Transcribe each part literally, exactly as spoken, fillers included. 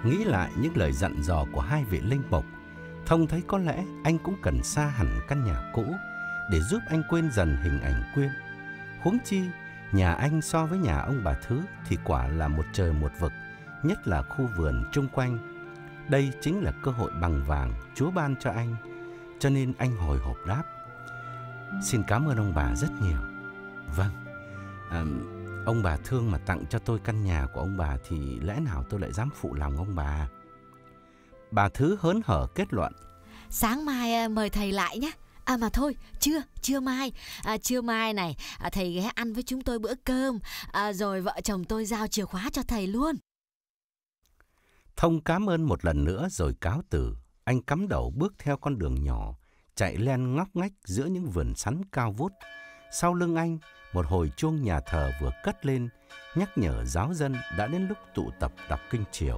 Nghĩ lại những lời dặn dò của hai vị linh mục, Thông thấy có lẽ anh cũng cần xa hẳn căn nhà cũ để giúp anh quên dần hình ảnh Quyên. Huống chi, nhà anh so với nhà ông bà Thứ thì quả là một trời một vực, nhất là khu vườn chung quanh. Đây chính là cơ hội bằng vàng Chúa ban cho anh, cho nên anh hồi hộp đáp: "Xin cảm ơn ông bà rất nhiều." "Vâng, à, ông bà thương mà tặng cho tôi căn nhà của ông bà thì lẽ nào tôi lại dám phụ lòng ông bà?" Bà Thứ hớn hở kết luận: "Sáng mai mời thầy lại nhé. À mà thôi, trưa, trưa mai, à, trưa mai này à, thầy ghé ăn với chúng tôi bữa cơm, à, rồi vợ chồng tôi giao chìa khóa cho thầy luôn." Thông cảm ơn một lần nữa rồi cáo từ. Anh cắm đầu bước theo con đường nhỏ, chạy len ngóc ngách giữa những vườn sắn cao vút. Sau lưng anh, một hồi chuông nhà thờ vừa cất lên, nhắc nhở giáo dân đã đến lúc tụ tập đọc kinh chiều.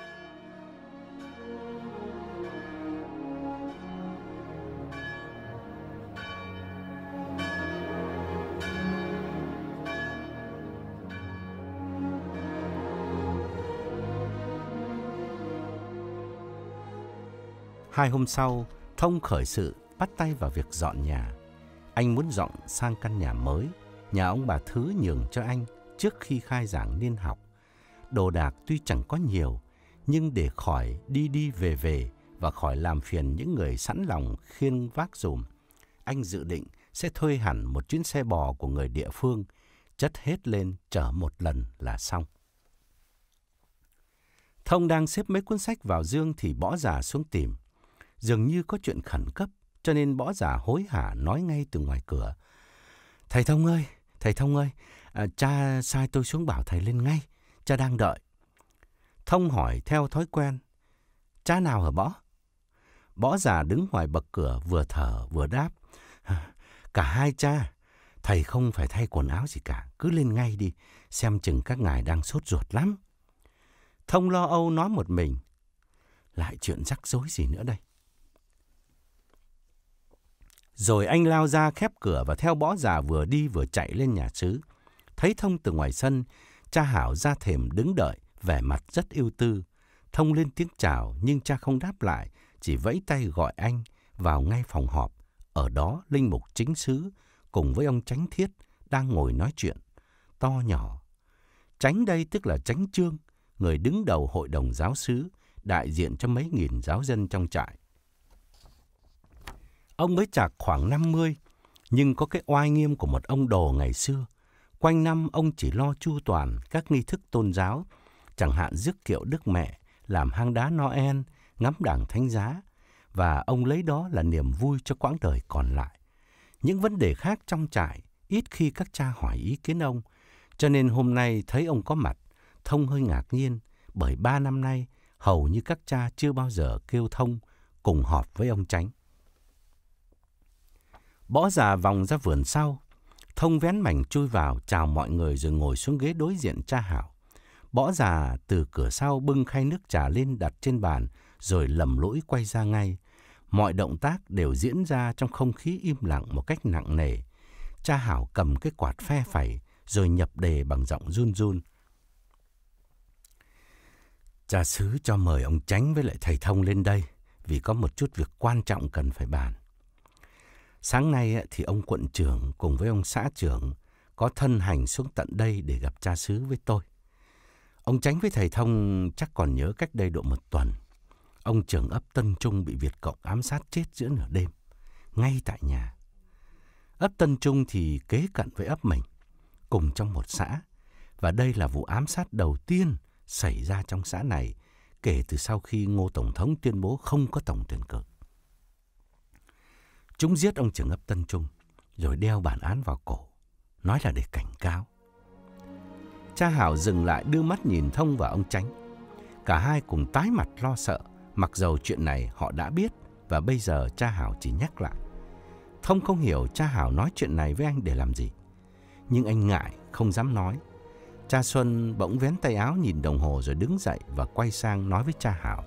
Hai hôm sau, Thông khởi sự bắt tay vào việc dọn nhà. Anh muốn dọn sang căn nhà mới, nhà ông bà Thứ nhường cho anh trước khi khai giảng niên học. Đồ đạc tuy chẳng có nhiều, nhưng để khỏi đi đi về về và khỏi làm phiền những người sẵn lòng khiêng vác dùm, anh dự định sẽ thuê hẳn một chuyến xe bò của người địa phương, chất hết lên chở một lần là xong. Thông đang xếp mấy cuốn sách vào dương thì Bõ Già xuống tìm. Dường như có chuyện khẩn cấp, cho nên Bõ Già hối hả nói ngay từ ngoài cửa: "Thầy Thông ơi, thầy Thông ơi, à, cha sai tôi xuống bảo thầy lên ngay, cha đang đợi." Thông hỏi theo thói quen: "Cha nào hả Bõ?" Bõ Già đứng ngoài bậc cửa vừa thở vừa đáp: "Cả hai cha, thầy không phải thay quần áo gì cả, cứ lên ngay đi, xem chừng các ngài đang sốt ruột lắm." Thông lo âu nói một mình: "Lại chuyện rắc rối gì nữa đây?" Rồi anh lao ra khép cửa và theo Bõ Già vừa đi vừa chạy lên nhà xứ. Thấy Thông từ ngoài sân, cha Hảo ra thềm đứng đợi, vẻ mặt rất ưu tư. Thông lên tiếng chào nhưng cha không đáp lại, chỉ vẫy tay gọi anh vào ngay phòng họp. Ở đó linh mục chính xứ cùng với ông Chánh Thiết đang ngồi nói chuyện to nhỏ. Chánh đây tức là Chánh Trương, người đứng đầu hội đồng giáo xứ, đại diện cho mấy nghìn giáo dân trong trại. Ông mới chạc khoảng năm mươi, nhưng có cái oai nghiêm của một ông đồ ngày xưa. Quanh năm ông chỉ lo chu toàn các nghi thức tôn giáo, chẳng hạn rước kiệu Đức Mẹ, làm hang đá Noel, ngắm đảng thánh giá, và ông lấy đó là niềm vui cho quãng đời còn lại. Những vấn đề khác trong trại, ít khi các cha hỏi ý kiến ông, cho nên hôm nay thấy ông có mặt, Thông hơi ngạc nhiên, bởi ba năm nay, hầu như các cha chưa bao giờ kêu Thông cùng họp với ông Chánh. Bõ Già vòng ra vườn sau, Thông vén mảnh chui vào chào mọi người rồi ngồi xuống ghế đối diện cha Hảo. Bõ Già từ cửa sau bưng khay nước trà lên đặt trên bàn rồi lầm lũi quay ra ngay. Mọi động tác đều diễn ra trong không khí im lặng một cách nặng nề. Cha Hảo cầm cái quạt phe phẩy rồi nhập đề bằng giọng run run: "Cha xứ cho mời ông Chánh với lại thầy Thông lên đây vì có một chút việc quan trọng cần phải bàn. Sáng nay thì ông quận trưởng cùng với ông xã trưởng có thân hành xuống tận đây để gặp cha xứ với tôi. Ông Chánh với thầy Thông chắc còn nhớ cách đây độ một tuần, ông trưởng ấp Tân Trung bị Việt Cộng ám sát chết giữa nửa đêm, ngay tại nhà. Ấp Tân Trung thì kế cận với ấp mình, cùng trong một xã, và đây là vụ ám sát đầu tiên xảy ra trong xã này kể từ sau khi Ngô Tổng thống tuyên bố không có tổng tuyển cử. Chúng giết ông trưởng ấp Tân Trung, rồi đeo bản án vào cổ, nói là để cảnh cáo." Cha Hảo dừng lại đưa mắt nhìn Thông và ông Chánh. Cả hai cùng tái mặt lo sợ, mặc dầu chuyện này họ đã biết và bây giờ cha Hảo chỉ nhắc lại. Thông không hiểu cha Hảo nói chuyện này với anh để làm gì, nhưng anh ngại không dám nói. Cha Xuân bỗng vén tay áo nhìn đồng hồ rồi đứng dậy và quay sang nói với cha Hảo: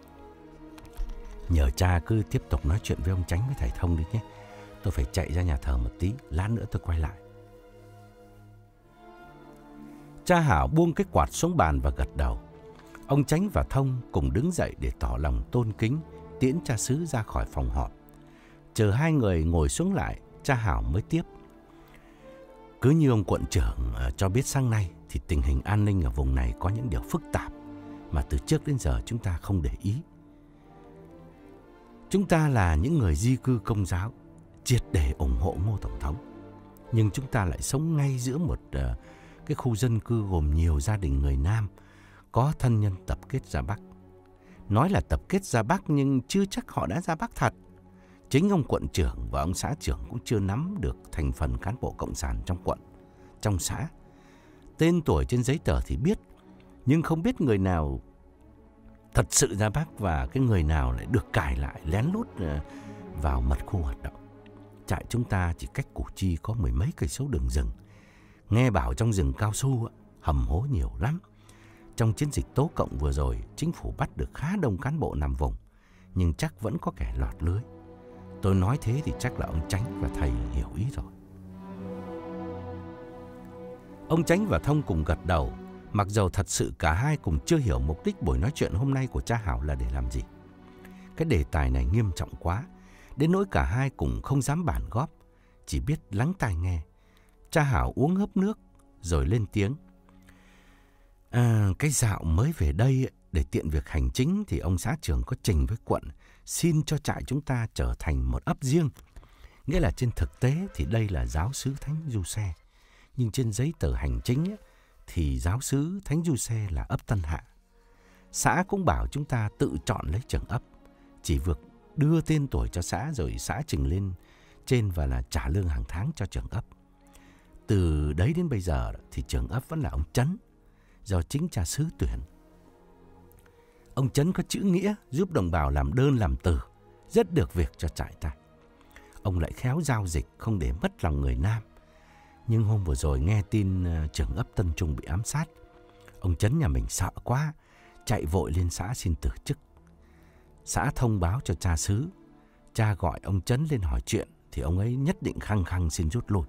"Nhờ cha cứ tiếp tục nói chuyện với ông Chánh với thầy Thông đi nhé. Tôi phải chạy ra nhà thờ một tí, lát nữa tôi quay lại." Cha Hảo buông cái quạt xuống bàn và gật đầu. Ông Chánh và Thông cùng đứng dậy để tỏ lòng tôn kính, tiễn cha xứ ra khỏi phòng họp. Chờ hai người ngồi xuống lại, cha Hảo mới tiếp. Cứ như ông quận trưởng cho biết sáng nay thì tình hình an ninh ở vùng này có những điều phức tạp mà từ trước đến giờ chúng ta không để ý. Chúng ta là những người di cư Công giáo, triệt để ủng hộ Ngô Tổng thống. Nhưng chúng ta lại sống ngay giữa một uh, cái khu dân cư gồm nhiều gia đình người Nam có thân nhân tập kết ra Bắc. Nói là tập kết ra Bắc nhưng chưa chắc họ đã ra Bắc thật. Chính ông quận trưởng và ông xã trưởng cũng chưa nắm được thành phần cán bộ cộng sản trong quận, trong xã. Tên tuổi trên giấy tờ thì biết, nhưng không biết người nào thật sự ra Bắc và cái người nào lại được cài lại lén lút vào mật khu hoạt động. Trại chúng ta chỉ cách Củ Chi có mười mấy cây số đường rừng. Nghe bảo trong rừng cao su hầm hố nhiều lắm. Trong chiến dịch tố cộng vừa rồi, chính phủ bắt được khá đông cán bộ nằm vùng, nhưng chắc vẫn có kẻ lọt lưới. Tôi nói thế thì chắc là ông Chánh và thầy hiểu ý rồi. Ông Chánh và Thông cùng gật đầu, mặc dầu thật sự cả hai cùng chưa hiểu mục đích buổi nói chuyện hôm nay của cha Hảo là để làm gì. Cái đề tài này nghiêm trọng quá, đến nỗi cả hai cùng không dám bàn góp, chỉ biết lắng tai nghe. Cha Hảo uống hớp nước rồi lên tiếng. À, cái dạo mới về đây để tiện việc hành chính thì ông xã trưởng có trình với quận xin cho trại chúng ta trở thành một ấp riêng. Nghĩa là trên thực tế thì đây là giáo xứ Thánh Giuse, nhưng trên giấy tờ hành chính thì giáo xứ Thánh Giuse là ấp Tân Hạ. Xã cũng bảo chúng ta tự chọn lấy trưởng ấp, chỉ việc đưa tên tuổi cho xã rồi xã trình lên trên và là trả lương hàng tháng cho trưởng ấp. Từ đấy đến bây giờ thì trưởng ấp vẫn là ông Chấn, do chính cha xứ tuyển. Ông Chấn có chữ nghĩa, giúp đồng bào làm đơn làm từ, rất được việc cho trại ta. Ông lại khéo giao dịch, không để mất lòng người Nam. Nhưng hôm vừa rồi nghe tin uh, trưởng ấp Tân Trung bị ám sát, ông Chấn nhà mình sợ quá, chạy vội lên xã xin từ chức. Xã thông báo cho cha xứ, cha gọi ông Chấn lên hỏi chuyện thì ông ấy nhất định khăng khăng xin rút lui.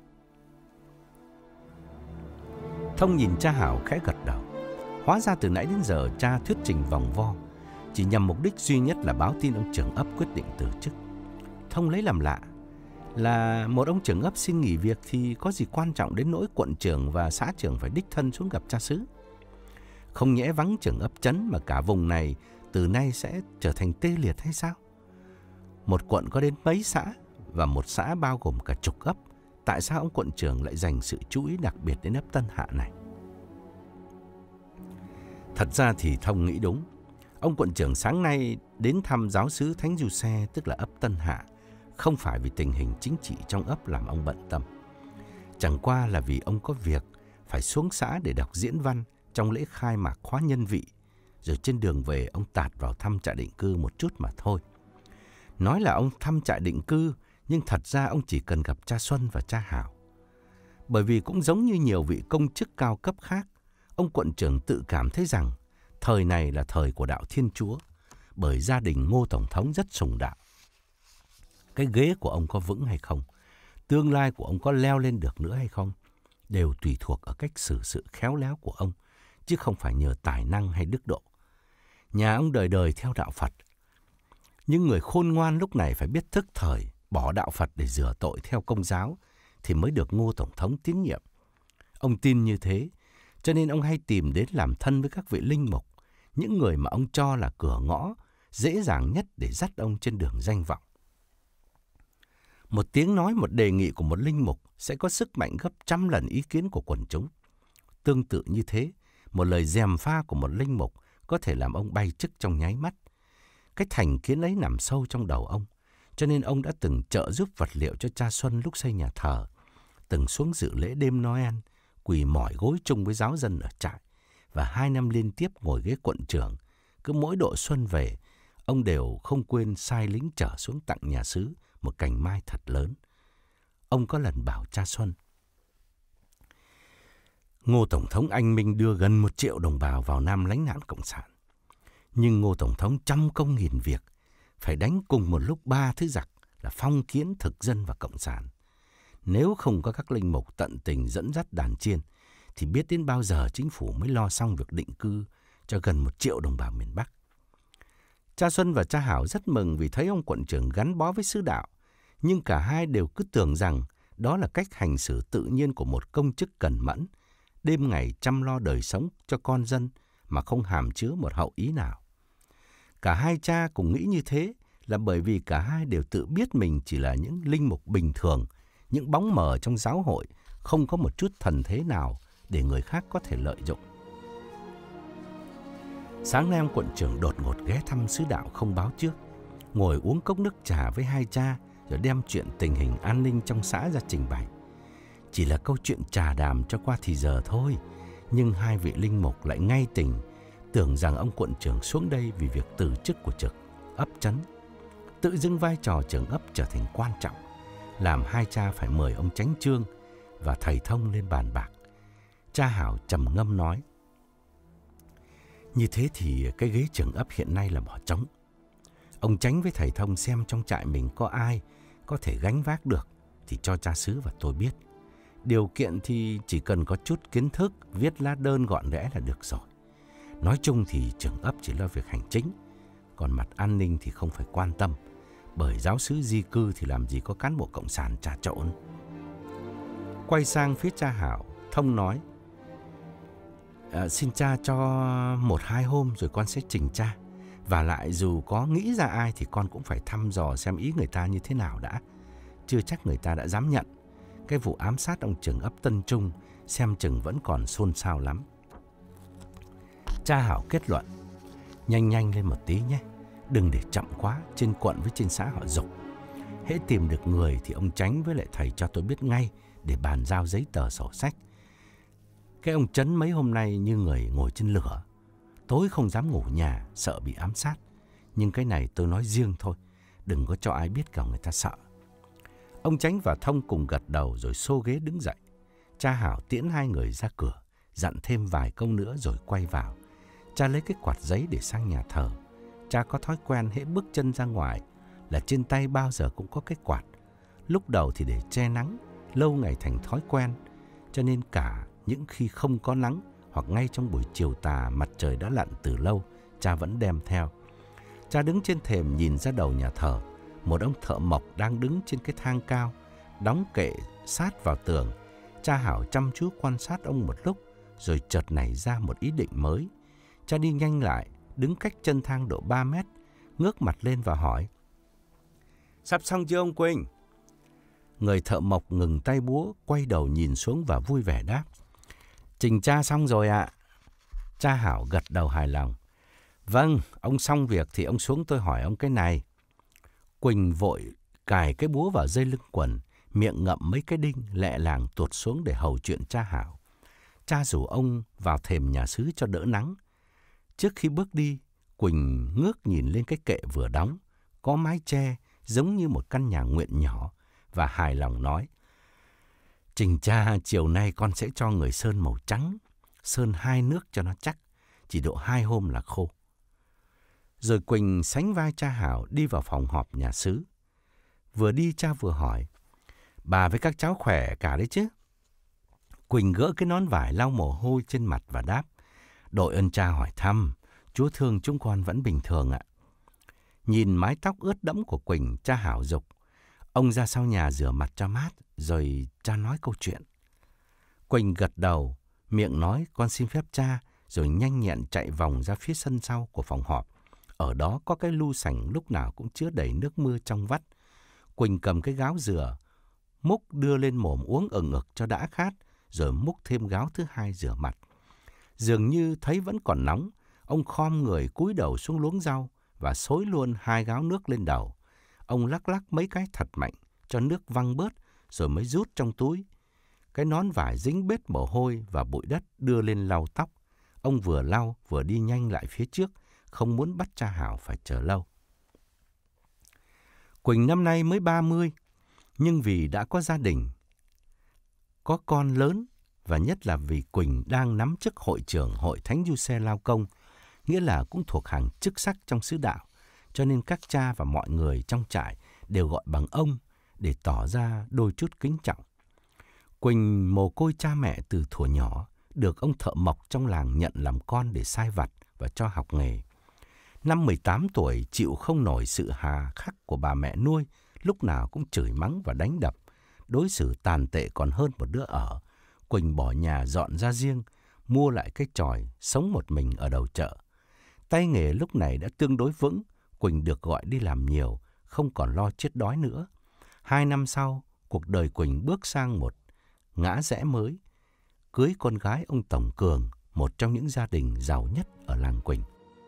Thông nhìn cha Hảo khẽ gật đầu. Hóa ra từ nãy đến giờ cha thuyết trình vòng vo, chỉ nhằm mục đích duy nhất là báo tin ông trưởng ấp quyết định từ chức. Thông lấy làm lạ, là một ông trưởng ấp xin nghỉ việc thì có gì quan trọng đến nỗi quận trưởng và xã trưởng phải đích thân xuống gặp cha xứ. Không nhẽ vắng trưởng ấp Chấn mà cả vùng này từ nay sẽ trở thành tê liệt hay sao? Một quận có đến mấy xã và một xã bao gồm cả chục ấp, tại sao ông quận trưởng lại dành sự chú ý đặc biệt đến ấp Tân Hạ này? Thật ra thì Thông nghĩ đúng. Ông quận trưởng sáng nay đến thăm giáo xứ Thánh Giuse, tức là ấp Tân Hạ, không phải vì tình hình chính trị trong ấp làm ông bận tâm. Chẳng qua là vì ông có việc phải xuống xã để đọc diễn văn trong lễ khai mạc khóa nhân vị, rồi trên đường về ông tạt vào thăm trại định cư một chút mà thôi. Nói là ông thăm trại định cư, nhưng thật ra ông chỉ cần gặp cha Xuân và cha Hảo. Bởi vì cũng giống như nhiều vị công chức cao cấp khác, ông quận trưởng tự cảm thấy rằng thời này là thời của đạo Thiên Chúa, bởi gia đình Ngô Tổng thống rất sùng đạo. Cái ghế của ông có vững hay không, tương lai của ông có leo lên được nữa hay không, đều tùy thuộc ở cách xử sự khéo léo của ông, chứ không phải nhờ tài năng hay đức độ. Nhà ông đời đời theo đạo Phật, nhưng người khôn ngoan lúc này phải biết thức thời, bỏ đạo Phật để rửa tội theo Công giáo thì mới được Ngô Tổng thống tín nhiệm. Ông tin như thế, cho nên ông hay tìm đến làm thân với các vị linh mục, những người mà ông cho là cửa ngõ dễ dàng nhất để dắt ông trên đường danh vọng. Một tiếng nói, một đề nghị của một linh mục sẽ có sức mạnh gấp trăm lần ý kiến của quần chúng. Tương tự như thế, một lời gièm pha của một linh mục có thể làm ông bay chức trong nháy mắt. Cái thành kiến ấy nằm sâu trong đầu ông, cho nên ông đã từng trợ giúp vật liệu cho cha Xuân lúc xây nhà thờ, từng xuống dự lễ đêm Noel, quỳ mỏi gối chung với giáo dân ở trại, và hai năm liên tiếp ngồi ghế quận trưởng. Cứ mỗi độ xuân về, ông đều không quên sai lính chở xuống tặng nhà xứ một cành mai thật lớn. Ông có lần bảo cha Xuân: Ngô Tổng thống anh minh đưa gần một triệu đồng bào vào Nam lánh nạn Cộng sản. Nhưng Ngô Tổng thống trăm công nghìn việc, phải đánh cùng một lúc ba thứ giặc là phong kiến, thực dân và Cộng sản. Nếu không có các linh mục tận tình dẫn dắt đàn chiên, thì biết đến bao giờ chính phủ mới lo xong việc định cư cho gần một triệu đồng bào miền Bắc. Cha Xuân và cha Hảo rất mừng vì thấy ông quận trưởng gắn bó với sứ đạo, nhưng cả hai đều cứ tưởng rằng đó là cách hành xử tự nhiên của một công chức cẩn mẫn, đêm ngày chăm lo đời sống cho con dân mà không hàm chứa một hậu ý nào. Cả hai cha cùng nghĩ như thế là bởi vì cả hai đều tự biết mình chỉ là những linh mục bình thường, những bóng mờ trong giáo hội, không có một chút thần thế nào để người khác có thể lợi dụng. Sáng nay ông quận trưởng đột ngột ghé thăm sứ đạo không báo trước, ngồi uống cốc nước trà với hai cha rồi đem chuyện tình hình an ninh trong xã ra trình bày. Chỉ là câu chuyện trà đàm cho qua thì giờ thôi, nhưng hai vị linh mục lại ngay tình, tưởng rằng ông quận trưởng xuống đây vì việc từ chức của trực ấp trấn. Tự dưng vai trò trưởng ấp trở thành quan trọng, làm hai cha phải mời ông chánh chương và thầy Thông lên bàn bạc. Cha Hảo trầm ngâm nói: như thế thì cái ghế trưởng ấp hiện nay là bỏ trống. Ông Chánh với thầy Thông xem trong trại mình có ai có thể gánh vác được thì cho cha xứ và tôi biết. Điều kiện thì chỉ cần có chút kiến thức, viết lá đơn gọn lẽ là được rồi. Nói chung thì trưởng ấp chỉ lo việc hành chính, còn mặt an ninh thì không phải quan tâm, bởi giáo xứ di cư thì làm gì có cán bộ cộng sản trà trộn. Quay sang phía cha Hảo, Thông nói: À, xin cha cho một hai hôm rồi con sẽ trình cha. Và lại dù có nghĩ ra ai thì con cũng phải thăm dò xem ý người ta như thế nào đã. Chưa chắc người ta đã dám nhận. Cái vụ ám sát ông trưởng ấp Tân Trung xem chừng vẫn còn xôn xao lắm. Cha Hảo kết luận: nhanh nhanh lên một tí nhé, đừng để chậm quá, trên quận với trên xã họ giục. Hễ tìm được người thì ông Chánh với lại thầy cho tôi biết ngay để bàn giao giấy tờ sổ sách. Cái ông Trấn mấy hôm nay như người ngồi trên lửa, tối không dám ngủ nhà, sợ bị ám sát. Nhưng cái này tôi nói riêng thôi, đừng có cho ai biết cả người ta sợ. Ông Chánh và Thông cùng gật đầu rồi xô ghế đứng dậy. Cha Hảo tiễn hai người ra cửa, dặn thêm vài câu nữa rồi quay vào. Cha lấy cái quạt giấy để sang nhà thờ. Cha có thói quen hễ bước chân ra ngoài là trên tay bao giờ cũng có cái quạt. Lúc đầu thì để che nắng, lâu ngày thành thói quen, cho nên cả những khi không có nắng hoặc ngay trong buổi chiều tà mặt trời đã lặn từ lâu, cha vẫn đem theo. Cha đứng trên thềm nhìn ra đầu nhà thờ, một ông thợ mộc đang đứng trên cái thang cao, đóng kệ sát vào tường. Cha Hảo chăm chú quan sát ông một lúc, rồi chợt nảy ra một ý định mới. Cha đi nhanh lại, đứng cách chân thang độ ba mét, ngước mặt lên và hỏi: Sắp xong chưa ông Quỳnh? Người thợ mộc ngừng tay búa, quay đầu nhìn xuống và vui vẻ đáp: Trình cha xong rồi ạ. Cha Hảo gật đầu hài lòng. Vâng, ông xong việc thì ông xuống tôi hỏi ông cái này. Quỳnh vội cài cái búa vào dây lưng quần, miệng ngậm mấy cái đinh, lẹ làng tuột xuống để hầu chuyện cha Hảo. Cha rủ ông vào thềm nhà xứ cho đỡ nắng. Trước khi bước đi, Quỳnh ngước nhìn lên cái kệ vừa đóng, có mái che giống như một căn nhà nguyện nhỏ, và hài lòng nói: Trình cha, chiều nay con sẽ cho người sơn màu trắng, sơn hai nước cho nó chắc, chỉ độ hai hôm là khô. Rồi Quỳnh sánh vai cha Hảo đi vào phòng họp nhà xứ. Vừa đi cha vừa hỏi: Bà với các cháu khỏe cả đấy chứ? Quỳnh gỡ cái nón vải lau mồ hôi trên mặt và đáp: Đội ơn cha hỏi thăm, Chúa thương chúng con vẫn bình thường ạ. Nhìn mái tóc ướt đẫm của Quỳnh, cha Hảo giục: Ông ra sau nhà rửa mặt cho mát, rồi cha nói câu chuyện. Quỳnh gật đầu, miệng nói con xin phép cha, rồi nhanh nhẹn chạy vòng ra phía sân sau của phòng họp. Ở đó có cái lu sành lúc nào cũng chứa đầy nước mưa trong vắt. Quỳnh cầm cái gáo rửa, múc đưa lên mồm uống ừng ực cho đã khát, rồi múc thêm gáo thứ hai rửa mặt. Dường như thấy vẫn còn nóng, ông khom người cúi đầu xuống luống rau và xối luôn hai gáo nước lên đầu. Ông lắc lắc mấy cái thật mạnh cho nước văng bớt, rồi mới rút trong túi cái nón vải dính bết mồ hôi và bụi đất đưa lên lau tóc. Ông vừa lau vừa đi nhanh lại phía trước, không muốn bắt cha Hảo phải chờ lâu. Quỳnh năm nay mới ba mươi, nhưng vì đã có gia đình, có con lớn, và nhất là vì Quỳnh đang nắm chức hội trưởng hội Thánh Giuse Lao Công, nghĩa là cũng thuộc hàng chức sắc trong xứ đạo, cho nên các cha và mọi người trong trại đều gọi bằng ông để tỏ ra đôi chút kính trọng. Quỳnh mồ côi cha mẹ từ thuở nhỏ, được ông thợ mộc trong làng nhận làm con để sai vặt, và cho học nghề. Năm mười tám tuổi, chịu không nổi sự hà khắc của bà mẹ nuôi, lúc nào cũng chửi mắng và đánh đập, đối xử tàn tệ còn hơn một đứa ở. Quỳnh bỏ nhà dọn ra riêng, mua lại cái chòi, sống một mình ở đầu chợ. Tay nghề lúc này đã tương đối vững, Quỳnh được gọi đi làm nhiều, không còn lo chết đói nữa. Hai năm sau, cuộc đời Quỳnh bước sang một ngã rẽ mới, cưới con gái ông Tổng Cường, một trong những gia đình giàu nhất ở làng Quỳnh.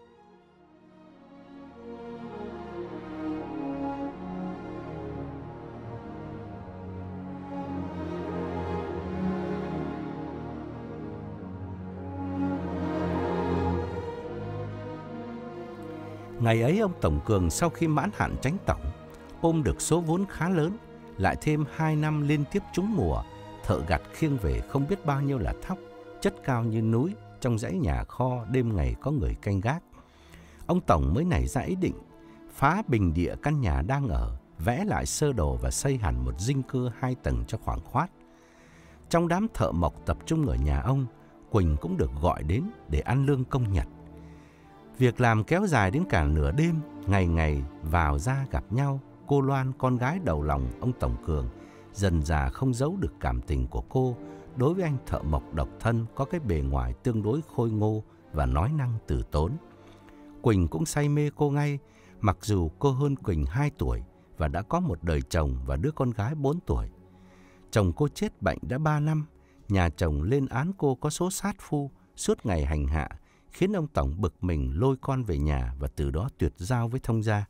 Ngày ấy ông Tổng Cường sau khi mãn hạn chánh tổng, ôm được số vốn khá lớn, lại thêm hai năm liên tiếp trúng mùa, thợ gặt khiêng về không biết bao nhiêu là thóc, chất cao như núi, trong dãy nhà kho đêm ngày có người canh gác. Ông Tổng mới nảy ra ý định phá bình địa căn nhà đang ở, vẽ lại sơ đồ và xây hẳn một dinh cư hai tầng cho khoảng khoát. Trong đám thợ mộc tập trung ở nhà ông, Quỳnh cũng được gọi đến để ăn lương công nhật. Việc làm kéo dài đến cả nửa đêm, ngày ngày vào ra gặp nhau. Cô Loan, con gái đầu lòng ông Tổng Cường, dần dà không giấu được cảm tình của cô đối với anh thợ mộc độc thân có cái bề ngoài tương đối khôi ngô và nói năng từ tốn. Quỳnh cũng say mê cô ngay, mặc dù cô hơn Quỳnh hai tuổi và đã có một đời chồng và đứa con gái bốn tuổi. Chồng cô chết bệnh đã ba năm, nhà chồng lên án cô có số sát phu, suốt ngày hành hạ, khiến ông Tổng bực mình lôi con về nhà và từ đó tuyệt giao với thông gia.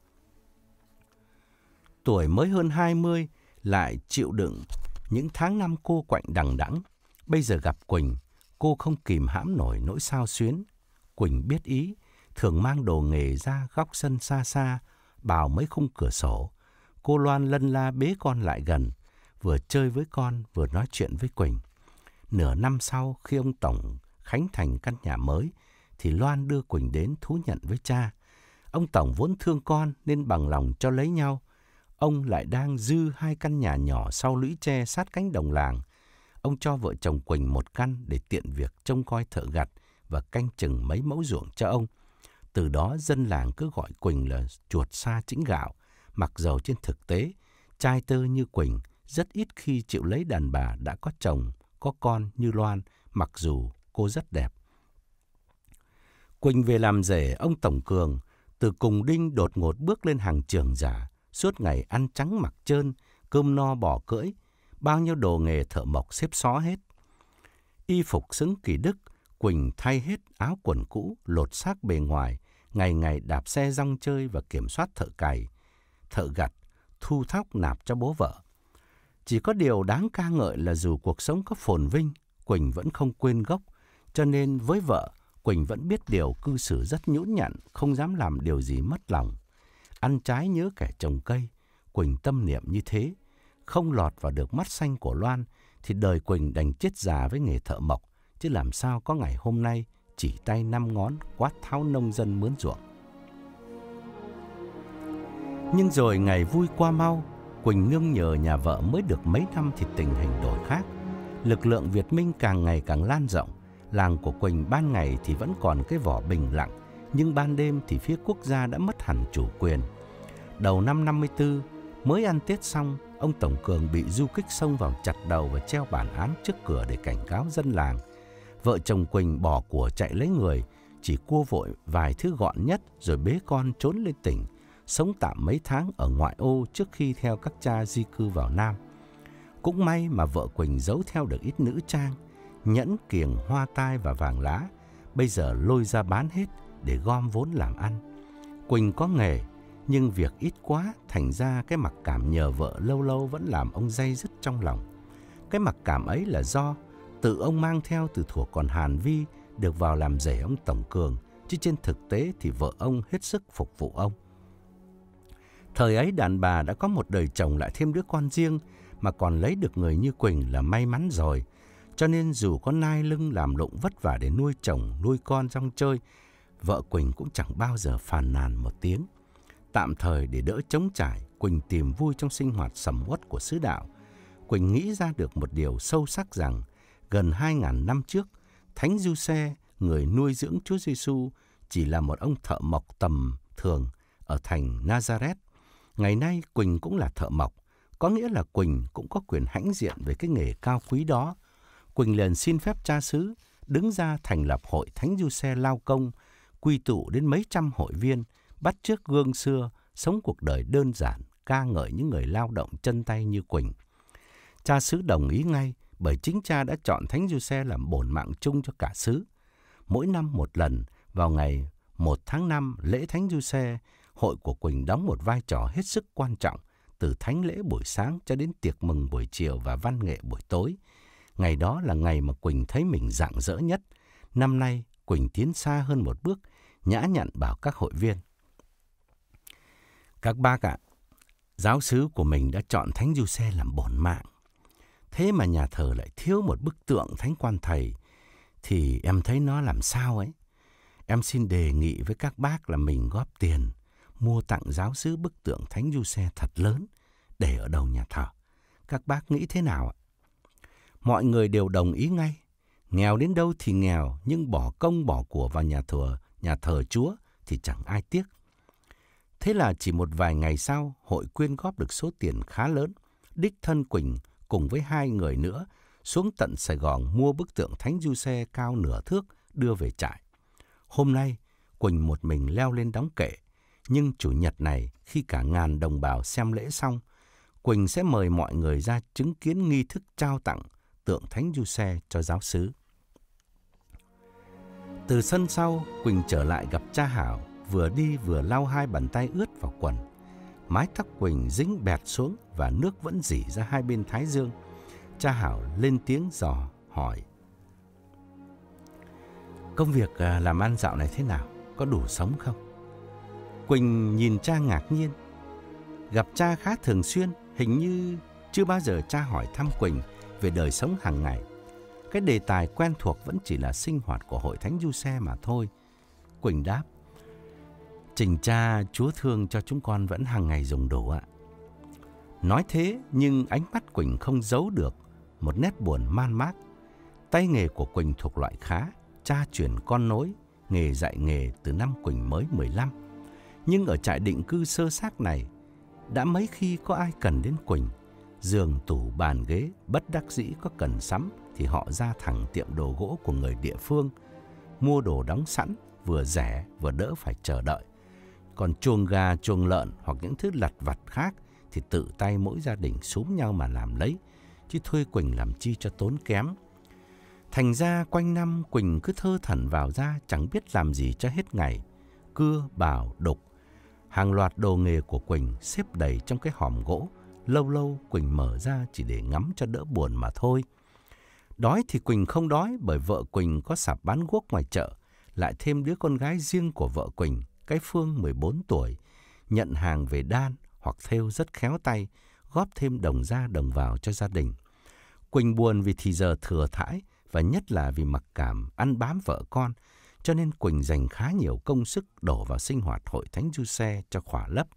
Tuổi mới hơn hai mươi, lại chịu đựng những tháng năm cô quạnh đằng đẵng. Bây giờ gặp Quỳnh, cô không kìm hãm nổi nỗi xao xuyến. Quỳnh biết ý, thường mang đồ nghề ra góc sân xa xa, bào mấy khung cửa sổ. Cô Loan lân la bế con lại gần, vừa chơi với con vừa nói chuyện với Quỳnh. Nửa năm sau, khi ông Tổng khánh thành căn nhà mới, thì Loan đưa Quỳnh đến thú nhận với cha. Ông Tổng vốn thương con nên bằng lòng cho lấy nhau. Ông lại đang dư hai căn nhà nhỏ sau lũy tre sát cánh đồng làng. Ông cho vợ chồng Quỳnh một căn để tiện việc trông coi thợ gặt và canh chừng mấy mẫu ruộng cho ông. Từ đó dân làng cứ gọi Quỳnh là chuột sa chĩnh gạo, mặc dầu trên thực tế, trai tơ như Quỳnh rất ít khi chịu lấy đàn bà đã có chồng, có con như Loan, mặc dù cô rất đẹp. Quỳnh về làm rể ông Tổng Cường, từ cùng đinh đột ngột bước lên hàng trưởng giả, suốt ngày ăn trắng mặc trơn, cơm no bò cưỡi, bao nhiêu đồ nghề thợ mộc xếp xó hết. Y phục xứng kỳ đức, Quỳnh thay hết áo quần cũ, lột xác bề ngoài, ngày ngày đạp xe rong chơi và kiểm soát thợ cày, thợ gặt, thu thóc nạp cho bố vợ. Chỉ có điều đáng ca ngợi là dù cuộc sống có phồn vinh, Quỳnh vẫn không quên gốc, cho nên với vợ, Quỳnh vẫn biết điều cư xử rất nhũn nhặn, không dám làm điều gì mất lòng. Ăn trái nhớ kẻ trồng cây, Quỳnh tâm niệm như thế. Không lọt vào được mắt xanh của Loan thì đời Quỳnh đành chết già với nghề thợ mộc, chứ làm sao có ngày hôm nay chỉ tay năm ngón quát tháo nông dân mướn ruộng. Nhưng rồi ngày vui qua mau, Quỳnh nương nhờ nhà vợ mới được mấy năm thì tình hình đổi khác. Lực lượng Việt Minh càng ngày càng lan rộng. Làng của Quỳnh ban ngày thì vẫn còn cái vỏ bình lặng, nhưng ban đêm thì phía quốc gia đã mất hẳn chủ quyền. Đầu năm năm mươi tư, mới ăn Tết xong, ông Tổng Cường bị du kích xông vào chặt đầu và treo bản án trước cửa để cảnh cáo dân làng. Vợ chồng Quỳnh bỏ của chạy lấy người, chỉ cua vội vài thứ gọn nhất rồi bế con trốn lên tỉnh, sống tạm mấy tháng ở ngoại ô trước khi theo các cha di cư vào Nam. Cũng may mà vợ Quỳnh giấu theo được ít nữ trang, nhẫn, kiềng, hoa tai và vàng lá, bây giờ lôi ra bán hết để gom vốn làm ăn. Quỳnh có nghề, nhưng việc ít quá, thành ra cái mặc cảm nhờ vợ lâu lâu vẫn làm ông day dứt trong lòng. Cái mặc cảm ấy là do tự ông mang theo từ thuở còn Hàn Vi được vào làm rể ông Tổng Cường, chứ trên thực tế thì vợ ông hết sức phục vụ ông. Thời ấy đàn bà đã có một đời chồng lại thêm đứa con riêng, mà còn lấy được người như Quỳnh là may mắn rồi. Cho nên dù có nai lưng làm lụng vất vả để nuôi chồng, nuôi con rong chơi, vợ Quỳnh cũng chẳng bao giờ phàn nàn một tiếng. Tạm thời để đỡ trống trải, Quỳnh tìm vui trong sinh hoạt sầm uất của xứ đạo. Quỳnh nghĩ ra được một điều sâu sắc rằng, gần hai ngàn năm trước, Thánh Giuse, người nuôi dưỡng Chúa Giêsu, chỉ là một ông thợ mộc tầm thường ở thành Nazareth. Ngày nay Quỳnh cũng là thợ mộc, có nghĩa là Quỳnh cũng có quyền hãnh diện về cái nghề cao quý đó. Quỳnh liền xin phép cha xứ đứng ra thành lập hội Thánh Giuse Lao Công, quy tụ đến mấy trăm hội viên, bắt chước gương xưa, sống cuộc đời đơn giản, ca ngợi những người lao động chân tay như Quỳnh. Cha xứ đồng ý ngay, bởi chính cha đã chọn Thánh Giuse làm bổn mạng chung cho cả xứ. Mỗi năm một lần, vào ngày một tháng năm, lễ Thánh Giuse, hội của Quỳnh đóng một vai trò hết sức quan trọng, từ thánh lễ buổi sáng cho đến tiệc mừng buổi chiều và văn nghệ buổi tối. Ngày đó là ngày mà Quỳnh thấy mình rạng rỡ nhất. Năm nay, Quỳnh tiến xa hơn một bước, nhã nhặn bảo các hội viên: "Các bác ạ, giáo xứ của mình đã chọn Thánh Giuse làm bổn mạng. Thế mà nhà thờ lại thiếu một bức tượng Thánh Quan Thầy, thì em thấy nó làm sao ấy. Em xin đề nghị với các bác là mình góp tiền, mua tặng giáo xứ bức tượng Thánh Giuse thật lớn, để ở đầu nhà thờ. Các bác nghĩ thế nào ạ?" Mọi người đều đồng ý ngay. Nghèo đến đâu thì nghèo, nhưng bỏ công bỏ của vào nhà thờ, nhà thờ Chúa thì chẳng ai tiếc. Thế là chỉ một vài ngày sau, hội quyên góp được số tiền khá lớn. Đích thân Quỳnh cùng với hai người nữa xuống tận Sài Gòn mua bức tượng Thánh Giuse cao nửa thước đưa về trại. Hôm nay, Quỳnh một mình leo lên đóng kệ, nhưng chủ nhật này khi cả ngàn đồng bào xem lễ xong, Quỳnh sẽ mời mọi người ra chứng kiến nghi thức trao tặng tượng Thánh Giuse cho giáo xứ. Từ sân sau, Quỳnh trở lại gặp cha Hảo, vừa đi vừa lau hai bàn tay ướt vào quần. Mái tóc Quỳnh dính bẹt xuống và nước vẫn rỉ ra hai bên thái dương. Cha Hảo lên tiếng dò hỏi: "Công việc làm ăn dạo này thế nào? Có đủ sống không?" Quỳnh nhìn cha ngạc nhiên. Gặp cha khá thường xuyên, hình như chưa bao giờ cha hỏi thăm Quỳnh về đời sống hàng ngày. Cái đề tài quen thuộc vẫn chỉ là sinh hoạt của hội Thánh Giuse mà thôi. Quỳnh đáp: "Trình cha, Chúa thương cho chúng con vẫn hàng ngày dùng đủ ạ." Nói thế nhưng ánh mắt Quỳnh không giấu được một nét buồn man mác. Tay nghề của Quỳnh thuộc loại khá, cha truyền con nối, nghề dạy nghề từ năm Quỳnh mới mười lăm. Nhưng ở trại định cư sơ xác này, đã mấy khi có ai cần đến Quỳnh. Giường, tủ, bàn, ghế, bất đắc dĩ có cần sắm thì họ ra thẳng tiệm đồ gỗ của người địa phương, mua đồ đóng sẵn, vừa rẻ vừa đỡ phải chờ đợi. Còn chuồng gà, chuồng lợn hoặc những thứ lặt vặt khác thì tự tay mỗi gia đình xúm nhau mà làm lấy, chứ thuê Quỳnh làm chi cho tốn kém. Thành ra quanh năm Quỳnh cứ thơ thẩn vào ra, chẳng biết làm gì cho hết ngày. Cưa, bào, đục, hàng loạt đồ nghề của Quỳnh xếp đầy trong cái hòm gỗ. Lâu lâu Quỳnh mở ra chỉ để ngắm cho đỡ buồn mà thôi. Đói thì Quỳnh không đói, bởi vợ Quỳnh có sạp bán guốc ngoài chợ, lại thêm đứa con gái riêng của vợ Quỳnh, cái Phương mười bốn tuổi, nhận hàng về đan hoặc thêu rất khéo tay, góp thêm đồng ra đồng vào cho gia đình. Quỳnh buồn vì thì giờ thừa thãi, và nhất là vì mặc cảm ăn bám vợ con, cho nên Quỳnh dành khá nhiều công sức đổ vào sinh hoạt hội Thánh Giuse cho khỏa lấp.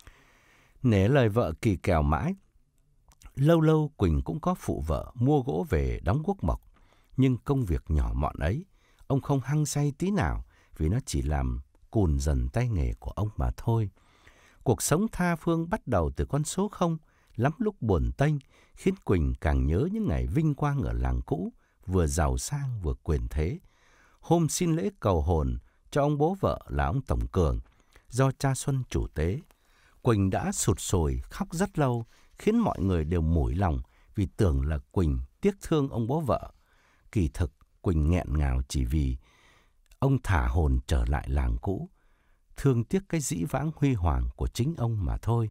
Nể lời vợ kỳ kèo mãi, lâu lâu Quỳnh cũng có phụ vợ mua gỗ về đóng guốc mộc. Nhưng công việc nhỏ mọn ấy, ông không hăng say tí nào, vì nó chỉ làm cùn dần tay nghề của ông mà thôi. Cuộc sống tha phương bắt đầu từ con số không, lắm lúc buồn tênh, khiến Quỳnh càng nhớ những ngày vinh quang ở làng cũ, vừa giàu sang vừa quyền thế. Hôm xin lễ cầu hồn cho ông bố vợ là ông Tổng Cường, do cha Xuân chủ tế, Quỳnh đã sụt sùi khóc rất lâu, khiến mọi người đều mủi lòng vì tưởng là Quỳnh tiếc thương ông bố vợ. Kỳ thực Quỳnh nghẹn ngào chỉ vì ông thả hồn trở lại làng cũ, thương tiếc cái dĩ vãng huy hoàng của chính ông mà thôi.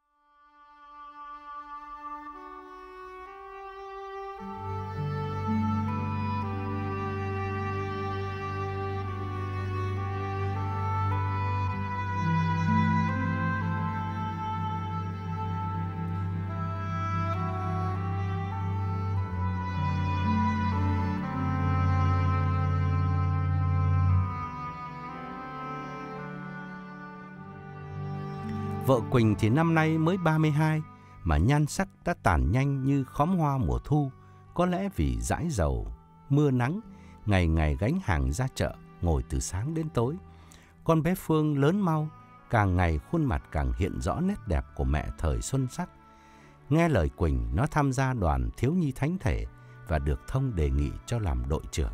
Vợ Quỳnh thì năm nay mới ba mươi hai, mà nhan sắc đã tàn nhanh như khóm hoa mùa thu. Có lẽ vì dãi dầu, mưa nắng, ngày ngày gánh hàng ra chợ, ngồi từ sáng đến tối. Con bé Phương lớn mau, càng ngày khuôn mặt càng hiện rõ nét đẹp của mẹ thời xuân sắc. Nghe lời Quỳnh, nó tham gia đoàn thiếu nhi thánh thể và được Thông đề nghị cho làm đội trưởng.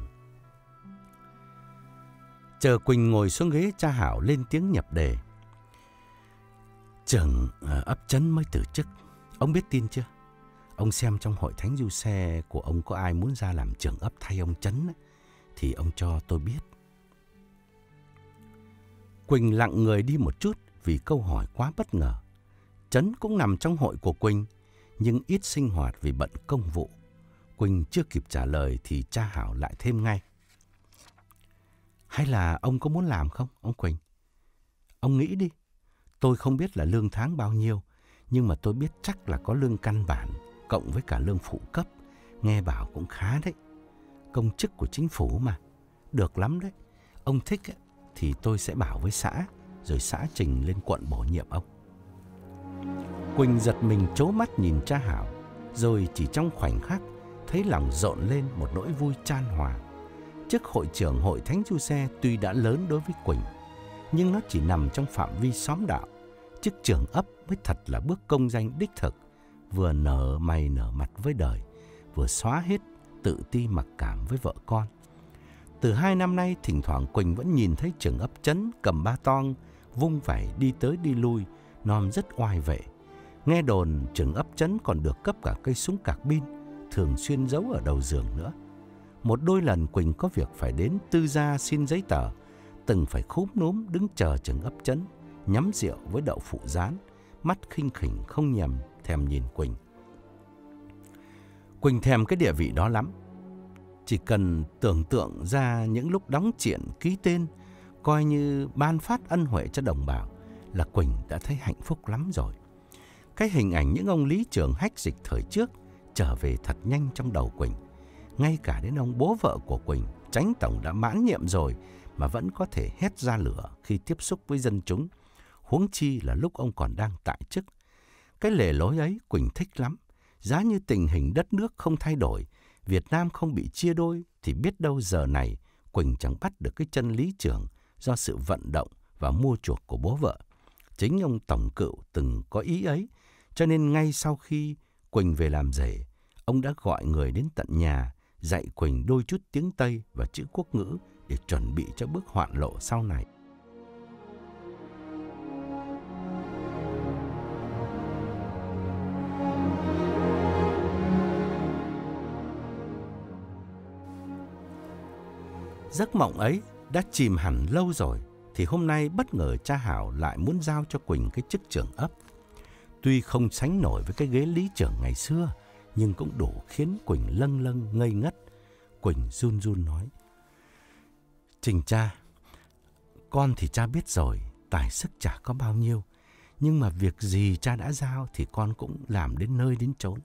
Chờ Quỳnh ngồi xuống ghế, cha Hảo lên tiếng nhập đề. Trưởng ấp Trấn mới từ chức. Ông biết tin chưa? Ông xem trong hội thánh du xe của ông có ai muốn ra làm trưởng ấp thay ông Trấn thì ông cho tôi biết. Quỳnh lặng người đi một chút vì câu hỏi quá bất ngờ. Trấn cũng nằm trong hội của Quỳnh, nhưng ít sinh hoạt vì bận công vụ. Quỳnh chưa kịp trả lời thì cha Hảo lại thêm ngay. Hay là ông có muốn làm không, ông Quỳnh? Ông nghĩ đi. Tôi không biết là lương tháng bao nhiêu, nhưng mà tôi biết chắc là có lương căn bản, cộng với cả lương phụ cấp. Nghe bảo cũng khá đấy. Công chức của chính phủ mà. Được lắm đấy. Ông thích ấy, thì tôi sẽ bảo với xã, rồi xã trình lên quận bổ nhiệm ông. Quỳnh giật mình trố mắt nhìn cha Hảo, rồi chỉ trong khoảnh khắc thấy lòng rộn lên một nỗi vui chan hòa. Chức hội trưởng hội thánh du xe tuy đã lớn đối với Quỳnh, nhưng nó chỉ nằm trong phạm vi xóm đạo. Chức trưởng ấp mới thật là bước công danh đích thực, vừa nở mày nở mặt với đời, vừa xóa hết tự ti mặc cảm với vợ con. Từ hai năm nay, thỉnh thoảng Quỳnh vẫn nhìn thấy trưởng ấp Trấn cầm ba toang, vung vẩy đi tới đi lui, nom rất oai vệ. Nghe đồn trưởng ấp Trấn còn được cấp cả cây súng cạc bin, thường xuyên giấu ở đầu giường nữa. Một đôi lần Quỳnh có việc phải đến tư gia xin giấy tờ, từng phải khúm núm đứng chờ trưởng ấp Trấn, nhắm rượu với đậu phụ rán, mắt khinh khỉnh không nhầm thèm nhìn Quỳnh. Quỳnh thèm cái địa vị đó lắm. Chỉ cần tưởng tượng ra những lúc đóng chuyện ký tên, coi như ban phát ân huệ cho đồng bào, là Quỳnh đã thấy hạnh phúc lắm rồi. Cái hình ảnh những ông lý trưởng hách dịch thời trước trở về thật nhanh trong đầu Quỳnh. Ngay cả đến ông bố vợ của Quỳnh, Chánh tổng đã mãn nhiệm rồi mà vẫn có thể hét ra lửa khi tiếp xúc với dân chúng, huống chi là lúc ông còn đang tại chức. Cái lề lối ấy Quỳnh thích lắm. Giá như tình hình đất nước không thay đổi, Việt Nam không bị chia đôi, thì biết đâu giờ này Quỳnh chẳng bắt được cái chân lý trưởng do sự vận động và mua chuộc của bố vợ. Chính ông tổng cựu từng có ý ấy, cho nên ngay sau khi Quỳnh về làm rể, ông đã gọi người đến tận nhà, dạy Quỳnh đôi chút tiếng Tây và chữ quốc ngữ để chuẩn bị cho bước hoạn lộ sau này. Giấc mộng ấy đã chìm hẳn lâu rồi, thì hôm nay bất ngờ cha Hảo lại muốn giao cho Quỳnh cái chức trưởng ấp. Tuy không sánh nổi với cái ghế lý trưởng ngày xưa, nhưng cũng đủ khiến Quỳnh lâng lâng ngây ngất. Quỳnh run run nói: Trình cha, con thì cha biết rồi, tài sức chả có bao nhiêu, nhưng mà việc gì cha đã giao thì con cũng làm đến nơi đến chốn.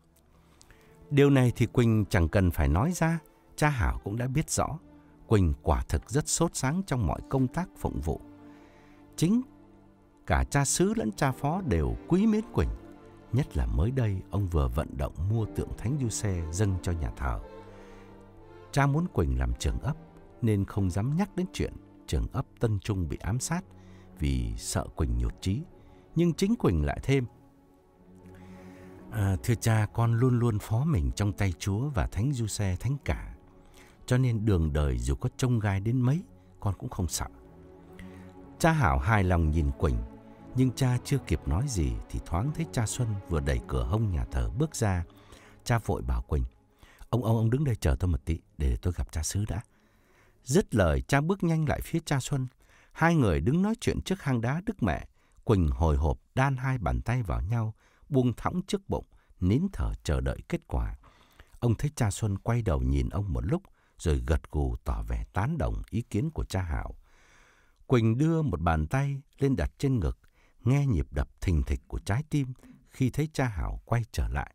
Điều này thì Quỳnh chẳng cần phải nói ra, cha Hảo cũng đã biết rõ. Quỳnh quả thực rất sốt sắng trong mọi công tác phụng vụ. Chính cả cha xứ lẫn cha phó đều quý mến Quỳnh. Nhất là mới đây ông vừa vận động mua tượng Thánh Du Xe dâng cho nhà thờ. Cha muốn Quỳnh làm trưởng ấp nên không dám nhắc đến chuyện trưởng ấp Tân Trung bị ám sát vì sợ Quỳnh nhụt chí. Nhưng chính Quỳnh lại thêm: à, Thưa cha, con luôn luôn phó mình trong tay Chúa và Thánh Du Xe Thánh Cả, cho nên đường đời dù có chông gai đến mấy, con cũng không sợ. Cha Hảo hài lòng nhìn Quỳnh, nhưng cha chưa kịp nói gì thì thoáng thấy cha Xuân vừa đẩy cửa hông nhà thờ bước ra. Cha vội bảo Quỳnh: Ông ông ông đứng đây chờ tôi một tí để tôi gặp cha xứ đã. Dứt lời, cha bước nhanh lại phía cha Xuân. Hai người đứng nói chuyện trước hang đá Đức Mẹ. Quỳnh hồi hộp đan hai bàn tay vào nhau, buông thõng trước bụng, nín thở chờ đợi kết quả. Ông thấy cha Xuân quay đầu nhìn ông một lúc, rồi gật gù tỏ vẻ tán đồng ý kiến của cha Hảo. Quỳnh đưa một bàn tay lên đặt trên ngực, nghe nhịp đập thình thịch của trái tim khi thấy cha Hảo quay trở lại.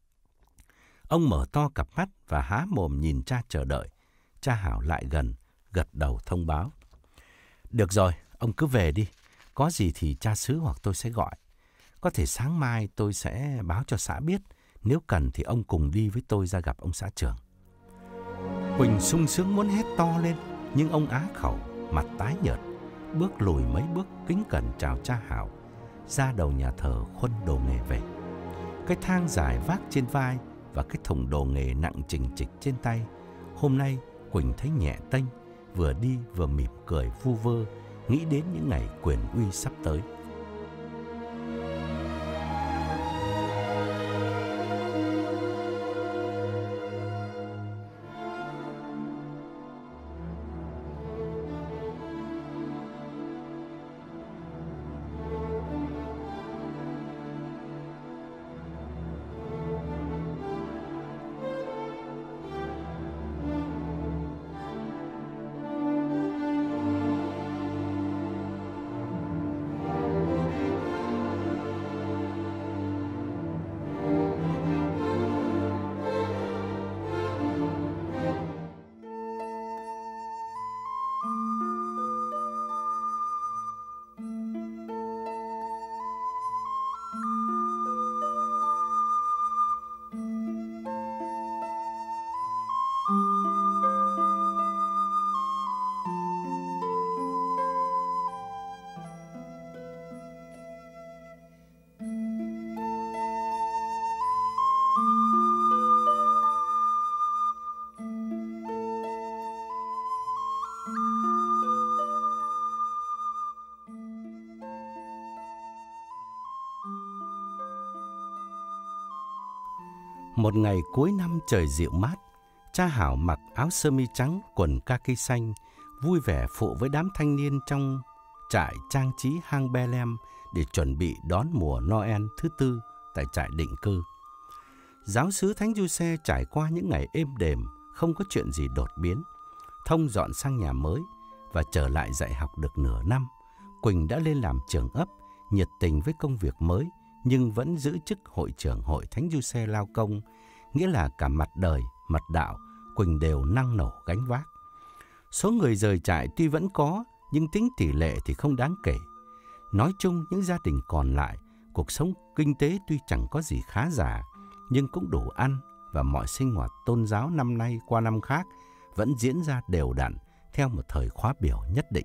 Ông mở to cặp mắt và há mồm nhìn cha chờ đợi. Cha Hảo lại gần, gật đầu thông báo: Được rồi, ông cứ về đi. Có gì thì cha xứ hoặc tôi sẽ gọi. Có thể sáng mai tôi sẽ báo cho xã biết. Nếu cần thì ông cùng đi với tôi ra gặp ông xã trưởng. Quỳnh sung sướng muốn hét to lên, nhưng ông á khẩu, mặt tái nhợt. bước lùi mấy bước kính cẩn chào cha Hảo, ra đầu nhà thờ khuân đồ nghề về. Cái thang dài vác trên vai và cái thùng đồ nghề nặng chình chịch trên tay, hôm nay Quỳnh thấy nhẹ tênh, vừa đi vừa mỉm cười vu vơ, nghĩ đến những ngày quyền uy sắp tới. Một ngày cuối năm trời dịu mát, cha Hảo mặc áo sơ mi trắng, quần kaki xanh, vui vẻ phụ với đám thanh niên trong trại trang trí hang Belem để chuẩn bị đón mùa Noel thứ tư tại trại định cư. Giáo xứ Thánh Giuse trải qua những ngày êm đềm, không có chuyện gì đột biến. Thông dọn sang nhà mới và trở lại dạy học được nửa năm, Quỳnh đã lên làm trưởng ấp, nhiệt tình với công việc mới, nhưng vẫn giữ chức hội trưởng hội Thánh Giuse Lao Công, nghĩa là cả mặt đời, mặt đạo, Quỳnh đều năng nổ gánh vác. Số người rời trại tuy vẫn có, nhưng tính tỷ lệ thì không đáng kể. Nói chung, những gia đình còn lại, cuộc sống kinh tế tuy chẳng có gì khá giả, nhưng cũng đủ ăn, và mọi sinh hoạt tôn giáo năm nay qua năm khác vẫn diễn ra đều đặn theo một thời khóa biểu nhất định.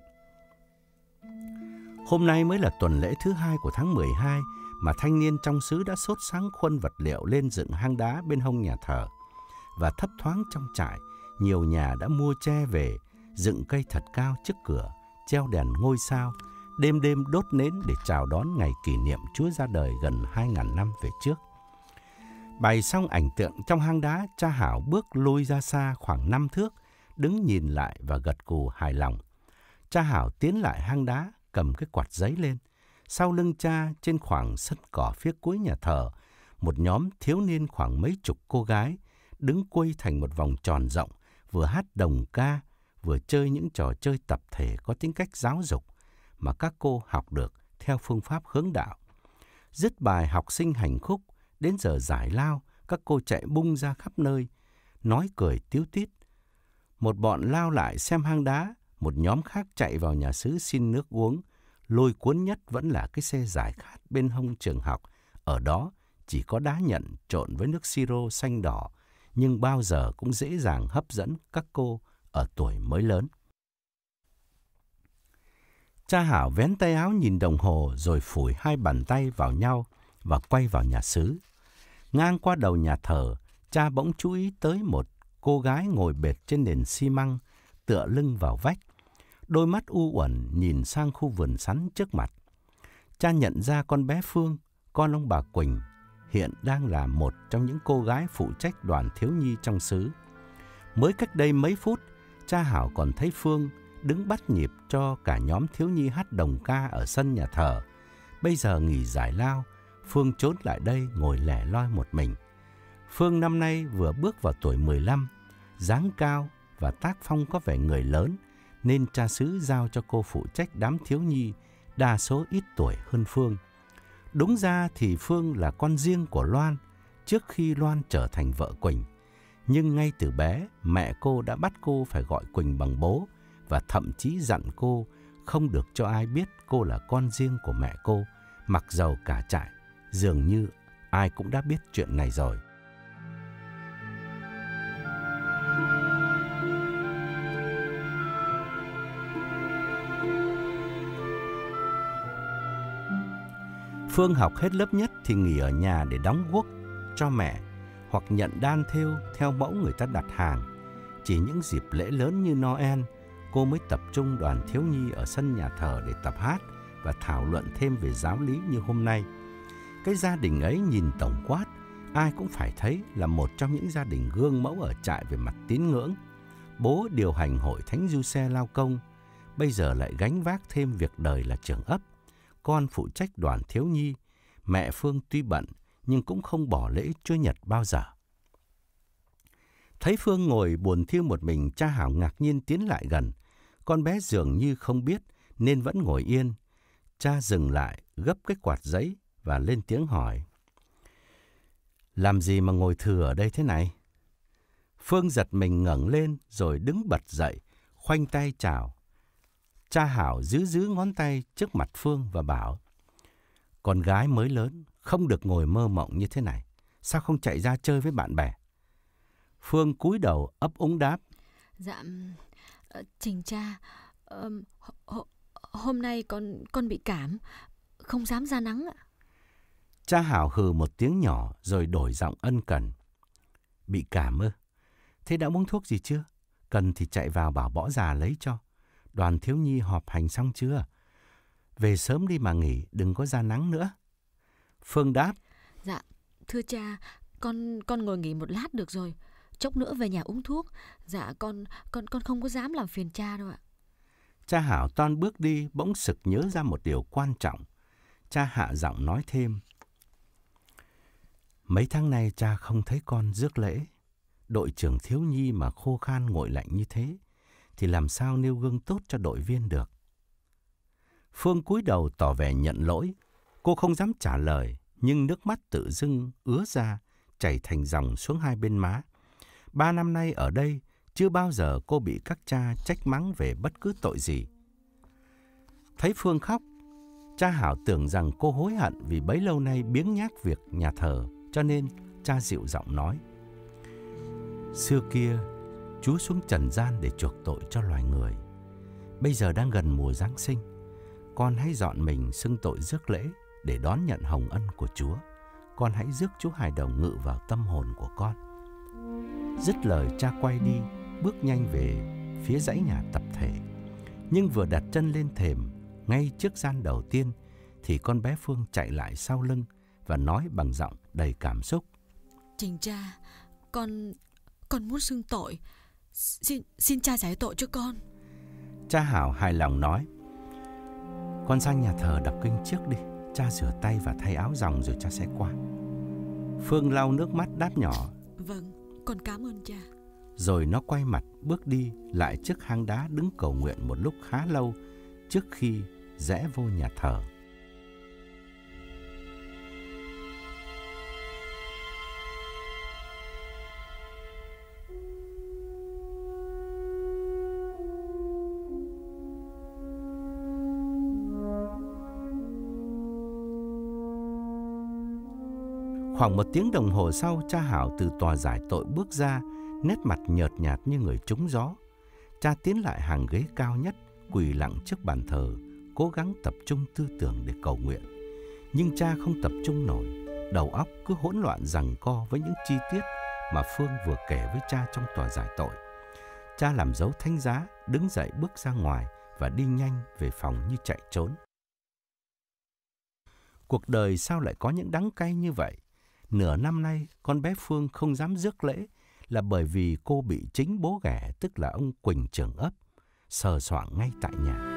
Hôm nay mới là tuần lễ thứ hai của tháng mười hai mà thanh niên trong xứ đã sốt sắng khuân vật liệu lên dựng hang đá bên hông nhà thờ. Và thấp thoáng trong trại, nhiều nhà đã mua tre về, dựng cây thật cao trước cửa, treo đèn ngôi sao, đêm đêm đốt nến để chào đón ngày kỷ niệm Chúa ra đời gần hai nghìn năm về trước. Bày xong ảnh tượng trong hang đá, cha Hảo bước lui ra xa khoảng năm thước, đứng nhìn lại và gật gù hài lòng. Cha Hảo tiến lại hang đá, cầm cái quạt giấy lên. Sau lưng cha, trên khoảng sân cỏ phía cuối nhà thờ, một nhóm thiếu niên khoảng mấy chục cô gái đứng quây thành một vòng tròn rộng, vừa hát đồng ca, vừa chơi những trò chơi tập thể có tính cách giáo dục mà các cô học được theo phương pháp hướng đạo. Dứt bài học sinh hành khúc, đến giờ giải lao, các cô chạy bung ra khắp nơi, nói cười tíu tít. Một bọn lao lại xem hang đá, một nhóm khác chạy vào nhà xứ xin nước uống. Lôi cuốn nhất vẫn là cái xe giải khát bên hông trường học. Ở đó chỉ có đá nhận trộn với nước siro xanh đỏ, nhưng bao giờ cũng dễ dàng hấp dẫn các cô ở tuổi mới lớn. Cha Hảo vén tay áo nhìn đồng hồ rồi phủi hai bàn tay vào nhau và quay vào nhà xứ. Ngang qua đầu nhà thờ, cha bỗng chú ý tới một cô gái ngồi bệt trên nền xi măng, tựa lưng vào vách. Đôi mắt u uẩn nhìn sang khu vườn sắn trước mặt. Cha nhận ra con bé Phương, con ông bà Quỳnh, hiện đang là một trong những cô gái phụ trách đoàn thiếu nhi trong xứ. Mới cách đây mấy phút, cha Hảo còn thấy Phương đứng bắt nhịp cho cả nhóm thiếu nhi hát đồng ca ở sân nhà thờ. Bây giờ nghỉ giải lao, Phương trốn lại đây ngồi lẻ loi một mình. Phương năm nay vừa bước vào tuổi mười lăm, dáng cao và tác phong có vẻ người lớn, nên cha xứ giao cho cô phụ trách đám thiếu nhi, đa số ít tuổi hơn Phương. Đúng ra thì Phương là con riêng của Loan, trước khi Loan trở thành vợ Quỳnh. Nhưng ngay từ bé, mẹ cô đã bắt cô phải gọi Quỳnh bằng bố, và thậm chí dặn cô không được cho ai biết cô là con riêng của mẹ cô, mặc dầu cả trại dường như ai cũng đã biết chuyện này rồi. Phương học hết lớp nhất thì nghỉ ở nhà để đóng guốc cho mẹ hoặc nhận đan thêu theo mẫu người ta đặt hàng. Chỉ những dịp lễ lớn như Noel, cô mới tập trung đoàn thiếu nhi ở sân nhà thờ để tập hát và thảo luận thêm về giáo lý như hôm nay. Cái gia đình ấy nhìn tổng quát, ai cũng phải thấy là một trong những gia đình gương mẫu ở trại về mặt tín ngưỡng. Bố điều hành hội thánh du xe lao công, bây giờ lại gánh vác thêm việc đời là trưởng ấp. Con phụ trách đoàn thiếu nhi, mẹ Phương tuy bận nhưng cũng không bỏ lễ Chúa Nhật bao giờ. Thấy Phương ngồi buồn thiu một mình, cha Hảo ngạc nhiên tiến lại gần. Con bé dường như không biết nên vẫn ngồi yên. Cha dừng lại, gấp cái quạt giấy và lên tiếng hỏi: "Làm gì mà ngồi thừ ở đây thế này?" Phương giật mình ngẩng lên rồi đứng bật dậy, khoanh tay chào. Cha Hảo giữ giữ ngón tay trước mặt Phương và bảo: "Con gái mới lớn, không được ngồi mơ mộng như thế này. Sao không chạy ra chơi với bạn bè?" Phương cúi đầu ấp úng đáp: Dạ, trình cha, uh, h- hôm nay con con bị cảm, không dám ra nắng ạ. Cha Hảo hừ một tiếng nhỏ rồi đổi giọng ân cần: "Bị cảm ư? Thế đã uống thuốc gì chưa? Cần thì chạy vào bảo bỏ già lấy cho. Đoàn thiếu nhi họp hành xong chưa? Về sớm đi mà nghỉ, đừng có ra nắng nữa." Phương đáp: Dạ, thưa cha, con con ngồi nghỉ một lát được rồi. Chốc nữa về nhà uống thuốc. Dạ, con con con không có dám làm phiền cha đâu ạ. Cha Hảo toan bước đi, bỗng sực nhớ ra một điều quan trọng. Cha hạ giọng nói thêm: "Mấy tháng nay cha không thấy con rước lễ. Đội trưởng thiếu nhi mà khô khan nguội lạnh như thế thì làm sao nêu gương tốt cho đội viên được?" Phương cúi đầu tỏ vẻ nhận lỗi. Cô không dám trả lời, nhưng nước mắt tự dưng ứa ra, chảy thành dòng xuống hai bên má. Ba năm nay ở đây, chưa bao giờ cô bị các cha trách mắng về bất cứ tội gì. Thấy Phương khóc, cha Hảo tưởng rằng cô hối hận vì bấy lâu nay biếng nhác việc nhà thờ, cho nên cha dịu giọng nói: "Xưa kia, Chúa xuống trần gian để chuộc tội cho loài người. Bây giờ đang gần mùa Giáng sinh, con hãy dọn mình xưng tội rước lễ để đón nhận hồng ân của Chúa. Con hãy rước Chúa Hài Đồng ngự vào tâm hồn của con." Dứt lời, cha quay đi, bước nhanh về phía dãy nhà tập thể. Nhưng vừa đặt chân lên thềm, ngay trước gian đầu tiên, thì con bé Phương chạy lại sau lưng và nói bằng giọng đầy cảm xúc: Trình cha, con con muốn xưng tội. Xin xin cha giải tội cho con. Cha Hảo hài lòng nói: "Con sang nhà thờ đọc kinh trước đi, cha rửa tay và thay áo dòng rồi cha sẽ qua." Phương lau nước mắt đáp nhỏ: "Vâng, con cảm ơn cha." Rồi nó quay mặt bước đi lại trước hang đá, đứng cầu nguyện một lúc khá lâu trước khi rẽ vô nhà thờ. Khoảng một tiếng đồng hồ sau, cha Hảo từ tòa giải tội bước ra, nét mặt nhợt nhạt như người trúng gió. Cha tiến lại hàng ghế cao nhất, quỳ lặng trước bàn thờ, cố gắng tập trung tư tưởng để cầu nguyện. Nhưng cha không tập trung nổi, đầu óc cứ hỗn loạn giằng co với những chi tiết mà Phương vừa kể với cha trong tòa giải tội. Cha làm dấu thánh giá, đứng dậy bước ra ngoài và đi nhanh về phòng như chạy trốn. Cuộc đời sao lại có những đắng cay như vậy? Nửa năm nay, con bé Phương không dám rước lễ là bởi vì cô bị chính bố ghẻ, tức là ông Quỳnh trưởng ấp, sờ soạng ngay tại nhà.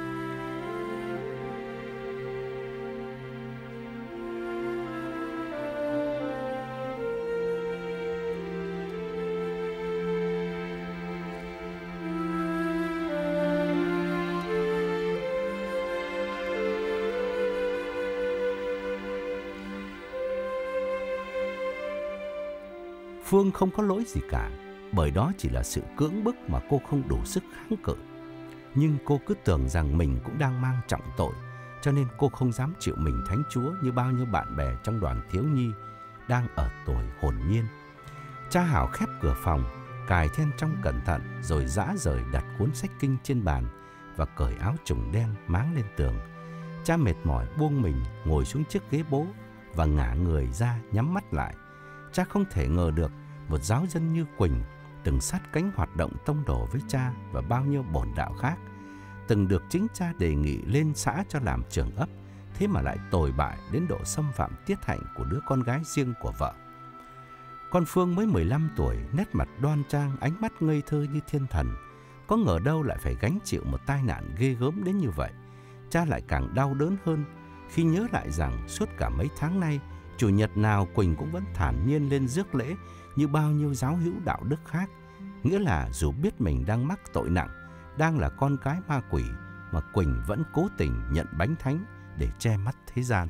Phương không có lỗi gì cả, bởi đó chỉ là sự cưỡng bức mà cô không đủ sức kháng cự. Nhưng cô cứ tưởng rằng mình cũng đang mang trọng tội, cho nên cô không dám chịu mình thánh Chúa như bao nhiêu bạn bè trong đoàn thiếu nhi đang ở tuổi hồn nhiên. Cha Hảo khép cửa phòng, cài then trong cẩn thận, rồi rã rời đặt cuốn sách kinh trên bàn và cởi áo trùng đen máng lên tường. Cha mệt mỏi buông mình ngồi xuống chiếc ghế bố và ngả người ra nhắm mắt lại. Cha không thể ngờ được một giáo dân như Quỳnh, từng sát cánh hoạt động tông đồ với cha và bao nhiêu bổn đạo khác, từng được chính cha đề nghị lên xã cho làm trưởng ấp, thế mà lại tồi bại đến độ xâm phạm tiết hạnh của đứa con gái riêng của vợ. Con Phương mới mười lăm tuổi, nét mặt đoan trang, ánh mắt ngây thơ như thiên thần, có ngờ đâu lại phải gánh chịu một tai nạn ghê gớm đến như vậy. Cha lại càng đau đớn hơn khi nhớ lại rằng suốt cả mấy tháng nay, chủ nhật nào Quỳnh cũng vẫn thản nhiên lên rước lễ như bao nhiêu giáo hữu đạo đức khác. Nghĩa là dù biết mình đang mắc tội nặng, đang là con cái ma quỷ, mà Quỳnh vẫn cố tình nhận bánh thánh để che mắt thế gian.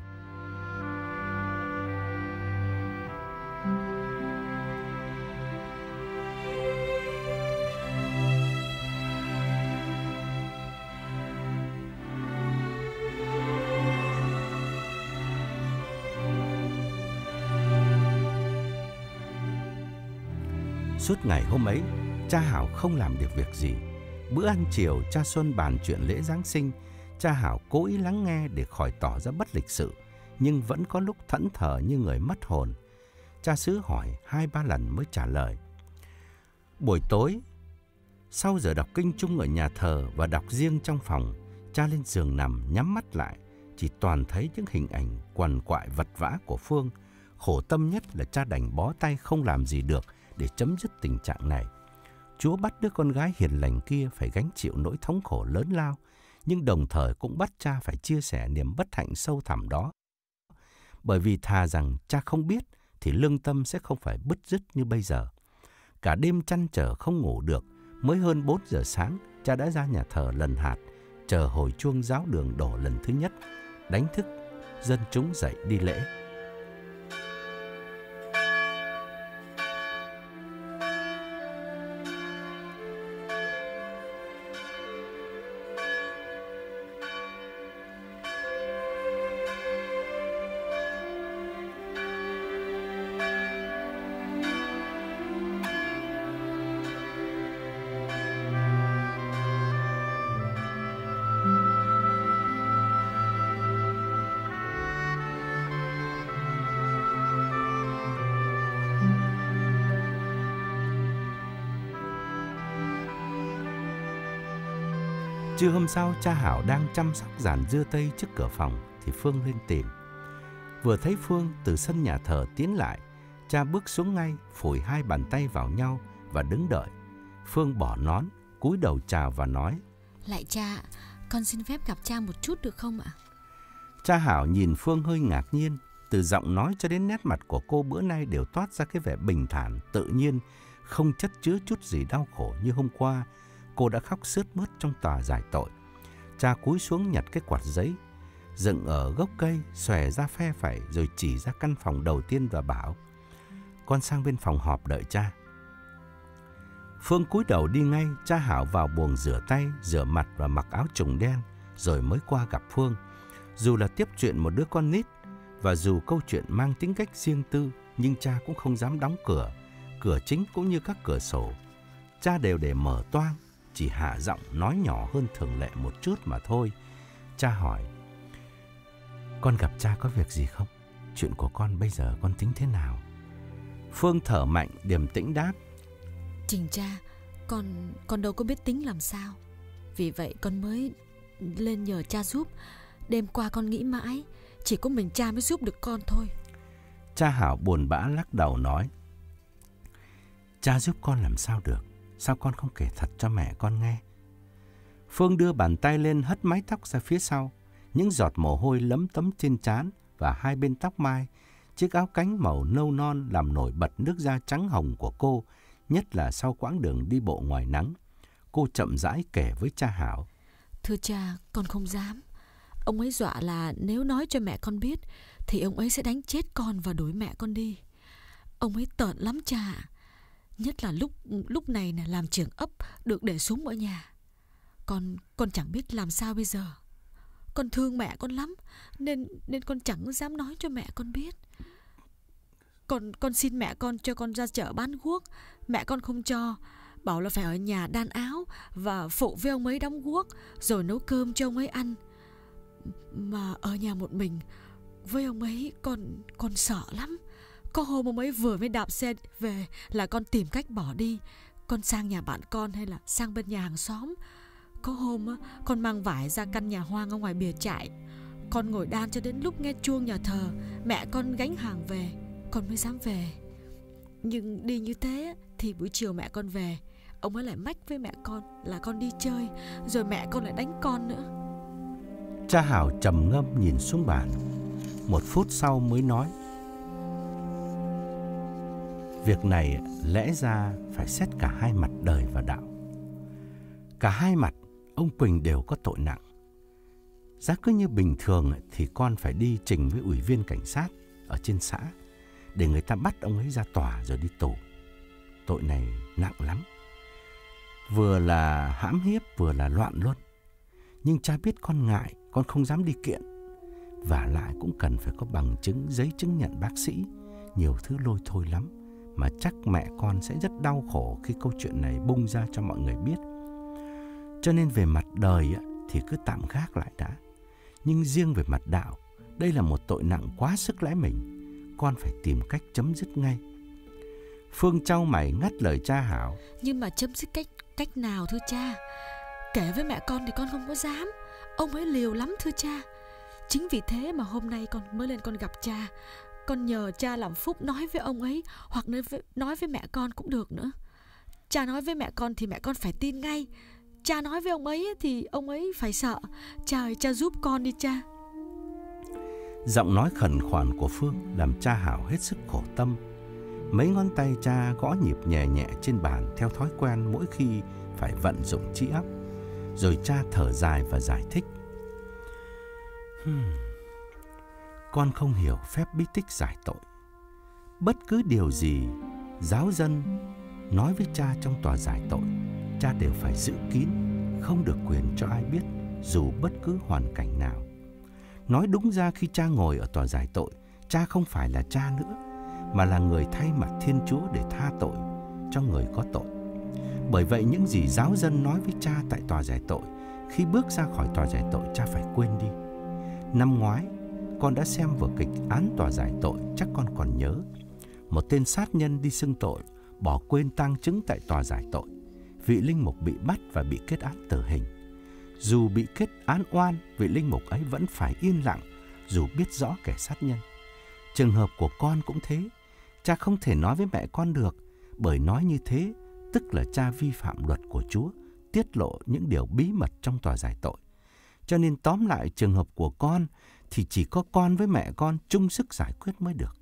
Suốt ngày hôm ấy, cha Hảo không làm được việc gì. Bữa ăn chiều, cha Xuân bàn chuyện lễ Giáng sinh. Cha Hảo cố ý lắng nghe để khỏi tỏ ra bất lịch sự, nhưng vẫn có lúc thẫn thờ như người mất hồn. Cha xứ hỏi hai ba lần mới trả lời. Buổi tối, sau giờ đọc kinh chung ở nhà thờ và đọc riêng trong phòng, cha lên giường nằm nhắm mắt lại, chỉ toàn thấy những hình ảnh quằn quại vật vã của Phương. Khổ tâm nhất là cha đành bó tay không làm gì được để chấm dứt tình trạng này. Chúa bắt đứa con gái hiền lành kia phải gánh chịu nỗi thống khổ lớn lao, nhưng đồng thời cũng bắt cha phải chia sẻ niềm bất hạnh sâu thẳm đó. Bởi vì thà rằng cha không biết thì lương tâm sẽ không phải bứt rứt như bây giờ. Cả đêm trăn trở không ngủ được, mới hơn bốn giờ sáng, cha đã ra nhà thờ lần hạt, chờ hồi chuông giáo đường đổ lần thứ nhất, đánh thức dân chúng dậy đi lễ. Trưa hôm sau, cha Hảo đang chăm sóc dàn dưa tây trước cửa phòng thì Phương lên tìm. Vừa thấy Phương từ sân nhà thờ tiến lại, cha bước xuống ngay, phủi hai bàn tay vào nhau và đứng đợi. Phương bỏ nón, cúi đầu chào và nói: Lại cha, con xin phép gặp cha một chút được không ạ? Cha Hảo nhìn Phương hơi ngạc nhiên. Từ giọng nói cho đến nét mặt của cô bữa nay đều toát ra cái vẻ bình thản, tự nhiên, không chất chứa chút gì đau khổ như hôm qua cô đã khóc sướt mướt trong tòa giải tội. Cha cúi xuống nhặt cái quạt giấy dựng ở gốc cây, xòe ra phe phẩy rồi chỉ ra căn phòng đầu tiên và bảo: Con sang bên phòng họp đợi cha. Phương cúi đầu đi ngay. Cha Hảo vào buồng rửa tay, rửa mặt và mặc áo trùng đen rồi mới qua gặp Phương. Dù là tiếp chuyện một đứa con nít và dù câu chuyện mang tính cách riêng tư, nhưng cha cũng không dám đóng cửa. Cửa chính cũng như các cửa sổ, cha đều để mở toang, chỉ hạ giọng nói nhỏ hơn thường lệ một chút mà thôi. Cha hỏi: Con gặp cha có việc gì không? Chuyện của con bây giờ con tính thế nào? Phương thở mạnh, điềm tĩnh đáp: Trình cha, con con đâu có biết tính làm sao. Vì vậy con mới lên nhờ cha giúp. Đêm qua con nghĩ mãi, chỉ có mình cha mới giúp được con thôi. Cha Hảo buồn bã lắc đầu nói: Cha giúp con làm sao được? Sao con không kể thật cho mẹ con nghe? Phương đưa bàn tay lên hất mái tóc ra phía sau. Những giọt mồ hôi lấm tấm trên trán và hai bên tóc mai. Chiếc áo cánh màu nâu non làm nổi bật nước da trắng hồng của cô, nhất là sau quãng đường đi bộ ngoài nắng. Cô chậm rãi kể với cha Hảo: Thưa cha, con không dám. Ông ấy dọa là nếu nói cho mẹ con biết thì ông ấy sẽ đánh chết con và đuổi mẹ con đi. Ông ấy tợn lắm cha. Nhất là lúc lúc này là làm trưởng ấp được để súng ở nhà. Con con chẳng biết làm sao bây giờ. Con thương mẹ con lắm nên nên con chẳng dám nói cho mẹ con biết. Con con xin mẹ con cho con ra chợ bán guốc. Mẹ con không cho, bảo là phải ở nhà đan áo và phụ với ông ấy đóng guốc rồi nấu cơm cho ông ấy ăn. Mà ở nhà một mình với ông ấy con con sợ lắm. Có hôm ông ấy vừa mới đạp xe về là con tìm cách bỏ đi. Con sang nhà bạn con hay là sang bên nhà hàng xóm. Có hôm á, con mang vải ra căn nhà hoang ở ngoài bìa trại. Con ngồi đan cho đến lúc nghe chuông nhà thờ, mẹ con gánh hàng về, con mới dám về. Nhưng đi như thế thì buổi chiều mẹ con về, ông ấy lại mách với mẹ con là con đi chơi, rồi mẹ con lại đánh con nữa. Cha Hảo trầm ngâm nhìn xuống bàn, một phút sau mới nói: việc này lẽ ra phải xét cả hai mặt đời và đạo. Cả hai mặt ông Quỳnh đều có tội nặng. Giá cứ như bình thường thì con phải đi trình với ủy viên cảnh sát ở trên xã để người ta bắt ông ấy ra tòa rồi đi tù. Tội này nặng lắm. Vừa là hãm hiếp vừa là loạn luân. Nhưng cha biết con ngại, con không dám đi kiện. Vả lại cũng cần phải có bằng chứng, giấy chứng nhận bác sĩ, nhiều thứ lôi thôi lắm. Mà chắc mẹ con sẽ rất đau khổ khi câu chuyện này bung ra cho mọi người biết. Cho nên về mặt đời thì cứ tạm gác lại đã. Nhưng riêng về mặt đạo, đây là một tội nặng quá sức lẽ mình. Con phải tìm cách chấm dứt ngay. Phương chau mày ngắt lời cha Hảo. Nhưng mà chấm dứt cách cách nào thưa cha? Kể với mẹ con thì con không có dám. Ông ấy liều lắm thưa cha. Chính vì thế mà hôm nay con mới lên con gặp cha. Con nhờ cha làm phúc nói với ông ấy, hoặc nói với, nói với mẹ con cũng được nữa. Cha nói với mẹ con thì mẹ con phải tin ngay. Cha nói với ông ấy thì ông ấy phải sợ. Cha ơi, cha giúp con đi cha. Giọng nói khẩn khoản của Phương làm cha Hảo hết sức khổ tâm. Mấy ngón tay cha gõ nhịp nhẹ nhẹ trên bàn theo thói quen mỗi khi phải vận dụng trí óc. Rồi cha thở dài và giải thích. Hmm. Con không hiểu phép bí tích giải tội. Bất cứ điều gì giáo dân nói với cha trong tòa giải tội, cha đều phải giữ kín, không được quyền cho ai biết, dù bất cứ hoàn cảnh nào. Nói đúng ra khi cha ngồi ở tòa giải tội, cha không phải là cha nữa, mà là người thay mặt Thiên Chúa để tha tội cho người có tội. Bởi vậy những gì giáo dân nói với cha tại tòa giải tội, khi bước ra khỏi tòa giải tội cha phải quên đi. Năm ngoái, con đã xem vở kịch Án tòa giải tội, chắc con còn nhớ. Một tên sát nhân đi xưng tội, bỏ quên tang chứng tại tòa giải tội. Vị linh mục bị bắt và bị kết án tử hình. Dù bị kết án oan, vị linh mục ấy vẫn phải yên lặng, dù biết rõ kẻ sát nhân. Trường hợp của con cũng thế. Cha không thể nói với mẹ con được, bởi nói như thế tức là cha vi phạm luật của Chúa, tiết lộ những điều bí mật trong tòa giải tội. Cho nên tóm lại trường hợp của con thì chỉ có con với mẹ con chung sức giải quyết mới được.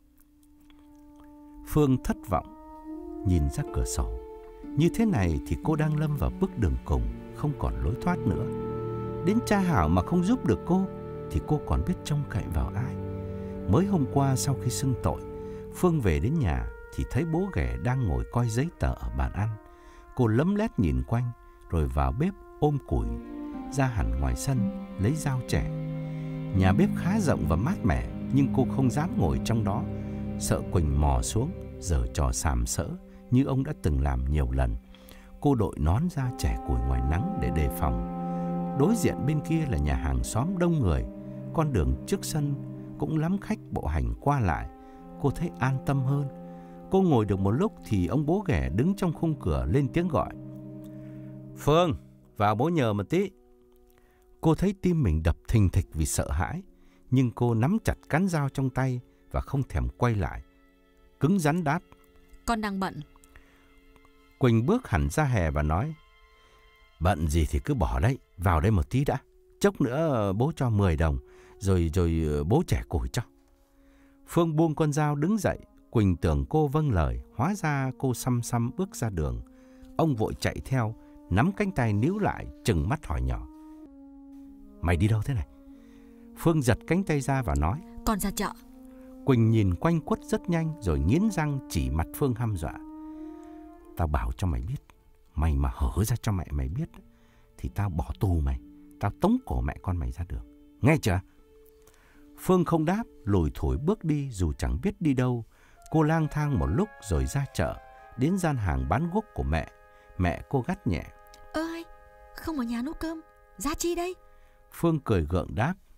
Phương thất vọng nhìn ra cửa sổ. Như thế này thì cô đang lâm vào bước đường cùng, không còn lối thoát nữa. Đến cha Hảo mà không giúp được cô thì cô còn biết trông cậy vào ai? Mới hôm qua sau khi xưng tội, Phương về đến nhà thì thấy bố ghẻ đang ngồi coi giấy tờ ở bàn ăn. Cô lấm lét nhìn quanh rồi vào bếp ôm củi ra hẳn ngoài sân lấy dao chẻ. Nhà bếp khá rộng và mát mẻ, nhưng cô không dám ngồi trong đó, sợ Quỳnh mò xuống giở trò sàm sỡ như ông đã từng làm nhiều lần. Cô đội nón ra chẻ củi ngoài nắng để đề phòng. Đối diện bên kia là nhà hàng xóm đông người, con đường trước sân cũng lắm khách bộ hành qua lại. Cô thấy an tâm hơn. Cô ngồi được một lúc thì ông bố ghẻ đứng trong khung cửa lên tiếng gọi. Phương, vào bố nhờ một tí. Cô thấy tim mình đập thình thịch vì sợ hãi, nhưng cô nắm chặt cán dao trong tay và không thèm quay lại. Cứng rắn đáp. Con đang bận. Quỳnh bước hẳn ra hè và nói. Bận gì thì cứ bỏ đấy, vào đây một tí đã. Chốc nữa bố cho mười đồng, rồi rồi bố chẻ củi cho. Phương buông con dao đứng dậy. Quỳnh tưởng cô vâng lời, hóa ra cô xăm xăm bước ra đường. Ông vội chạy theo, nắm cánh tay níu lại, trừng mắt hỏi nhỏ. Mày đi đâu thế này? Phương giật cánh tay ra và nói. Con ra chợ. Quỳnh nhìn quanh quất rất nhanh rồi nghiến răng chỉ mặt Phương hăm dọa. Tao bảo cho mày biết, mày mà hở ra cho mẹ mày biết thì tao bỏ tù mày, tao tống cổ mẹ con mày ra đường. Nghe chưa? Phương không đáp, lủi thủi bước đi dù chẳng biết đi đâu. Cô lang thang một lúc rồi ra chợ, đến gian hàng bán guốc của mẹ. Mẹ cô gắt nhẹ. Ơi, không ở nhà nấu cơm, ra chi đây? Phương cười gượng đáp.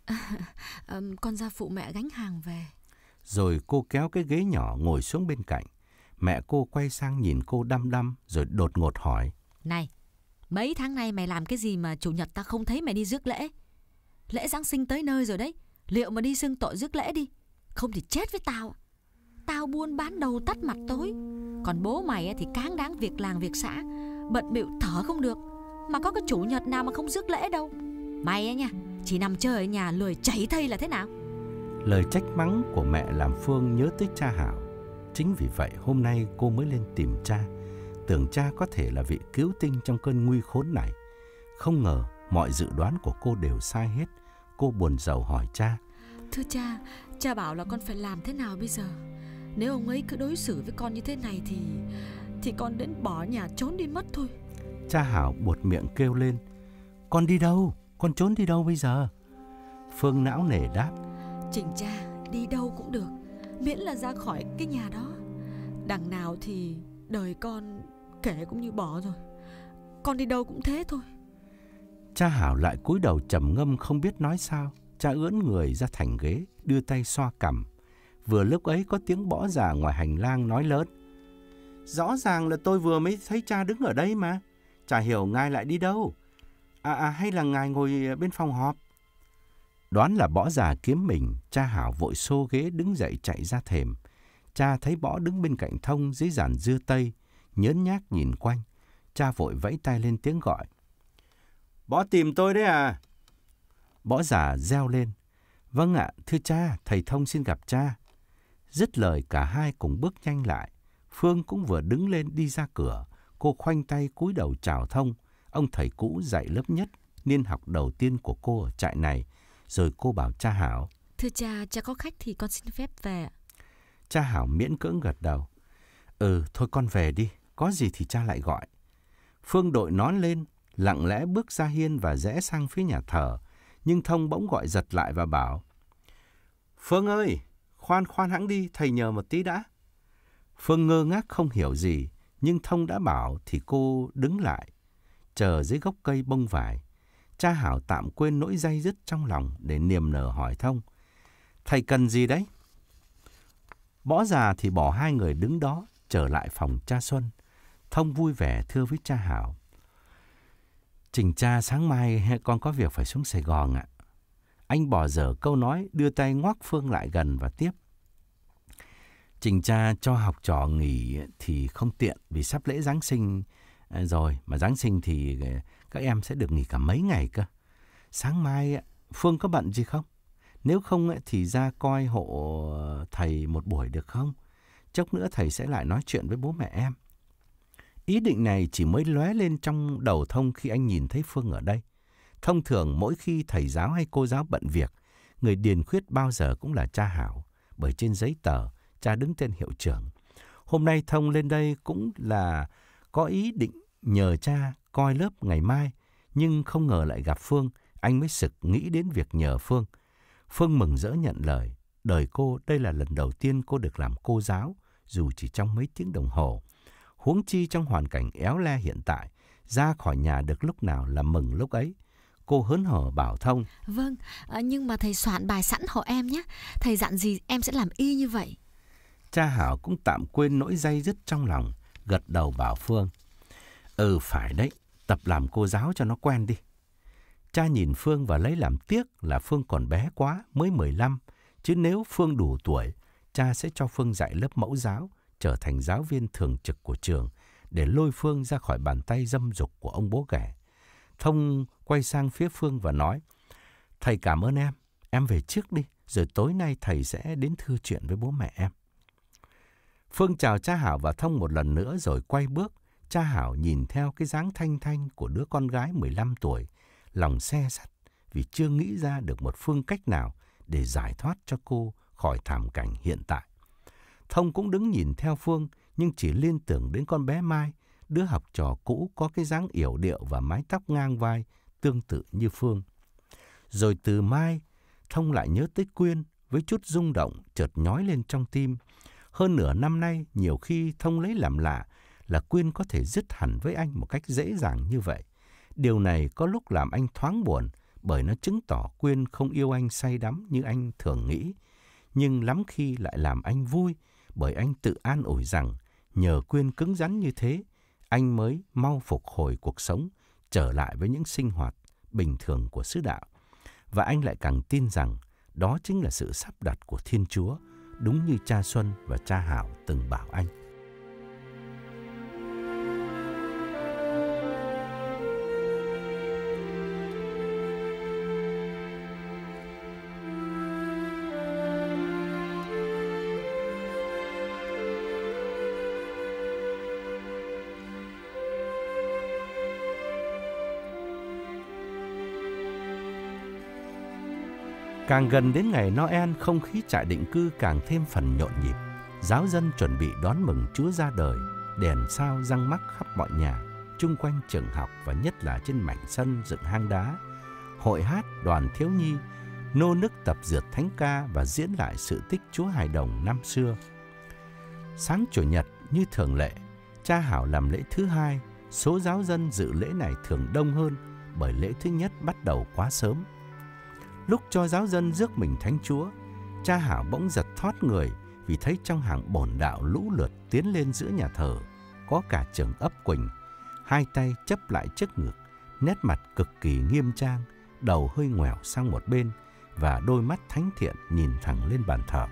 À, con ra phụ mẹ gánh hàng về. Rồi cô kéo cái ghế nhỏ ngồi xuống bên cạnh. Mẹ cô quay sang nhìn cô đăm đăm rồi đột ngột hỏi. Này, mấy tháng nay mày làm cái gì mà chủ nhật ta không thấy mày đi rước lễ? Lễ Giáng sinh tới nơi rồi đấy, liệu mà đi xưng tội rước lễ đi, không thì chết với tao. Tao buôn bán đầu tắt mặt tối, còn bố mày thì cáng đáng việc làng việc xã, bận bịu thở không được, mà có cái chủ nhật nào mà không rước lễ đâu. Mày ấy nha, chỉ nằm chơi ở nhà lười chảy thây là thế nào? Lời trách mắng của mẹ làm Phương nhớ tới cha Hảo. Chính vì vậy hôm nay cô mới lên tìm cha, tưởng cha có thể là vị cứu tinh trong cơn nguy khốn này. Không ngờ mọi dự đoán của cô đều sai hết. Cô buồn rầu hỏi cha. Thưa cha, cha bảo là con phải làm thế nào bây giờ? Nếu ông ấy cứ đối xử với con như thế này thì Thì con đến bỏ nhà trốn đi mất thôi. Cha Hảo buột miệng kêu lên. Con đi đâu? Con trốn đi đâu bây giờ? Phương não nề đáp. Trình cha, đi đâu cũng được, miễn là ra khỏi cái nhà đó. Đằng nào thì đời con kể cũng như bỏ rồi, con đi đâu cũng thế thôi. Cha Hảo lại cúi đầu trầm ngâm không biết nói sao. Cha ưỡn người ra thành ghế, đưa tay xoa cằm. Vừa lúc ấy có tiếng Bỏ Già ngoài hành lang nói lớn. Rõ ràng là tôi vừa mới thấy cha đứng ở đây mà. Chả hiểu ngài lại đi đâu. À, à hay là ngài ngồi bên phòng họp? Đoán là Bỏ Già kiếm mình, cha Hảo vội xô ghế đứng dậy chạy ra thềm. Cha thấy Bỏ đứng bên cạnh Thông dưới giàn dưa tây, nhớn nhác nhìn quanh. Cha vội vẫy tay lên tiếng gọi. Bỏ tìm tôi đấy à? Bỏ Già reo lên. Vâng ạ, thưa cha, thầy Thông xin gặp cha. Dứt lời cả hai cùng bước nhanh lại. Phương cũng vừa đứng lên đi ra cửa. Cô khoanh tay cúi đầu chào Thông, ông thầy cũ dạy lớp nhất, niên học đầu tiên của cô ở trại này. Rồi cô bảo cha Hảo. Thưa cha, cha có khách thì con xin phép về. Cha Hảo miễn cưỡng gật đầu. Ừ, thôi con về đi, có gì thì cha lại gọi. Phương đội nón lên, lặng lẽ bước ra hiên và rẽ sang phía nhà thờ. Nhưng Thông bỗng gọi giật lại và bảo. Phương ơi, khoan khoan hẵng đi, thầy nhờ một tí đã. Phương ngơ ngác không hiểu gì, nhưng Thông đã bảo thì cô đứng lại, chờ dưới gốc cây bông vải. Cha Hảo tạm quên nỗi day dứt trong lòng để niềm nở hỏi Thông. Thầy cần gì đấy? Bỏ Già thì bỏ hai người đứng đó, trở lại phòng cha Xuân. Thông vui vẻ thưa với cha Hảo. Trình cha, sáng mai con có việc phải xuống Sài Gòn ạ. Anh bỏ dở câu nói, đưa tay ngoắc Phương lại gần và tiếp. Trình cha cho học trò nghỉ thì không tiện vì sắp lễ Giáng sinh rồi. Mà Giáng sinh thì các em sẽ được nghỉ cả mấy ngày cơ. Sáng mai Phương có bận gì không? Nếu không thì ra coi hộ thầy một buổi được không? Chốc nữa thầy sẽ lại nói chuyện với bố mẹ em. Ý định này chỉ mới lóe lên trong đầu Thông khi anh nhìn thấy Phương ở đây. Thông thường mỗi khi thầy giáo hay cô giáo bận việc, người điền khuyết bao giờ cũng là cha Hảo. Bởi trên giấy tờ, cha đứng tên hiệu trưởng. Hôm nay Thông lên đây cũng là có ý định nhờ cha coi lớp ngày mai. Nhưng không ngờ lại gặp Phương, anh mới sực nghĩ đến việc nhờ Phương. Phương mừng rỡ nhận lời. Đời cô đây là lần đầu tiên cô được làm cô giáo, dù chỉ trong mấy tiếng đồng hồ. Huống chi trong hoàn cảnh éo le hiện tại, ra khỏi nhà được lúc nào là mừng lúc ấy. Cô hớn hở bảo Thông. Vâng, nhưng mà thầy soạn bài sẵn hộ em nhé. Thầy dặn gì em sẽ làm y như vậy. Cha Hảo cũng tạm quên nỗi day dứt trong lòng, gật đầu bảo Phương. Ừ phải đấy, tập làm cô giáo cho nó quen đi. Cha nhìn Phương và lấy làm tiếc là Phương còn bé quá, mới mười lăm. Chứ nếu Phương đủ tuổi, cha sẽ cho Phương dạy lớp mẫu giáo, trở thành giáo viên thường trực của trường, để lôi Phương ra khỏi bàn tay dâm dục của ông bố ghẻ. Thông quay sang phía Phương và nói. Thầy cảm ơn em, em về trước đi, rồi tối nay thầy sẽ đến thư chuyện với bố mẹ em. Phương chào cha Hảo và Thông một lần nữa rồi quay bước. Cha Hảo nhìn theo cái dáng thanh thanh của đứa con gái mười lăm tuổi, lòng se sắt vì chưa nghĩ ra được một phương cách nào để giải thoát cho cô khỏi thảm cảnh hiện tại. Thông cũng đứng nhìn theo Phương, nhưng chỉ liên tưởng đến con bé Mai, đứa học trò cũ có cái dáng yểu điệu và mái tóc ngang vai, tương tự như Phương. Rồi từ Mai, Thông lại nhớ tới Quyên với chút rung động chợt nhói lên trong tim. Hơn nửa năm nay, nhiều khi Thông lấy làm lạ là Quyên có thể dứt hẳn với anh một cách dễ dàng như vậy. Điều này có lúc làm anh thoáng buồn, bởi nó chứng tỏ Quyên không yêu anh say đắm như anh thường nghĩ, nhưng lắm khi lại làm anh vui, bởi anh tự an ủi rằng nhờ Quyên cứng rắn như thế, anh mới mau phục hồi cuộc sống, trở lại với những sinh hoạt bình thường của xứ đạo. Và anh lại càng tin rằng đó chính là sự sắp đặt của Thiên Chúa, đúng như cha Xuân và cha Hảo từng bảo anh. Càng gần đến ngày Noel, không khí trại định cư càng thêm phần nhộn nhịp. Giáo dân chuẩn bị đón mừng Chúa ra đời, đèn sao răng mắc khắp mọi nhà, chung quanh trường học và nhất là trên mảnh sân dựng hang đá. Hội hát, đoàn thiếu nhi, nô nức tập dượt thánh ca và diễn lại sự tích Chúa Hài Đồng năm xưa. Sáng Chủ nhật, như thường lệ, cha Hảo làm lễ thứ hai. Số giáo dân dự lễ này thường đông hơn, bởi lễ thứ nhất bắt đầu quá sớm. Lúc cho giáo dân rước mình Thánh Chúa, cha Hảo bỗng giật thót người vì thấy trong hàng bổn đạo lũ lượt tiến lên giữa nhà thờ, có cả trưởng ấp Quỳnh, hai tay chấp lại trước ngực, nét mặt cực kỳ nghiêm trang, đầu hơi ngoẻo sang một bên và đôi mắt thánh thiện nhìn thẳng lên bàn thờ.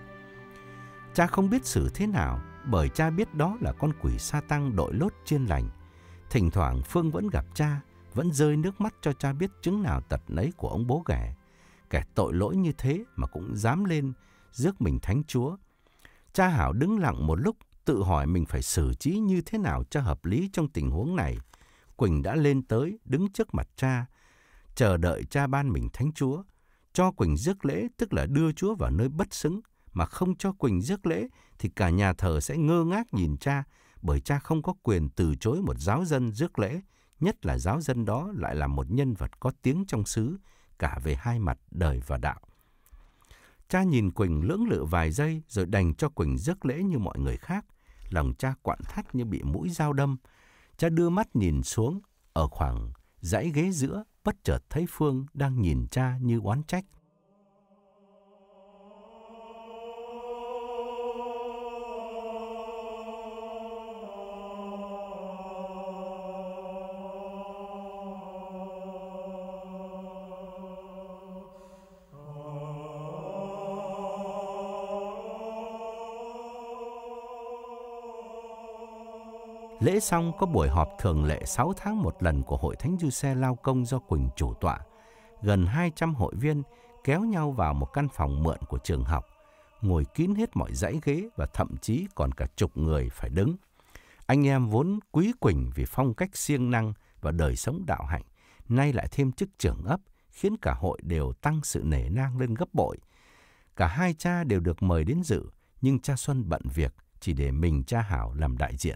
Cha không biết xử thế nào, bởi cha biết đó là con quỷ sa tăng đội lốt chiên lành. Thỉnh thoảng Phương vẫn gặp cha, vẫn rơi nước mắt cho cha biết chứng nào tật nấy của ông bố ghẻ. Kẻ tội lỗi như thế mà cũng dám lên rước mình Thánh Chúa. Cha Hảo đứng lặng một lúc, tự hỏi mình phải xử trí như thế nào cho hợp lý trong tình huống này. Quỳnh đã lên tới, đứng trước mặt cha, chờ đợi cha ban mình Thánh Chúa. Cho Quỳnh rước lễ tức là đưa Chúa vào nơi bất xứng, mà không cho Quỳnh rước lễ thì cả nhà thờ sẽ ngơ ngác nhìn cha, bởi cha không có quyền từ chối một giáo dân rước lễ, nhất là giáo dân đó lại là một nhân vật có tiếng trong xứ, cả về hai mặt đời và đạo. Cha nhìn Quỳnh lưỡng lự vài giây rồi đành cho Quỳnh rước lễ như mọi người khác. Lòng cha quặn thắt như bị mũi dao đâm. Cha đưa mắt nhìn xuống, ở khoảng dãy ghế giữa, bất chợt thấy Phương đang nhìn cha như oán trách. Lễ xong có buổi họp thường lệ sáu tháng một lần của Hội Thánh Giuse Lao Công do Quỳnh chủ tọa. Gần hai trăm hội viên kéo nhau vào một căn phòng mượn của trường học, ngồi kín hết mọi dãy ghế và thậm chí còn cả chục người phải đứng. Anh em vốn quý Quỳnh vì phong cách siêng năng và đời sống đạo hạnh, nay lại thêm chức trưởng ấp, khiến cả hội đều tăng sự nể nang lên gấp bội. Cả hai cha đều được mời đến dự, nhưng cha Xuân bận việc, chỉ để mình cha Hảo làm đại diện.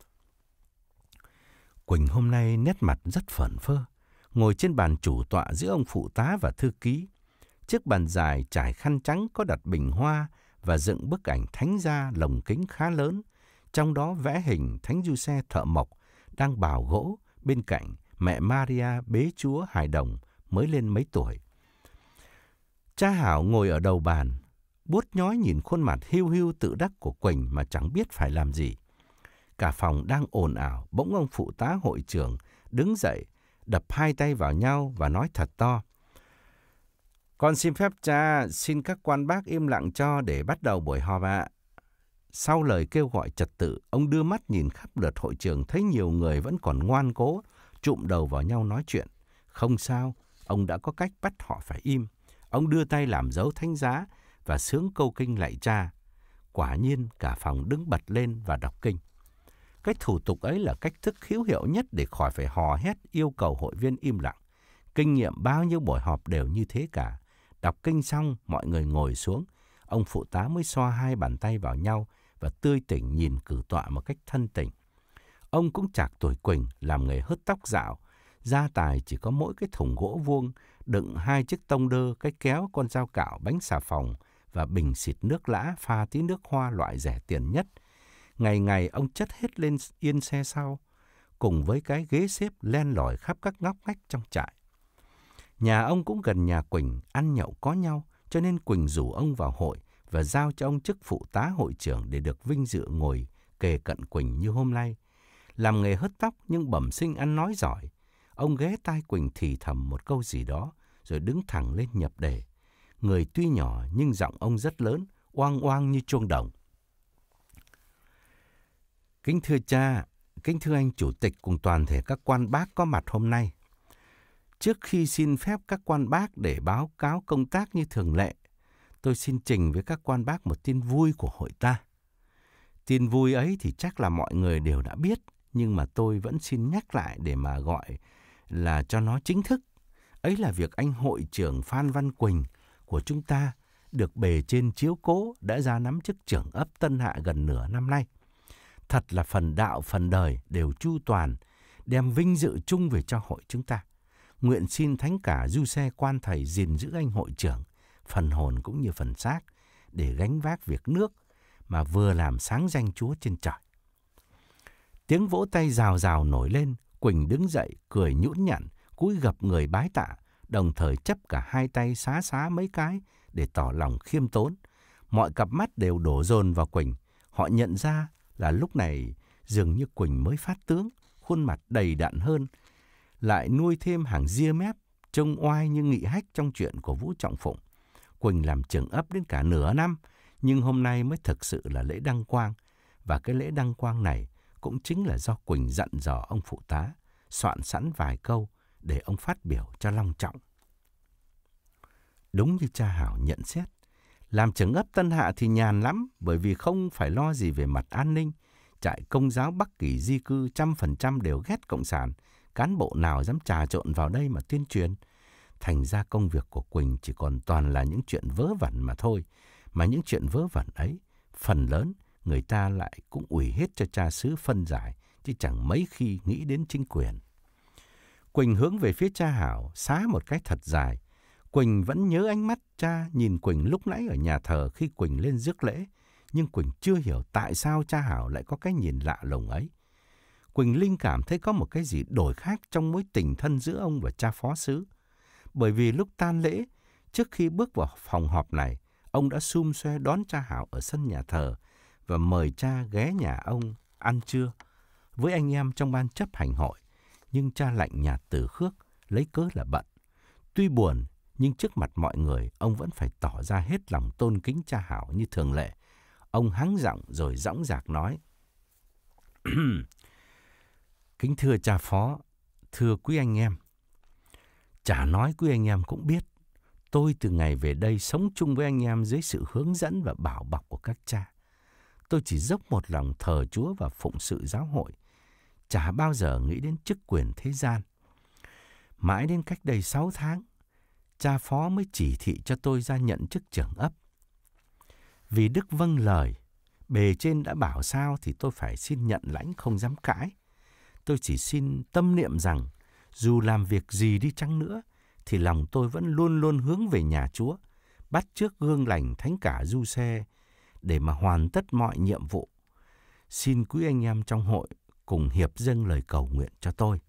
Quỳnh hôm nay nét mặt rất phởn phơ, ngồi trên bàn chủ tọa giữa ông phụ tá và thư ký. Chiếc bàn dài trải khăn trắng có đặt bình hoa và dựng bức ảnh thánh gia lồng kính khá lớn, trong đó vẽ hình Thánh Giuse thợ mộc đang bào gỗ bên cạnh mẹ Maria bế Chúa Hài Đồng mới lên mấy tuổi. Cha Hảo ngồi ở đầu bàn, buốt nhói nhìn khuôn mặt hiu hiu tự đắc của Quỳnh mà chẳng biết phải làm gì. Cả phòng đang ồn ào, bỗng ông phụ tá hội trưởng đứng dậy, đập hai tay vào nhau và nói thật to. Con xin phép cha, xin các quan bác im lặng cho để bắt đầu buổi họp ạ. Sau lời kêu gọi trật tự, ông đưa mắt nhìn khắp lượt hội trường, thấy nhiều người vẫn còn ngoan cố, chụm đầu vào nhau nói chuyện. Không sao, ông đã có cách bắt họ phải im. Ông đưa tay làm dấu thánh giá và xướng câu kinh lạy cha. Quả nhiên cả phòng đứng bật lên và đọc kinh. Cái thủ tục ấy là cách thức hữu hiệu nhất để khỏi phải hò hét yêu cầu hội viên im lặng. Kinh nghiệm bao nhiêu buổi họp đều như thế cả. Đọc kinh xong, mọi người ngồi xuống. Ông phụ tá mới xoa hai bàn tay vào nhau và tươi tỉnh nhìn cử tọa một cách thân tình. Ông cũng chạc tuổi Quỳnh, làm nghề hớt tóc dạo. Gia tài chỉ có mỗi cái thùng gỗ vuông, đựng hai chiếc tông đơ, cái kéo, con dao cạo, bánh xà phòng và bình xịt nước lã pha tí nước hoa loại rẻ tiền nhất. Ngày ngày ông chất hết lên yên xe sau, cùng với cái ghế xếp len lỏi khắp các ngóc ngách trong trại. Nhà ông cũng gần nhà Quỳnh, ăn nhậu có nhau, cho nên Quỳnh rủ ông vào hội và giao cho ông chức phụ tá hội trưởng để được vinh dự ngồi kề cận Quỳnh như hôm nay. Làm nghề hớt tóc nhưng bẩm sinh ăn nói giỏi. Ông ghé tai Quỳnh thì thầm một câu gì đó, rồi đứng thẳng lên nhập đề. Người tuy nhỏ nhưng giọng ông rất lớn, oang oang như chuông đồng. Kính thưa cha, kính thưa anh chủ tịch cùng toàn thể các quan bác có mặt hôm nay. Trước khi xin phép các quan bác để báo cáo công tác như thường lệ, tôi xin trình với các quan bác một tin vui của hội ta. Tin vui ấy thì chắc là mọi người đều đã biết, nhưng mà tôi vẫn xin nhắc lại để mà gọi là cho nó chính thức. Ấy là việc anh hội trưởng Phan Văn Quỳnh của chúng ta được bề trên chiếu cố đã ra nắm chức trưởng ấp Tân Hạ gần nửa năm nay. Thật là phần đạo phần đời đều chu toàn, đem vinh dự chung về cho hội chúng ta. Nguyện xin thánh cả du xe quan thầy gìn giữ anh hội trưởng, phần hồn cũng như phần xác, để gánh vác việc nước mà vừa làm sáng danh Chúa trên trời. Tiếng vỗ tay rào rào nổi lên, Quỳnh đứng dậy, cười nhũn nhặn, cúi gập người bái tạ, đồng thời chấp cả hai tay xá xá mấy cái để tỏ lòng khiêm tốn. Mọi cặp mắt đều đổ dồn vào Quỳnh. Họ nhận ra là lúc này dường như Quỳnh mới phát tướng, khuôn mặt đầy đặn hơn, lại nuôi thêm hàng ria mép, trông oai như Nghị Hách trong chuyện của Vũ Trọng Phụng. Quỳnh làm trưởng ấp đến cả nửa năm, nhưng hôm nay mới thực sự là lễ đăng quang. Và cái lễ đăng quang này cũng chính là do Quỳnh dặn dò ông phụ tá, soạn sẵn vài câu để ông phát biểu cho long trọng. Đúng như cha Hảo nhận xét, làm trưởng ấp Tân Hạ thì nhàn lắm, bởi vì không phải lo gì về mặt an ninh. Trại Công giáo Bắc Kỳ di cư trăm phần trăm đều ghét Cộng sản, cán bộ nào dám trà trộn vào đây mà tuyên truyền. Thành ra công việc của Quỳnh chỉ còn toàn là những chuyện vớ vẩn mà thôi. Mà những chuyện vớ vẩn ấy, phần lớn người ta lại cũng ủy hết cho cha xứ phân giải, chứ chẳng mấy khi nghĩ đến chính quyền. Quỳnh hướng về phía cha Hảo, xá một cái thật dài. Quỳnh vẫn nhớ ánh mắt cha nhìn Quỳnh lúc nãy ở nhà thờ khi Quỳnh lên rước lễ, nhưng Quỳnh chưa hiểu tại sao cha Hảo lại có cái nhìn lạ lùng ấy. Quỳnh linh cảm thấy có một cái gì đổi khác trong mối tình thân giữa ông và cha phó xứ. Bởi vì lúc tan lễ, trước khi bước vào phòng họp này, ông đã sum xoe đón cha Hảo ở sân nhà thờ và mời cha ghé nhà ông ăn trưa với anh em trong ban chấp hành hội. Nhưng cha lạnh nhạt từ khước, lấy cớ là bận. Tuy buồn, nhưng trước mặt mọi người, ông vẫn phải tỏ ra hết lòng tôn kính cha Hảo như thường lệ. Ông hắng giọng rồi dõng dạc nói: Kính thưa cha phó, thưa quý anh em. Chả nói quý anh em cũng biết, tôi từ ngày về đây sống chung với anh em dưới sự hướng dẫn và bảo bọc của các cha. Tôi chỉ dốc một lòng thờ Chúa và phụng sự giáo hội, chả bao giờ nghĩ đến chức quyền thế gian. Mãi đến cách đây sáu tháng, cha phó mới chỉ thị cho tôi ra nhận chức trưởng ấp. Vì đức vâng lời, bề trên đã bảo sao thì tôi phải xin nhận lãnh, không dám cãi. Tôi chỉ xin tâm niệm rằng dù làm việc gì đi chăng nữa thì lòng tôi vẫn luôn luôn hướng về nhà Chúa, bắt chước gương lành thánh cả du xe để mà hoàn tất mọi nhiệm vụ. Xin quý anh em trong hội cùng hiệp dâng lời cầu nguyện cho tôi.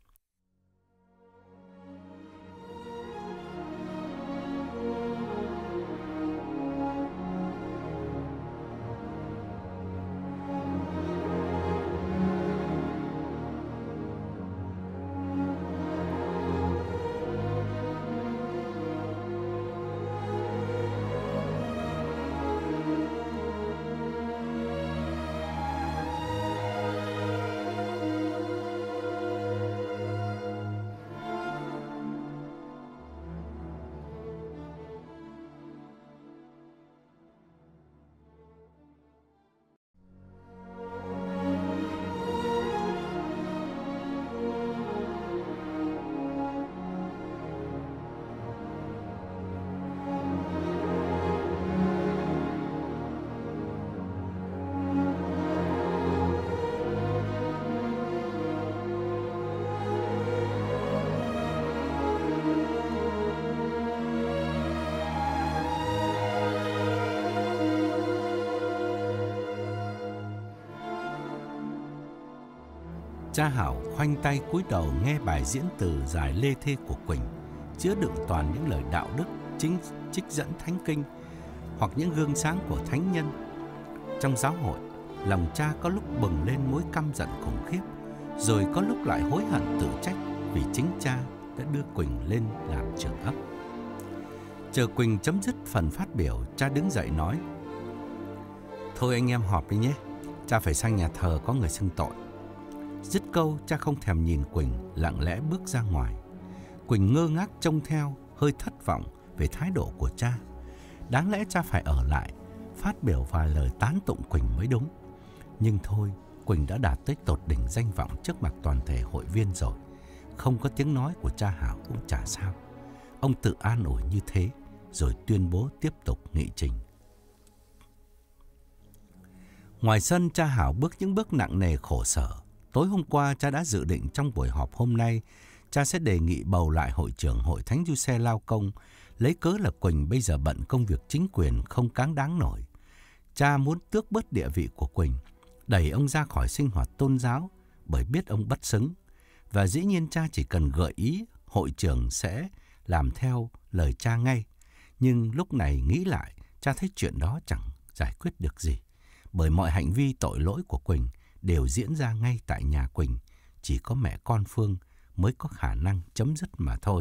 Cha Hảo khoanh tay cúi đầu nghe bài diễn từ dài lê thê của Quỳnh. chứa đựng toàn những lời đạo đức, chính trích dẫn thánh kinh hoặc những gương sáng của thánh nhân. Trong giáo hội, lòng cha có lúc bừng lên mối căm giận khủng khiếp, rồi có lúc lại hối hận tự trách vì chính cha đã đưa Quỳnh lên làm trưởng ấp. Chờ Quỳnh chấm dứt phần phát biểu, cha đứng dậy nói: "Thôi anh em họp đi nhé, cha phải sang nhà thờ có người xưng tội." Dứt câu, cha không thèm nhìn Quỳnh, lặng lẽ bước ra ngoài. Quỳnh ngơ ngác trông theo, hơi thất vọng về thái độ của cha. Đáng lẽ cha phải ở lại, phát biểu vài lời tán tụng Quỳnh mới đúng. Nhưng thôi, Quỳnh đã đạt tới tột đỉnh danh vọng trước mặt toàn thể hội viên rồi. Không có tiếng nói của cha Hảo cũng chả sao. Ông tự an ủi như thế, rồi tuyên bố tiếp tục nghị trình. Ngoài sân, cha Hảo bước những bước nặng nề khổ sở. Tối hôm qua, cha đã dự định trong buổi họp hôm nay, cha sẽ đề nghị bầu lại hội trưởng hội Thánh Giuse Lao Công, lấy cớ là Quỳnh bây giờ bận công việc chính quyền không cáng đáng nổi. Cha muốn tước bớt địa vị của Quỳnh, đẩy ông ra khỏi sinh hoạt tôn giáo bởi biết ông bất xứng. Và dĩ nhiên cha chỉ cần gợi ý, hội trưởng sẽ làm theo lời cha ngay. Nhưng lúc này nghĩ lại, cha thấy chuyện đó chẳng giải quyết được gì. Bởi mọi hành vi tội lỗi của Quỳnh đều diễn ra ngay tại nhà Quỳnh. Chỉ có mẹ con Phương mới có khả năng chấm dứt mà thôi.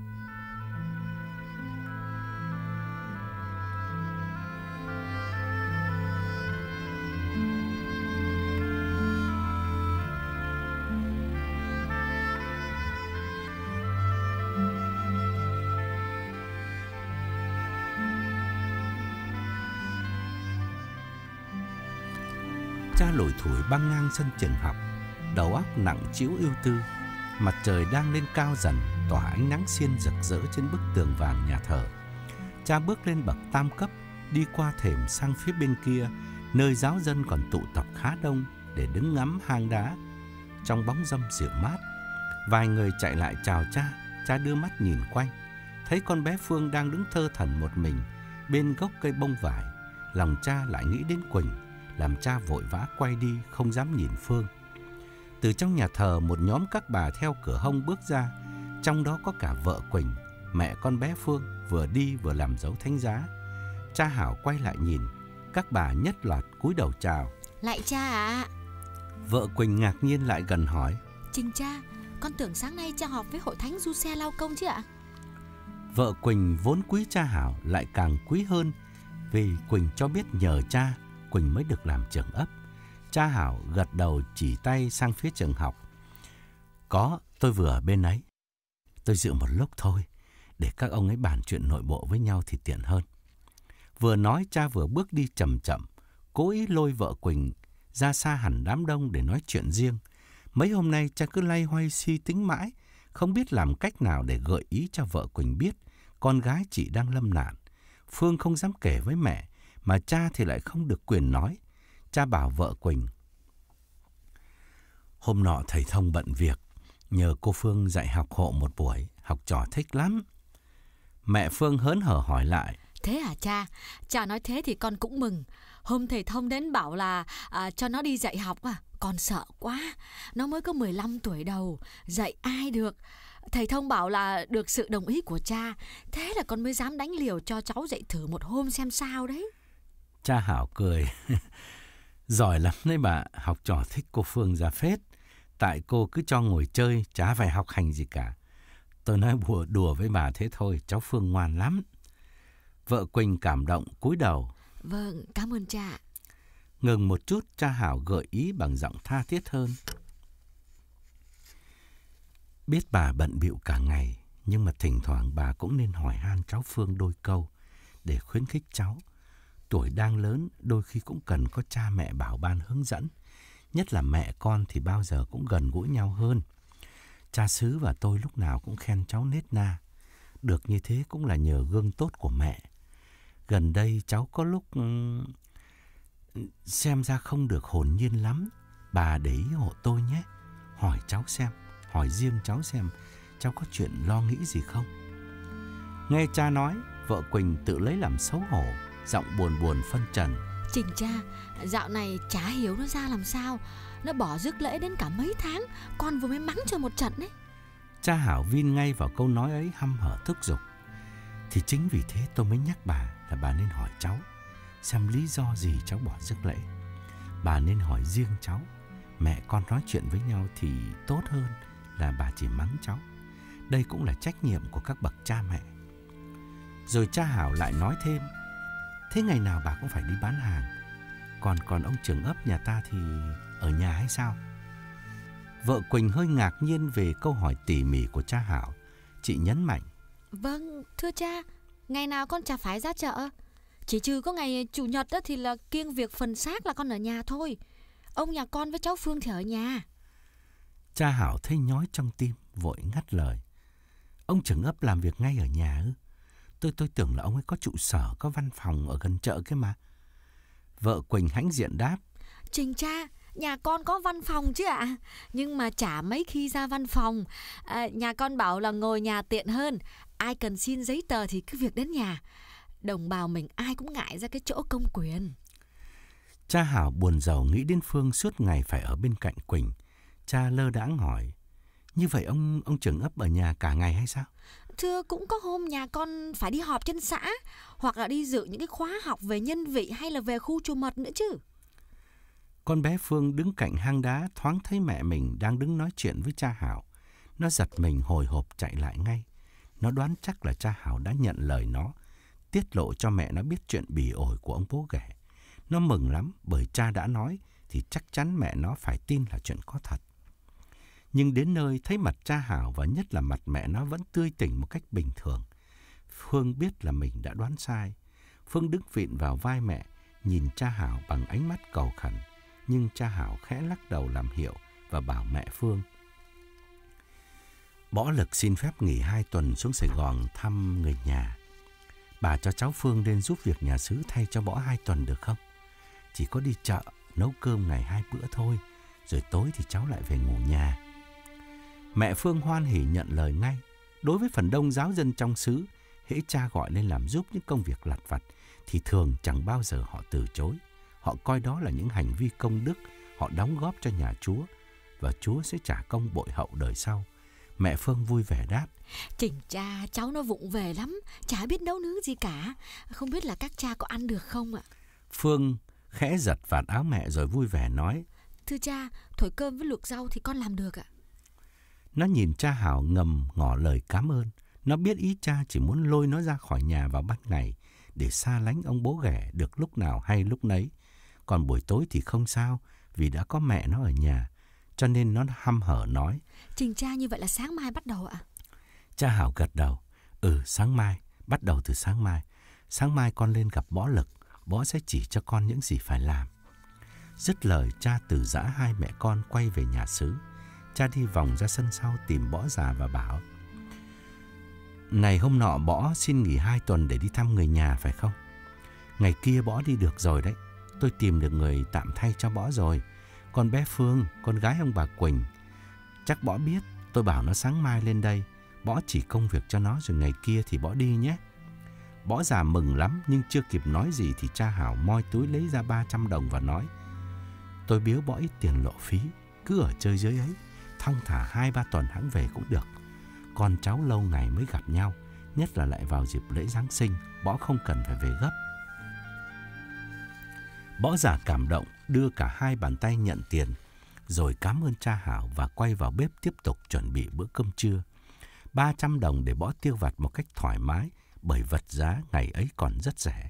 Cha lủi thủi băng ngang sân trường học, đầu óc nặng trĩu ưu tư. Mặt trời đang lên cao dần, tỏa ánh nắng xiên rực rỡ trên bức tường vàng nhà thờ. Cha bước lên bậc tam cấp, đi qua thềm sang phía bên kia, nơi giáo dân còn tụ tập khá đông để đứng ngắm hang đá trong bóng râm dịu mát. Vài người chạy lại chào cha. Cha đưa mắt nhìn quanh, thấy con bé Phương đang đứng thơ thẩn một mình bên gốc cây bông vải. Lòng cha lại nghĩ đến Quỳnh, làm cha vội vã quay đi, không dám nhìn Phương. Từ trong nhà thờ, một nhóm các bà theo cửa hông bước ra, trong đó có cả vợ Quỳnh, mẹ con bé Phương, vừa đi vừa làm dấu thánh giá. Cha Hảo quay lại nhìn, các bà nhất loạt cúi đầu chào. Lại cha ạ. Vợ Quỳnh ngạc nhiên lại gần hỏi: Trình cha, con tưởng sáng nay cha họp với hội Thánh Giuse Lao Công chứ ạ? Vợ Quỳnh vốn quý cha Hảo lại càng quý hơn, vì Quỳnh cho biết nhờ cha Quỳnh mới được làm trưởng ấp. Cha Hảo gật đầu chỉ tay sang phía trường học. Có, tôi vừa ở bên ấy. Tôi dự một lúc thôi, để các ông ấy bàn chuyện nội bộ với nhau thì tiện hơn. Vừa nói, cha vừa bước đi chậm chậm, cố ý lôi vợ Quỳnh ra xa hẳn đám đông để nói chuyện riêng. Mấy hôm nay cha cứ loay hoay suy tính mãi, không biết làm cách nào để gợi ý cho vợ Quỳnh biết con gái chị đang lâm nạn. Phương không dám kể với mẹ, mà cha thì lại không được quyền nói. Cha bảo vợ Quỳnh: Hôm nọ thầy Thông bận việc, nhờ cô Phương dạy học hộ một buổi, học trò thích lắm. Mẹ Phương hớn hở hỏi lại: Thế à cha? Cha nói thế thì con cũng mừng. Hôm thầy Thông đến bảo là à, cho nó đi dạy học à? Con sợ quá. Nó mới có mười lăm tuổi đầu, dạy ai được. Thầy Thông bảo là được sự đồng ý của cha. Thế là con mới dám đánh liều cho cháu dạy thử một hôm xem sao đấy. Cha Hảo cười. Giỏi lắm đấy bà, học trò thích cô Phương ra phết. Tại cô cứ cho ngồi chơi, chả phải học hành gì cả. Tôi nói đùa, đùa với bà thế thôi, cháu Phương ngoan lắm. Vợ Quỳnh cảm động cúi đầu. Vâng, cảm ơn cha. Ngừng một chút, cha Hảo gợi ý bằng giọng tha thiết hơn. Biết bà bận bịu cả ngày, nhưng mà thỉnh thoảng bà cũng nên hỏi han cháu Phương đôi câu để khuyến khích cháu. Tuổi đang lớn, đôi khi cũng cần có cha mẹ bảo ban hướng dẫn. Nhất là mẹ con thì bao giờ cũng gần gũi nhau hơn. Cha xứ và tôi lúc nào cũng khen cháu nết na. Được như thế cũng là nhờ gương tốt của mẹ. Gần đây cháu có lúc xem ra không được hồn nhiên lắm. Bà để ý hộ tôi nhé. Hỏi cháu xem, hỏi riêng cháu xem, cháu có chuyện lo nghĩ gì không? Nghe cha nói, vợ Quỳnh tự lấy làm xấu hổ, giọng buồn buồn phân trần. Trình cha, dạo này chả hiểu nó ra làm sao. Nó bỏ rước lễ đến cả mấy tháng, con vừa mới mắng cho một trận đấy. Cha Hảo vin ngay vào câu nói ấy, hăm hở thúc giục. Thì chính vì thế tôi mới nhắc bà là bà nên hỏi cháu xem lý do gì cháu bỏ rước lễ. Bà nên hỏi riêng cháu. Mẹ con nói chuyện với nhau thì tốt hơn là bà chỉ mắng cháu. Đây cũng là trách nhiệm của các bậc cha mẹ. Rồi cha Hảo lại nói thêm. Thế ngày nào bà cũng phải đi bán hàng. Còn còn ông trưởng ấp nhà ta thì ở nhà hay sao? Vợ Quỳnh hơi ngạc nhiên về câu hỏi tỉ mỉ của cha Hảo. Chị nhấn mạnh. Vâng, thưa cha, ngày nào con chả phải ra chợ. Chỉ trừ có ngày chủ nhật đó thì là kiêng việc phần xác là con ở nhà thôi. Ông nhà con với cháu Phương thì ở nhà. Cha Hảo thấy nhói trong tim, vội ngắt lời. Ông trưởng ấp làm việc ngay ở nhà ư? Tôi tôi tưởng là ông ấy có trụ sở, có văn phòng ở gần chợ kia mà. Vợ Quỳnh hãnh diện đáp. Trình cha, nhà con có văn phòng chứ ạ. À? Nhưng mà chả mấy khi ra văn phòng. À, nhà con bảo là ngồi nhà tiện hơn. Ai cần xin giấy tờ thì cứ việc đến nhà. Đồng bào mình ai cũng ngại ra cái chỗ công quyền. Cha Hảo buồn rầu nghĩ đến Phương suốt ngày phải ở bên cạnh Quỳnh. Cha lơ đãng hỏi. Như vậy ông ông trưởng ấp ở nhà cả ngày hay sao? Thưa, cũng có hôm nhà con phải đi họp trên xã, hoặc là đi dự những cái khóa học về nhân vị hay là về khu chùa mật nữa chứ. Con bé Phương đứng cạnh hang đá thoáng thấy mẹ mình đang đứng nói chuyện với cha Hảo. Nó giật mình hồi hộp chạy lại ngay. Nó đoán chắc là cha Hảo đã nhận lời nó, tiết lộ cho mẹ nó biết chuyện bỉ ổi của ông bố ghẻ. Nó mừng lắm bởi cha đã nói thì chắc chắn mẹ nó phải tin là chuyện có thật. Nhưng đến nơi thấy mặt cha Hảo và nhất là mặt mẹ nó vẫn tươi tỉnh một cách bình thường. Phương biết là mình đã đoán sai. Phương đứng vịn vào vai mẹ, nhìn cha Hảo bằng ánh mắt cầu khẩn. Nhưng cha Hảo khẽ lắc đầu làm hiệu và bảo mẹ Phương. Bỏ Lực xin phép nghỉ hai tuần xuống Sài Gòn thăm người nhà. Bà cho cháu Phương lên giúp việc nhà xứ thay cho Bỏ hai tuần được không? Chỉ có đi chợ, nấu cơm ngày hai bữa thôi, rồi tối thì cháu lại về ngủ nhà. Mẹ Phương hoan hỉ nhận lời ngay. Đối với phần đông giáo dân trong xứ, hễ cha gọi lên làm giúp những công việc lặt vặt thì thường chẳng bao giờ họ từ chối. Họ coi đó là những hành vi công đức, họ đóng góp cho nhà Chúa và Chúa sẽ trả công bội hậu đời sau. Mẹ Phương vui vẻ đáp. Trình cha, cháu nó vụng về lắm, chả biết nấu nướng gì cả. Không biết là các cha có ăn được không ạ? Phương khẽ giật vạt áo mẹ rồi vui vẻ nói. Thưa cha, thổi cơm với luộc rau thì con làm được ạ. Nó nhìn cha Hảo ngầm ngỏ lời cảm ơn. Nó biết ý cha chỉ muốn lôi nó ra khỏi nhà vào ban ngày để xa lánh ông bố ghẻ được lúc nào hay lúc nấy. Còn buổi tối thì không sao vì đã có mẹ nó ở nhà. Cho nên nó hăm hở nói. Trình cha, như vậy là sáng mai bắt đầu ạ? Cha Hảo gật đầu. Ừ, sáng mai, bắt đầu từ sáng mai. Sáng mai con lên gặp Bó Lực. Bó sẽ chỉ cho con những gì phải làm. Dứt lời, cha từ giã hai mẹ con quay về nhà xứ. Cha đi vòng ra sân sau tìm Bõ già và bảo. Này hôm nọ Bõ xin nghỉ hai tuần để đi thăm người nhà phải không? Ngày kia Bõ đi được rồi đấy. Tôi tìm được người tạm thay cho Bõ rồi. Con bé Phương, con gái ông bà Quỳnh. Chắc Bõ biết, tôi bảo nó sáng mai lên đây. Bõ chỉ công việc cho nó rồi ngày kia thì Bõ đi nhé. Bõ già mừng lắm nhưng chưa kịp nói gì thì cha Hảo moi túi lấy ra ba trăm đồng và nói. Tôi biếu Bõ ít tiền lộ phí, cứ ở chơi dưới ấy. Thong thả hai ba tuần hãng về cũng được. Con cháu lâu ngày mới gặp nhau, nhất là lại vào dịp lễ Giáng sinh, Bõ không cần phải về gấp. Bõ già cảm động đưa cả hai bàn tay nhận tiền, rồi cảm ơn cha Hảo và quay vào bếp tiếp tục chuẩn bị bữa cơm trưa. ba trăm đồng để Bõ tiêu vặt một cách thoải mái bởi vật giá ngày ấy còn rất rẻ.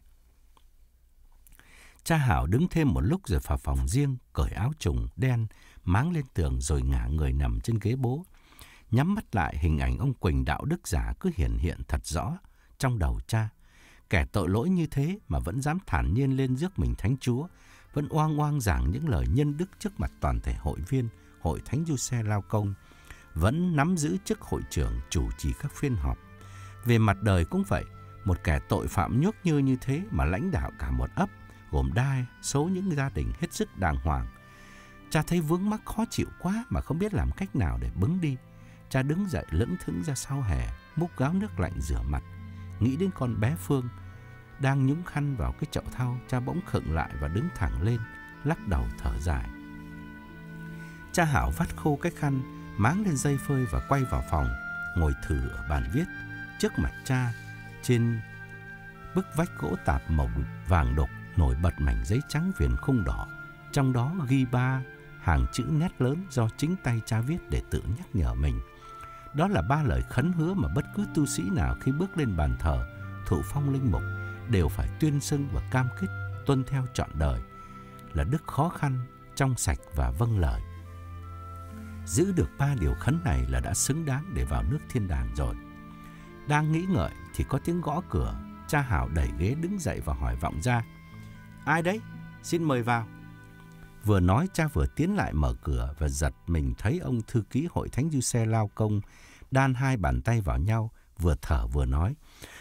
Cha Hảo đứng thêm một lúc rồi vào phòng riêng, cởi áo trùng đen, máng lên tường rồi ngả người nằm trên ghế bố. Nhắm mắt lại, hình ảnh ông Quỳnh đạo đức giả cứ hiện hiện thật rõ trong đầu cha. Kẻ tội lỗi như thế mà vẫn dám thản nhiên lên rước mình Thánh Chúa, vẫn oang oang giảng những lời nhân đức trước mặt toàn thể hội viên Hội Thánh Giuse Lao Công, vẫn nắm giữ chức hội trưởng chủ trì các phiên họp. Về mặt đời cũng vậy, một kẻ tội phạm nhốt nhơ như thế mà lãnh đạo cả một ấp, gồm đa số những gia đình hết sức đàng hoàng. Cha thấy vướng mắc khó chịu quá mà không biết làm cách nào để bứng đi. Cha đứng dậy lững thững ra sau hè, múc gáo nước lạnh rửa mặt. Nghĩ đến con bé Phương đang nhúng khăn vào cái chậu thau, cha bỗng khựng lại và đứng thẳng lên, lắc đầu thở dài. Cha Hảo vắt khô cái khăn, máng lên dây phơi và quay vào phòng. ngồi thử ở bàn viết. Trước mặt cha, trên bức vách gỗ tạp màu vàng đục, nổi bật mảnh giấy trắng viền khung đỏ. Trong đó ghi ba hàng chữ nét lớn do chính tay cha viết để tự nhắc nhở mình. Đó là ba lời khấn hứa mà bất cứ tu sĩ nào khi bước lên bàn thờ thụ phong linh mục đều phải tuyên xưng và cam kết tuân theo trọn đời, là đức khó khăn, trong sạch và vâng lời. Giữ được ba điều khấn này là đã xứng đáng để vào nước thiên đàng rồi. Đang nghĩ ngợi thì có tiếng gõ cửa. Cha Hảo đẩy ghế đứng dậy và hỏi vọng ra: "Ai đấy? Xin mời vào." Vừa nói, cha vừa tiến lại mở cửa và giật mình thấy ông thư ký hội thánh Giuse Lao Công đan hai bàn tay vào nhau, vừa thở vừa nói: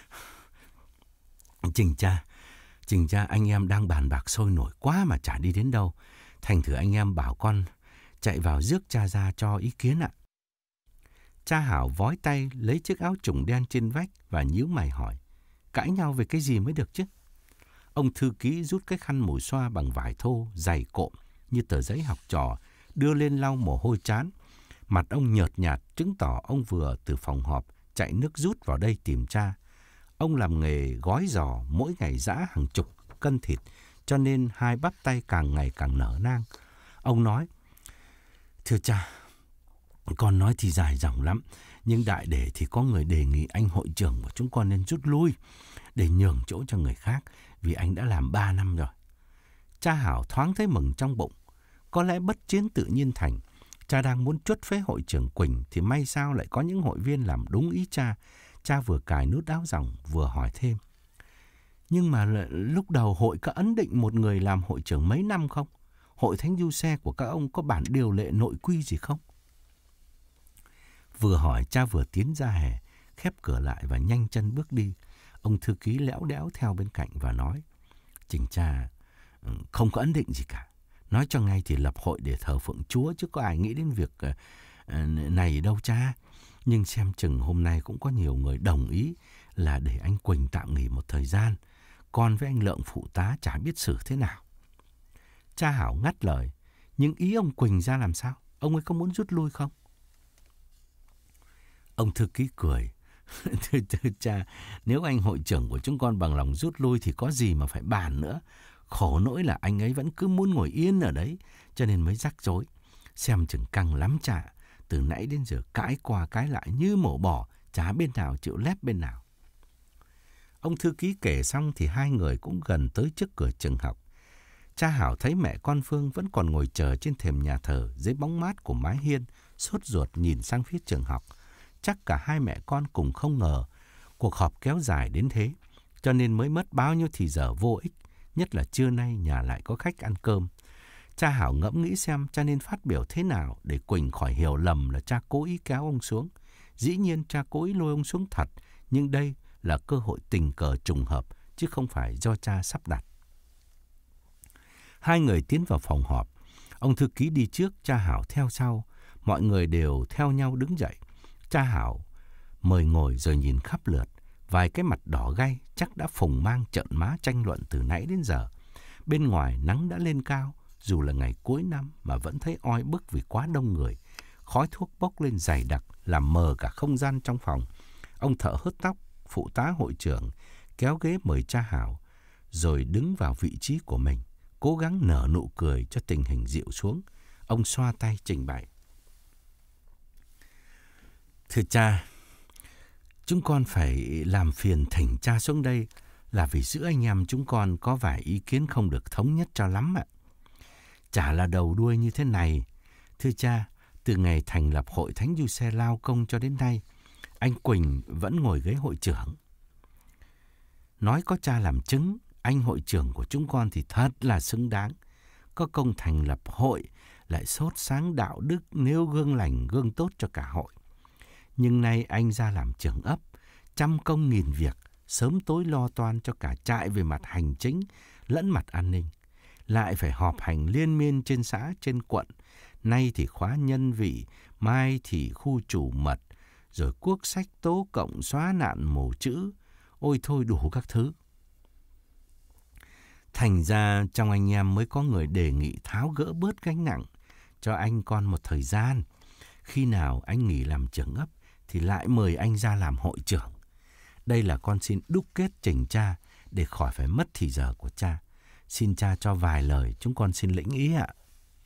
Trình cha, Trình cha, anh em đang bàn bạc sôi nổi quá mà chả đi đến đâu. Thành thử anh em bảo con chạy vào rước cha ra cho ý kiến ạ. Cha Hảo vói tay lấy chiếc áo trùng đen trên vách và nhíu mày hỏi: "Cãi nhau về cái gì mới được chứ?" Ông thư ký rút cái khăn mùi xoa bằng vải thô dày cộm như tờ giấy học trò, đưa lên lau mồ hôi trán. Mặt ông nhợt nhạt, chứng tỏ ông vừa từ phòng họp chạy nước rút vào đây tìm cha. Ông làm nghề gói giò, mỗi ngày giã hàng chục cân thịt, cho nên hai bắp tay càng ngày càng nở nang. Ông nói: "Thưa cha, con nói thì dài dòng lắm, nhưng đại để thì có người đề nghị anh hội trưởng của chúng con nên rút lui để nhường chỗ cho người khác, vì anh đã làm ba năm rồi." Cha Hảo thoáng thấy mừng trong bụng. Có lẽ bất chiến tự nhiên thành. Cha đang muốn chuất phế hội trưởng Quỳnh thì may sao lại có những hội viên làm đúng ý cha. Cha vừa cài nút áo dòng vừa hỏi thêm: "Nhưng mà lúc đầu hội có ấn định một người làm hội trưởng mấy năm không? Hội thánh Giuse của các ông có bản điều lệ nội quy gì không?" Vừa hỏi, cha vừa tiến ra hè, khép cửa lại và nhanh chân bước đi. Ông thư ký lẽo đẽo theo bên cạnh và nói: "Trình cha, không có ấn định gì cả. Nói cho ngay thì lập hội để thờ phượng Chúa, chứ có ai nghĩ đến việc này đâu cha. Nhưng xem chừng hôm nay cũng có nhiều người đồng ý là để anh Quỳnh tạm nghỉ một thời gian. Con với anh Lượng phụ tá chả biết xử thế nào." Cha Hảo ngắt lời: "Nhưng ý ông Quỳnh ra làm sao? Ông ấy có muốn rút lui không?" Ông thư ký cười: thưa, thưa cha, nếu anh hội trưởng của chúng con bằng lòng rút lui thì có gì mà phải bàn nữa. Khổ nỗi là anh ấy vẫn cứ muốn ngồi yên ở đấy, cho nên mới rắc rối. Xem chừng căng lắm cha. Từ nãy đến giờ cãi qua cãi lại như mổ bò, chả bên nào chịu lép bên nào." Ông thư ký kể xong thì hai người cũng gần tới trước cửa trường học. Cha Hảo thấy mẹ con Phương vẫn còn ngồi chờ trên thềm nhà thờ dưới bóng mát của mái hiên, sốt ruột nhìn sang phía trường học. Chắc cả hai mẹ con cùng không ngờ cuộc họp kéo dài đến thế, cho nên mới mất bao nhiêu thì giờ vô ích, nhất là trưa nay nhà lại có khách ăn cơm. Cha Hảo ngẫm nghĩ xem cha nên phát biểu thế nào để Quỳnh khỏi hiểu lầm là cha cố ý kéo ông xuống. Dĩ nhiên cha cố ý lôi ông xuống thật, nhưng đây là cơ hội tình cờ trùng hợp, chứ không phải do cha sắp đặt. Hai người tiến vào phòng họp. Ông thư ký đi trước, cha Hảo theo sau. Mọi người đều theo nhau đứng dậy. Cha Hảo mời ngồi rồi nhìn khắp lượt. Vài cái mặt đỏ gay chắc đã phùng mang trợn má tranh luận từ nãy đến giờ. Bên ngoài nắng đã lên cao, dù là ngày cuối năm mà vẫn thấy oi bức vì quá đông người. Khói thuốc bốc lên dày đặc làm mờ cả không gian trong phòng. Ông thợ hớt tóc, phụ tá hội trưởng, kéo ghế mời cha Hảo, rồi đứng vào vị trí của mình, cố gắng nở nụ cười cho tình hình dịu xuống. Ông xoa tay trình bày: "Thưa cha, chúng con phải làm phiền thỉnh cha xuống đây là vì giữa anh em chúng con có vài ý kiến không được thống nhất cho lắm ạ. Chả là đầu đuôi như thế này. Thưa cha, từ ngày thành lập hội thánh Giuse Lao Công cho đến nay, anh Quỳnh vẫn ngồi ghế hội trưởng. Nói có cha làm chứng, anh hội trưởng của chúng con thì thật là xứng đáng. Có công thành lập hội, lại sốt sáng đạo đức, nêu gương lành gương tốt cho cả hội. Nhưng nay anh ra làm trưởng ấp, trăm công nghìn việc, sớm tối lo toan cho cả trại về mặt hành chính lẫn mặt an ninh. Lại phải họp hành liên miên trên xã, trên quận. Nay thì khóa nhân vị, mai thì khu chủ mật, rồi quốc sách tố cộng xóa nạn mù chữ. Ôi thôi đủ các thứ. Thành ra trong anh em mới có người đề nghị tháo gỡ bớt gánh nặng cho anh con một thời gian. Khi nào anh nghỉ làm trưởng ấp thì lại mời anh ra làm hội trưởng. Đây là con xin đúc kết trình cha để khỏi phải mất thì giờ của cha. Xin cha cho vài lời, chúng con xin lĩnh ý ạ.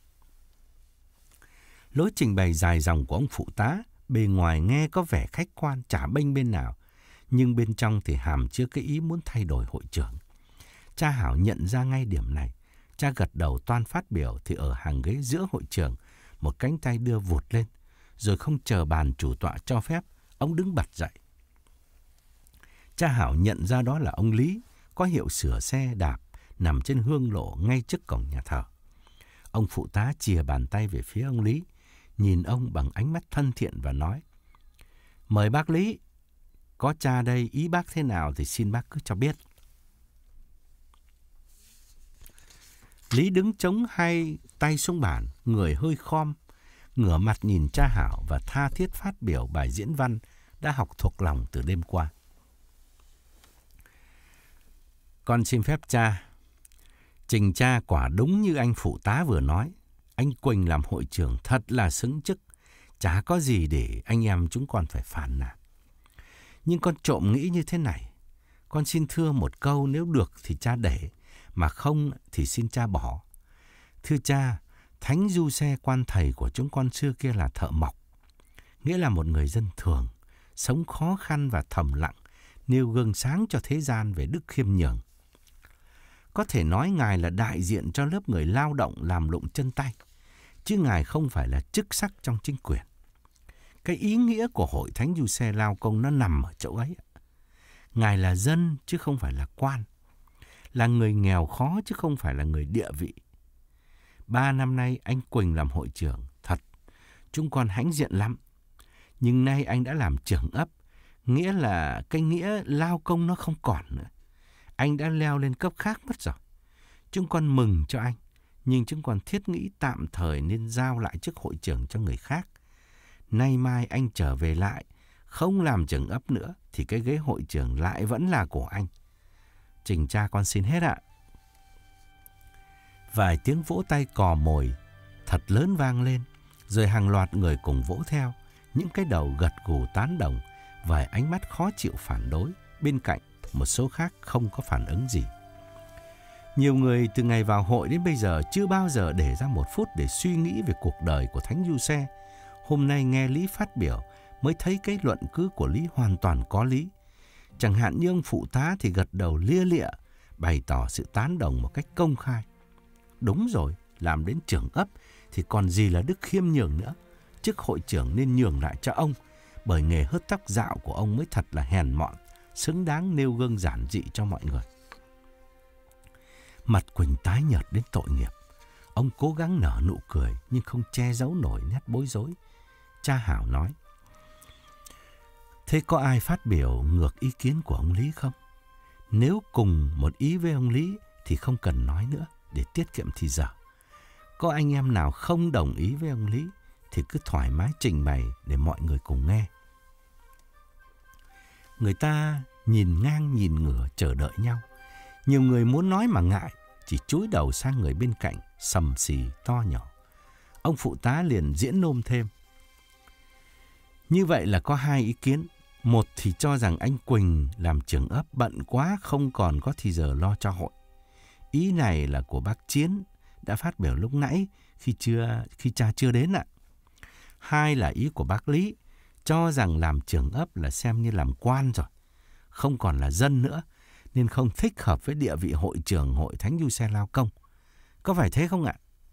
Lối trình bày dài dòng của ông phụ tá, bề ngoài nghe có vẻ khách quan, chả bênh bên nào, nhưng bên trong thì hàm chứa cái ý muốn thay đổi hội trưởng. Cha Hảo nhận ra ngay điểm này. Cha gật đầu toan phát biểu thì ở hàng ghế giữa hội trường, một cánh tay đưa vụt lên, rồi không chờ bàn chủ tọa cho phép, ông đứng bật dậy. Cha Hảo nhận ra đó là ông Lý, có hiệu sửa xe đạp, nằm trên hương lộ ngay trước cổng nhà thờ. Ông phụ tá chìa bàn tay về phía ông Lý, nhìn ông bằng ánh mắt thân thiện và nói: "Mời bác Lý, có cha đây, ý bác thế nào thì xin bác cứ cho biết." Lý đứng chống hai tay xuống bàn, người hơi khom, ngửa mặt nhìn cha Hảo và tha thiết phát biểu bài diễn văn đã học thuộc lòng từ đêm qua. "Con xin phép cha, trình cha quả đúng như anh phụ tá vừa nói. Anh Quỳnh làm hội trưởng thật là xứng chức, chả có gì để anh em chúng con phải phản nàn. Nhưng con trộm nghĩ như thế này, con xin thưa một câu, nếu được thì cha để, mà không thì xin cha bỏ. Thưa cha, Thánh Du Xe quan thầy của chúng con xưa kia là thợ mộc, nghĩa là một người dân thường, sống khó khăn và thầm lặng, nêu gương sáng cho thế gian về đức khiêm nhường. Có thể nói Ngài là đại diện cho lớp người lao động làm lụng chân tay, chứ Ngài không phải là chức sắc trong chính quyền. Cái ý nghĩa của Hội Thánh Du Xe Lao Công nó nằm ở chỗ ấy. Ngài là dân chứ không phải là quan, là người nghèo khó chứ không phải là người địa vị. Ba năm nay anh Quỳnh làm hội trưởng, thật, chúng con hãnh diện lắm. Nhưng nay anh đã làm trưởng ấp, nghĩa là cái nghĩa lao công nó không còn nữa. Anh đã leo lên cấp khác mất rồi. Chúng con mừng cho anh, nhưng chúng con thiết nghĩ tạm thời nên giao lại chức hội trưởng cho người khác. Nay mai anh trở về lại, không làm trưởng ấp nữa, thì cái ghế hội trưởng lại vẫn là của anh. Trình cha con xin hết ạ." Vài tiếng vỗ tay cò mồi thật lớn vang lên, rồi hàng loạt người cùng vỗ theo, những cái đầu gật gù tán đồng, vài ánh mắt khó chịu phản đối. Bên cạnh, một số khác không có phản ứng gì. Nhiều người từ ngày vào hội đến bây giờ chưa bao giờ để ra một phút để suy nghĩ về cuộc đời của Thánh Du Xe. Hôm nay nghe Lý phát biểu mới thấy cái luận cứ của Lý hoàn toàn có lý. Chẳng hạn như ông phụ tá thì gật đầu lia lịa, bày tỏ sự tán đồng một cách công khai. Đúng rồi, làm đến trưởng ấp thì còn gì là đức khiêm nhường nữa. Chức hội trưởng nên nhường lại cho ông, bởi nghề hớt tóc dạo của ông mới thật là hèn mọn, xứng đáng nêu gương giản dị cho mọi người. Mặt Quỳnh tái nhợt đến tội nghiệp. Ông cố gắng nở nụ cười nhưng không che giấu nổi nét bối rối. Cha Hảo nói: "Thế có ai phát biểu ngược ý kiến của ông Lý không? Nếu cùng một ý với ông Lý thì không cần nói nữa để tiết kiệm thì giờ. Có anh em nào không đồng ý với ông Lý thì cứ thoải mái trình bày để mọi người cùng nghe." Người ta nhìn ngang nhìn ngửa chờ đợi nhau. Nhiều người muốn nói mà ngại, chỉ chúi đầu sang người bên cạnh, sầm xì to nhỏ. Ông phụ tá liền diễn nôm thêm: "Như vậy là có hai ý kiến. Một thì cho rằng anh Quỳnh làm trưởng ấp bận quá, không còn có thì giờ lo cho hội. Ý này là của bác Chiến đã phát biểu lúc nãy khi chưa khi cha chưa đến ạ. Hai là ý của bác Lý, cho rằng làm trưởng ấp là xem như làm quan rồi, không còn là dân nữa, nên không thích hợp với địa vị hội trưởng Hội Thánh Du Xe Lao Công. Có phải thế không ạ?"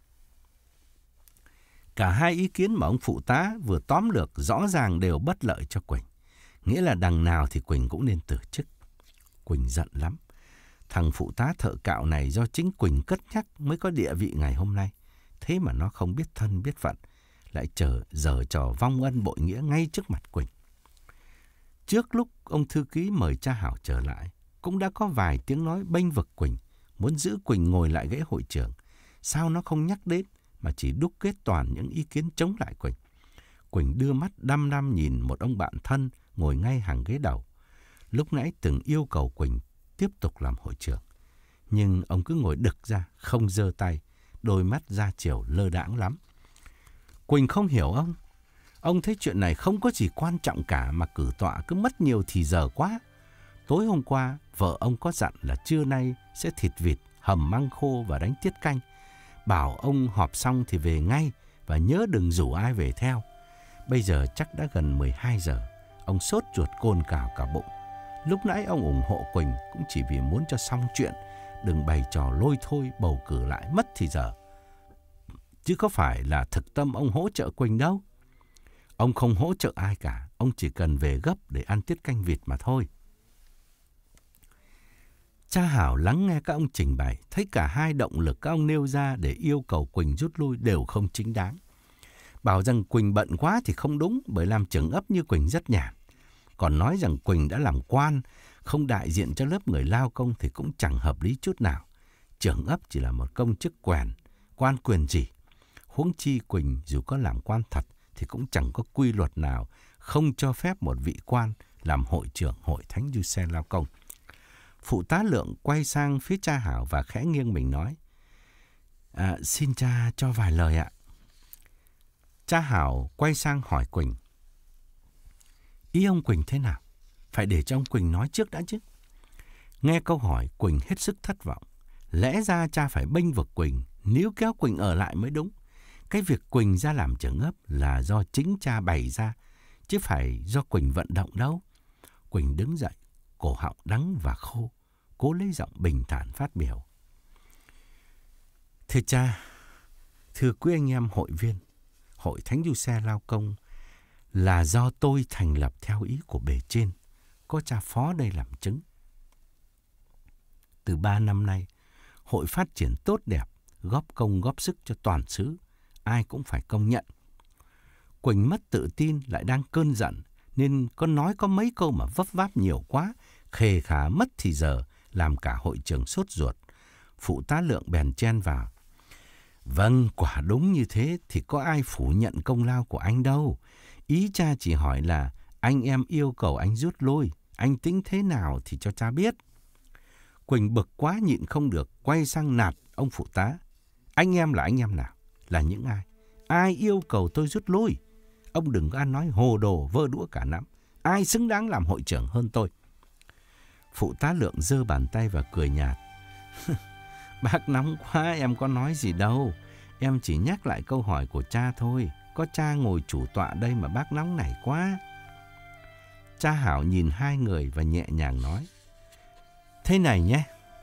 Cả hai ý kiến mà ông phụ tá vừa tóm lược rõ ràng đều bất lợi cho Quỳnh. Nghĩa là đằng nào thì Quỳnh cũng nên từ chức. Quỳnh giận lắm. Thằng phụ tá thợ cạo này do chính Quỳnh cất nhắc mới có địa vị ngày hôm nay. Thế mà nó không biết thân biết phận, lại chờ giở trò vong ân bội nghĩa ngay trước mặt Quỳnh. Trước lúc ông thư ký mời cha Hảo trở lại, cũng đã có vài tiếng nói bênh vực Quỳnh, muốn giữ Quỳnh ngồi lại ghế hội trưởng. Sao nó không nhắc đến mà chỉ đúc kết toàn những ý kiến chống lại Quỳnh. Quỳnh đưa mắt đăm đăm nhìn một ông bạn thân ngồi ngay hàng ghế đầu. Lúc nãy từng yêu cầu Quỳnh tiếp tục làm hội trưởng, nhưng ông cứ ngồi đực ra, không giơ tay, đôi mắt ra chiều lơ đãng lắm. Quỳnh không hiểu ông. Ông thấy chuyện này không có gì quan trọng cả mà cử tọa cứ mất nhiều thì giờ quá. Tối hôm qua, vợ ông có dặn là trưa nay sẽ thịt vịt, hầm măng khô và đánh tiết canh. Bảo ông họp xong thì về ngay và nhớ đừng rủ ai về theo. Bây giờ chắc đã gần mười hai giờ. Ông sốt ruột cồn cào cả bụng. Lúc nãy ông ủng hộ Quỳnh cũng chỉ vì muốn cho xong chuyện, đừng bày trò lôi thôi bầu cử lại mất thì giờ. Chứ có phải là thực tâm ông hỗ trợ Quỳnh đâu. Ông không hỗ trợ ai cả, ông chỉ cần về gấp để ăn tiết canh vịt mà thôi. Cha Hảo lắng nghe các ông trình bày, thấy cả hai động lực các ông nêu ra để yêu cầu Quỳnh rút lui đều không chính đáng. Bảo rằng Quỳnh bận quá thì không đúng, bởi làm trưởng ấp như Quỳnh rất nhàn. Còn nói rằng Quỳnh đã làm quan, không đại diện cho lớp người lao công thì cũng chẳng hợp lý chút nào. Trưởng ấp chỉ là một công chức quèn, quan quyền gì. Huống chi Quỳnh dù có làm quan thật thì cũng chẳng có quy luật nào không cho phép một vị quan làm hội trưởng hội thánh du xe lao công. Phụ tá Lượng quay sang phía cha Hảo và khẽ nghiêng mình nói: à, xin cha cho vài lời ạ. Cha Hảo quay sang hỏi Quỳnh: ý ông Quỳnh thế nào? Phải để cho ông Quỳnh nói trước đã chứ. Nghe câu hỏi, Quỳnh hết sức thất vọng. Lẽ ra cha phải bênh vực Quỳnh, níu kéo Quỳnh ở lại mới đúng. Cái việc Quỳnh ra làm trưởng ấp là do chính cha bày ra, chứ phải do Quỳnh vận động đâu. Quỳnh đứng dậy, cổ họng đắng và khô, cố lấy giọng bình thản phát biểu: thưa cha, thưa quý anh em hội viên, hội thánh du xe lao công là do tôi thành lập theo ý của bề trên, có cha phó đây làm chứng. Từ ba năm nay, hội phát triển tốt đẹp, góp công góp sức cho toàn xứ, ai cũng phải công nhận. Quỳnh mất tự tin lại đang cơn giận, nên có nói có mấy câu mà vấp váp nhiều quá, khề khà mất thì giờ, làm cả hội trưởng sốt ruột. Phụ tá Lượng bèn chen vào: vâng, quả đúng như thế thì có ai phủ nhận công lao của anh đâu. Ý cha chỉ hỏi là anh em yêu cầu anh rút lui, anh tính thế nào thì cho cha biết. Quỳnh bực quá nhịn không được, quay sang nạt ông phụ tá: anh em là anh em nào? Là những ai? Ai yêu cầu tôi rút lui? Ông đừng có ăn nói hồ đồ vơ đũa cả nắm. Ai xứng đáng làm hội trưởng hơn tôi? Phụ tá Lượng giơ bàn tay và cười nhạt: bác nóng quá, em có nói gì đâu. Em chỉ nhắc lại câu hỏi của cha thôi. Có cha ngồi chủ tọa đây mà bác nóng nảy quá. Cha Hảo nhìn hai người và nhẹ nhàng nói: thế này nhé,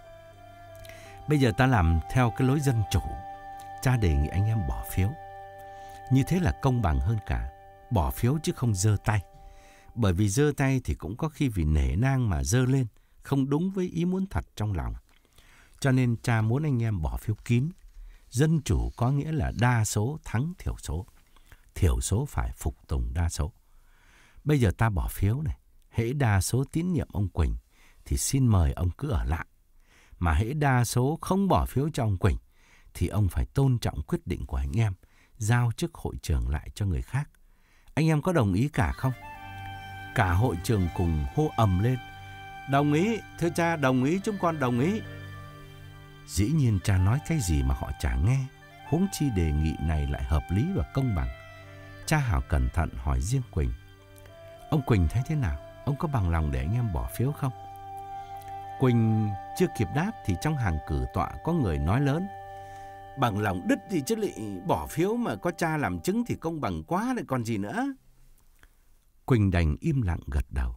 bây giờ ta làm theo cái lối dân chủ. Cha đề nghị anh em bỏ phiếu. Như thế là công bằng hơn cả. Bỏ phiếu chứ không giơ tay. Bởi vì giơ tay thì cũng có khi vì nể nang mà giơ lên, không đúng với ý muốn thật trong lòng. Cho nên cha muốn anh em bỏ phiếu kín. Dân chủ có nghĩa là đa số thắng thiểu số. Thiểu số phải phục tùng đa số. Bây giờ ta bỏ phiếu này. Hễ đa số tín nhiệm ông Quỳnh thì xin mời ông cứ ở lại. Mà hễ đa số không bỏ phiếu cho ông Quỳnh thì ông phải tôn trọng quyết định của anh em, giao chức hội trưởng lại cho người khác. Anh em có đồng ý cả không? Cả hội trường cùng hô ầm lên: đồng ý, thưa cha, đồng ý, chúng con đồng ý. Dĩ nhiên cha nói cái gì mà họ chả nghe, huống chi đề nghị này lại hợp lý và công bằng. Cha Hảo cẩn thận hỏi riêng Quỳnh: ông Quỳnh thấy thế nào? Ông có bằng lòng để anh em bỏ phiếu không? Quỳnh chưa kịp đáp thì trong hàng cử tọa có người nói lớn: bằng lòng đứt thì chứ lị, bỏ phiếu mà có cha làm chứng thì công bằng quá lại còn gì nữa. Quỳnh đành im lặng gật đầu.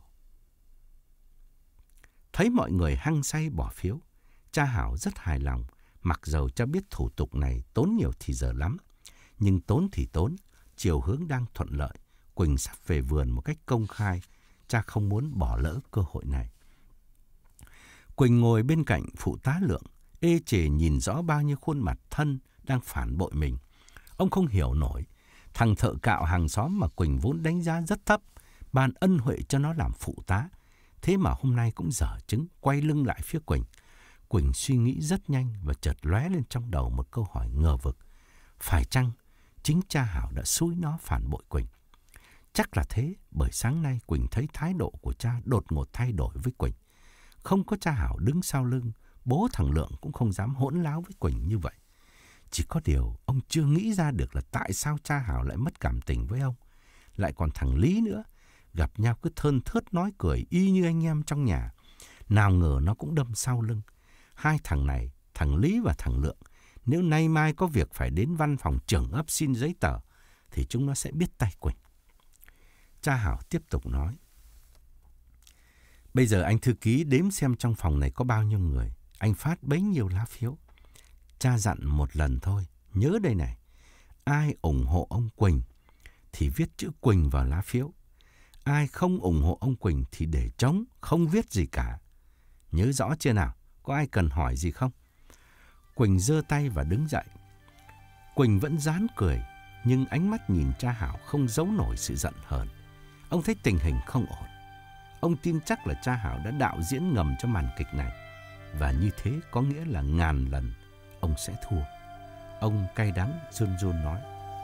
Thấy mọi người hăng say bỏ phiếu, cha Hảo rất hài lòng, mặc dầu cha biết thủ tục này tốn nhiều thì giờ lắm. Nhưng tốn thì tốn, chiều hướng đang thuận lợi, Quỳnh sắp về vườn một cách công khai, cha không muốn bỏ lỡ cơ hội này. Quỳnh ngồi bên cạnh phụ tá Lượng, ê chề nhìn rõ bao nhiêu khuôn mặt thân đang phản bội mình. Ông không hiểu nổi, thằng thợ cạo hàng xóm mà Quỳnh vốn đánh giá rất thấp, ban ân huệ cho nó làm phụ tá, thế mà hôm nay cũng dở chứng quay lưng lại phía Quỳnh. Quỳnh suy nghĩ rất nhanh và chợt lóe lên trong đầu một câu hỏi ngờ vực: phải chăng chính cha Hảo đã xúi nó phản bội Quỳnh? Chắc là thế, bởi sáng nay Quỳnh thấy thái độ của cha đột ngột thay đổi với Quỳnh. Không có cha Hảo đứng sau lưng, bố thằng Lượng cũng không dám hỗn láo với Quỳnh như vậy. Chỉ có điều ông chưa nghĩ ra được là tại sao cha Hảo lại mất cảm tình với ông. lại còn thằng Lý nữa. Gặp nhau cứ thơn thớt nói cười y như anh em trong nhà. Nào ngờ nó cũng đâm sau lưng. Hai thằng này, thằng Lý và thằng Lượng, nếu nay mai có việc phải đến văn phòng trưởng ấp xin giấy tờ, thì chúng nó sẽ biết tay Quỳnh. Cha Hảo tiếp tục nói. Bây giờ anh thư ký đếm xem trong phòng này có bao nhiêu người. Anh phát bấy nhiêu lá phiếu. Cha dặn một lần thôi. Nhớ đây này. Ai ủng hộ ông Quỳnh thì viết chữ Quỳnh vào lá phiếu. Ai không ủng hộ ông Quỳnh thì để trống, không viết gì cả. Nhớ rõ chưa nào? Có ai cần hỏi gì không? Quỳnh giơ tay và đứng dậy. Quỳnh vẫn rán cười, nhưng ánh mắt nhìn cha Hảo không giấu nổi sự giận hờn. Ông thấy tình hình không ổn. Ông tin chắc là cha Hảo đã đạo diễn ngầm cho màn kịch này. Và như thế có nghĩa là ngàn lần ông sẽ thua. Ông cay đắng run run nói.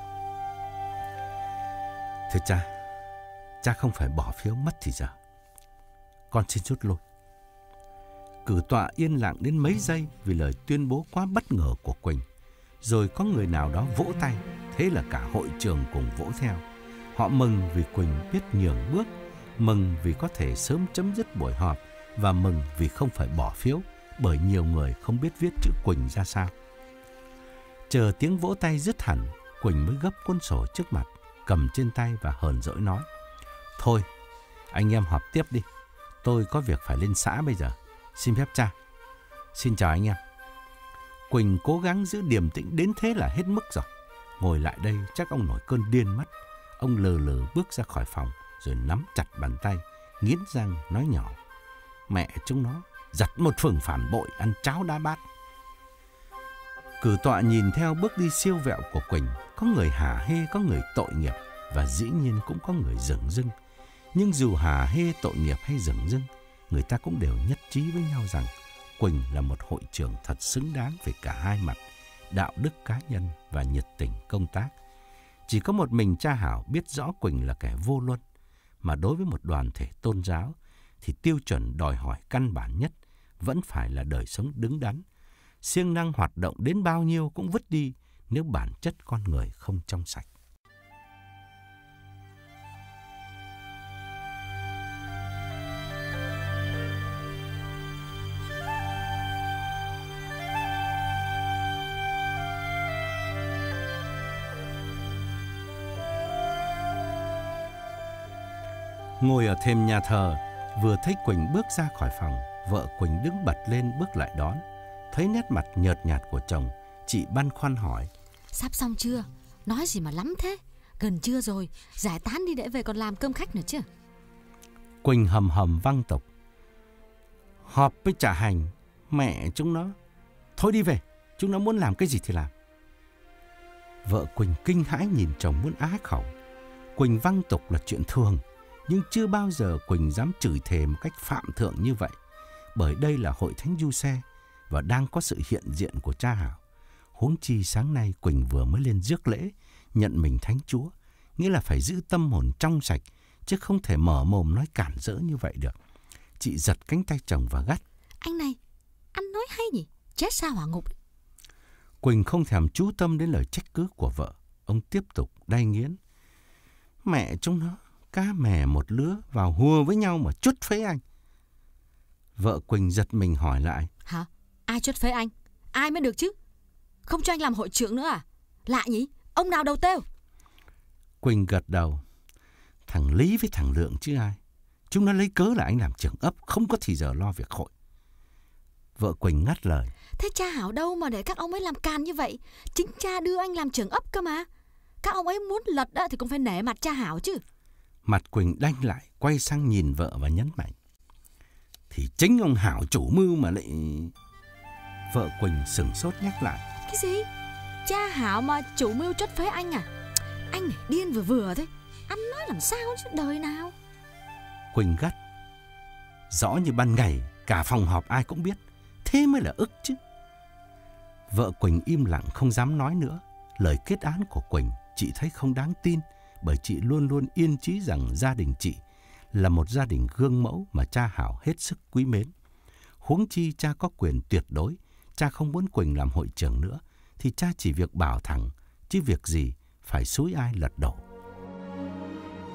Thưa cha, cha không phải bỏ phiếu mất thì giờ. Con xin rút lui. Cử tọa yên lặng đến mấy giây vì lời tuyên bố quá bất ngờ của Quỳnh. Rồi có người nào đó vỗ tay, thế là cả hội trường cùng vỗ theo. Họ mừng vì Quỳnh biết nhường bước, mừng vì có thể sớm chấm dứt buổi họp, và mừng vì không phải bỏ phiếu, bởi nhiều người không biết viết chữ Quỳnh ra sao. Chờ tiếng vỗ tay dứt hẳn, Quỳnh mới gấp cuốn sổ trước mặt, cầm trên tay và hờn dỗi nói. Thôi, anh em họp tiếp đi. Tôi có việc phải lên xã bây giờ. Xin phép cha. Xin chào anh em. Quỳnh cố gắng giữ điềm tĩnh đến thế là hết mức rồi. Ngồi lại đây chắc ông nổi cơn điên mất. Ông lờ lờ bước ra khỏi phòng, rồi nắm chặt bàn tay, nghiến răng nói nhỏ. Mẹ chúng nó, giặt một phường phản bội ăn cháo đá bát. Cử tọa nhìn theo bước đi siêu vẹo của Quỳnh. Có người hả hê, có người tội nghiệp, và dĩ nhiên cũng có người dửng dưng. Nhưng dù hả hê, tội nghiệp hay dửng dưng, người ta cũng đều nhất trí với nhau rằng Quỳnh là một hội trưởng thật xứng đáng về cả hai mặt, đạo đức cá nhân và nhiệt tình công tác. Chỉ có một mình cha Hảo biết rõ Quỳnh là kẻ vô luân, mà đối với một đoàn thể tôn giáo thì tiêu chuẩn đòi hỏi căn bản nhất vẫn phải là đời sống đứng đắn. Siêng năng hoạt động đến bao nhiêu cũng vứt đi nếu bản chất con người không trong sạch. Ngồi ở thềm nhà thờ, vừa thấy Quỳnh bước ra khỏi phòng, vợ Quỳnh đứng bật lên bước lại đón. Thấy nét mặt nhợt nhạt của chồng, chị băn khoăn hỏi. Sắp xong chưa? Nói gì mà lắm thế? Gần trưa rồi, giải tán đi để về còn làm cơm khách nữa chứ. Quỳnh hầm hầm văng tục. Họp với trả hành, mẹ chúng nó. Thôi đi về, chúng nó muốn làm cái gì thì làm. Vợ Quỳnh kinh hãi nhìn chồng muốn á khẩu. Quỳnh văng tục là chuyện thường, nhưng chưa bao giờ Quỳnh dám chửi thề một cách phạm thượng như vậy. Bởi đây là hội thánh du xe và đang có sự hiện diện của cha Hảo. Huống chi sáng nay Quỳnh vừa mới lên rước lễ, nhận mình thánh chúa, nghĩa là phải giữ tâm hồn trong sạch, chứ không thể mở mồm nói cản rỡ như vậy được. Chị giật cánh tay chồng và gắt. Anh này, anh nói hay nhỉ? Chết sao hỏa ngục. Quỳnh không thèm chú tâm đến lời trách cứ của vợ. Ông tiếp tục đay nghiến. Mẹ chúng nó, cá mè một lứa vào hùa với nhau mà chút phế anh. Vợ Quỳnh giật mình hỏi lại. Hả? Ai chút phế anh? Ai mới được chứ? Không cho anh làm hội trưởng nữa à? Lạ nhỉ? Ông nào đầu têu? Quỳnh gật đầu. Thằng Lý với thằng Lượng chứ ai. Chúng nó lấy cớ là anh làm trưởng ấp, không có thì giờ lo việc hội. Vợ Quỳnh ngắt lời. Thế cha Hảo đâu mà để các ông ấy làm can như vậy? Chính cha đưa anh làm trưởng ấp cơ mà. Các ông ấy muốn lật thì cũng phải nể mặt cha Hảo chứ. Mặt Quỳnh đanh lại, quay sang nhìn vợ và nhấn mạnh. Thì chính ông Hảo chủ mưu mà lại... Vợ Quỳnh sửng sốt nhắc lại. Cái gì? Cha Hảo mà chủ mưu chốt phế anh à? Anh này điên vừa vừa thôi. Anh nói làm sao chứ đời nào? Quỳnh gắt. Rõ như ban ngày, cả phòng họp ai cũng biết. Thế mới là ức chứ. Vợ Quỳnh im lặng không dám nói nữa. Lời kết án của Quỳnh chị thấy không đáng tin, bởi chị luôn luôn yên chí rằng gia đình chị là một gia đình gương mẫu mà cha Hảo hết sức quý mến. Huống chi cha có quyền tuyệt đối. Cha không muốn Quỳnh làm hội trưởng nữa thì cha chỉ việc bảo thẳng, chứ việc gì phải xúi ai lật đổ.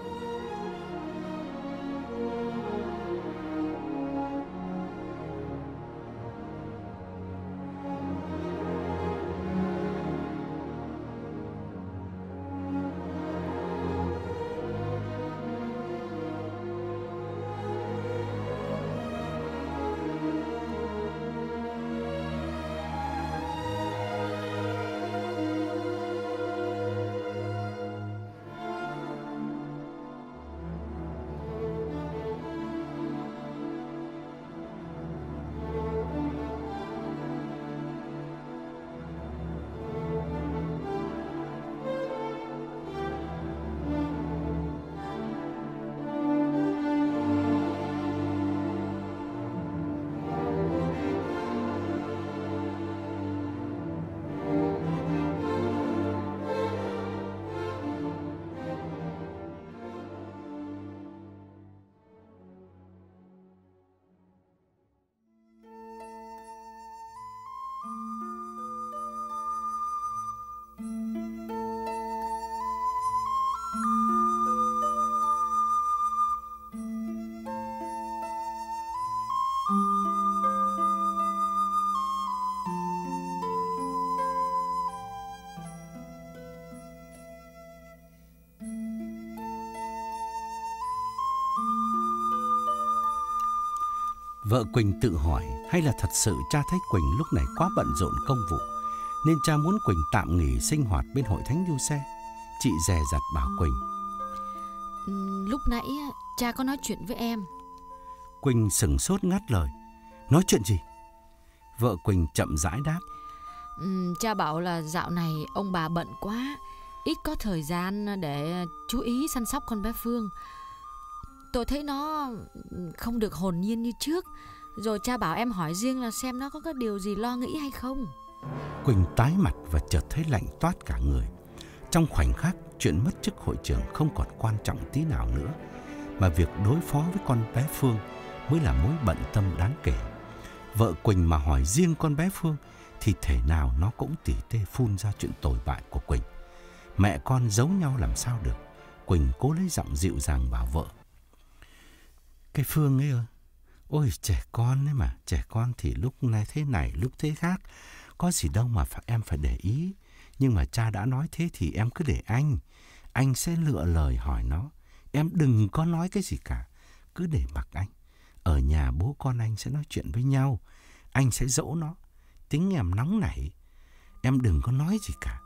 Vợ Quỳnh tự hỏi hay là thật sự cha thấy Quỳnh lúc này quá bận rộn công vụ, nên cha muốn Quỳnh tạm nghỉ sinh hoạt bên hội thánh Du Xe. Chị dè dặt bảo Quỳnh. Ừ, lúc nãy cha có nói chuyện với em. Quỳnh sửng sốt ngắt lời. Nói chuyện gì? Vợ Quỳnh chậm rãi đáp. Ừ, cha bảo là dạo này ông bà bận quá, ít có thời gian để chú ý săn sóc con bé Phương. Tôi thấy nó không được hồn nhiên như trước. Rồi cha bảo em hỏi riêng là xem nó có cái điều gì lo nghĩ hay không. Quỳnh tái mặt và chợt thấy lạnh toát cả người. Trong khoảnh khắc, chuyện mất chức hội trưởng không còn quan trọng tí nào nữa, mà việc đối phó với con bé Phương mới là mối bận tâm đáng kể. Vợ Quỳnh mà hỏi riêng con bé Phương thì thể nào nó cũng tỉ tê phun ra chuyện tồi bại của Quỳnh. Mẹ con giấu nhau làm sao được. Quỳnh cố lấy giọng dịu dàng bảo vợ. Cái Phương ấy ơi, ôi trẻ con ấy mà, trẻ con thì lúc này thế này, lúc thế khác. Có gì đâu mà phải, em phải để ý. Nhưng mà cha đã nói thế thì em cứ để anh. Anh sẽ lựa lời hỏi nó. Em đừng có nói cái gì cả. Cứ để mặc anh. Ở nhà bố con anh sẽ nói chuyện với nhau. Anh sẽ dỗ nó. Tính em nóng nảy. Em đừng có nói gì cả.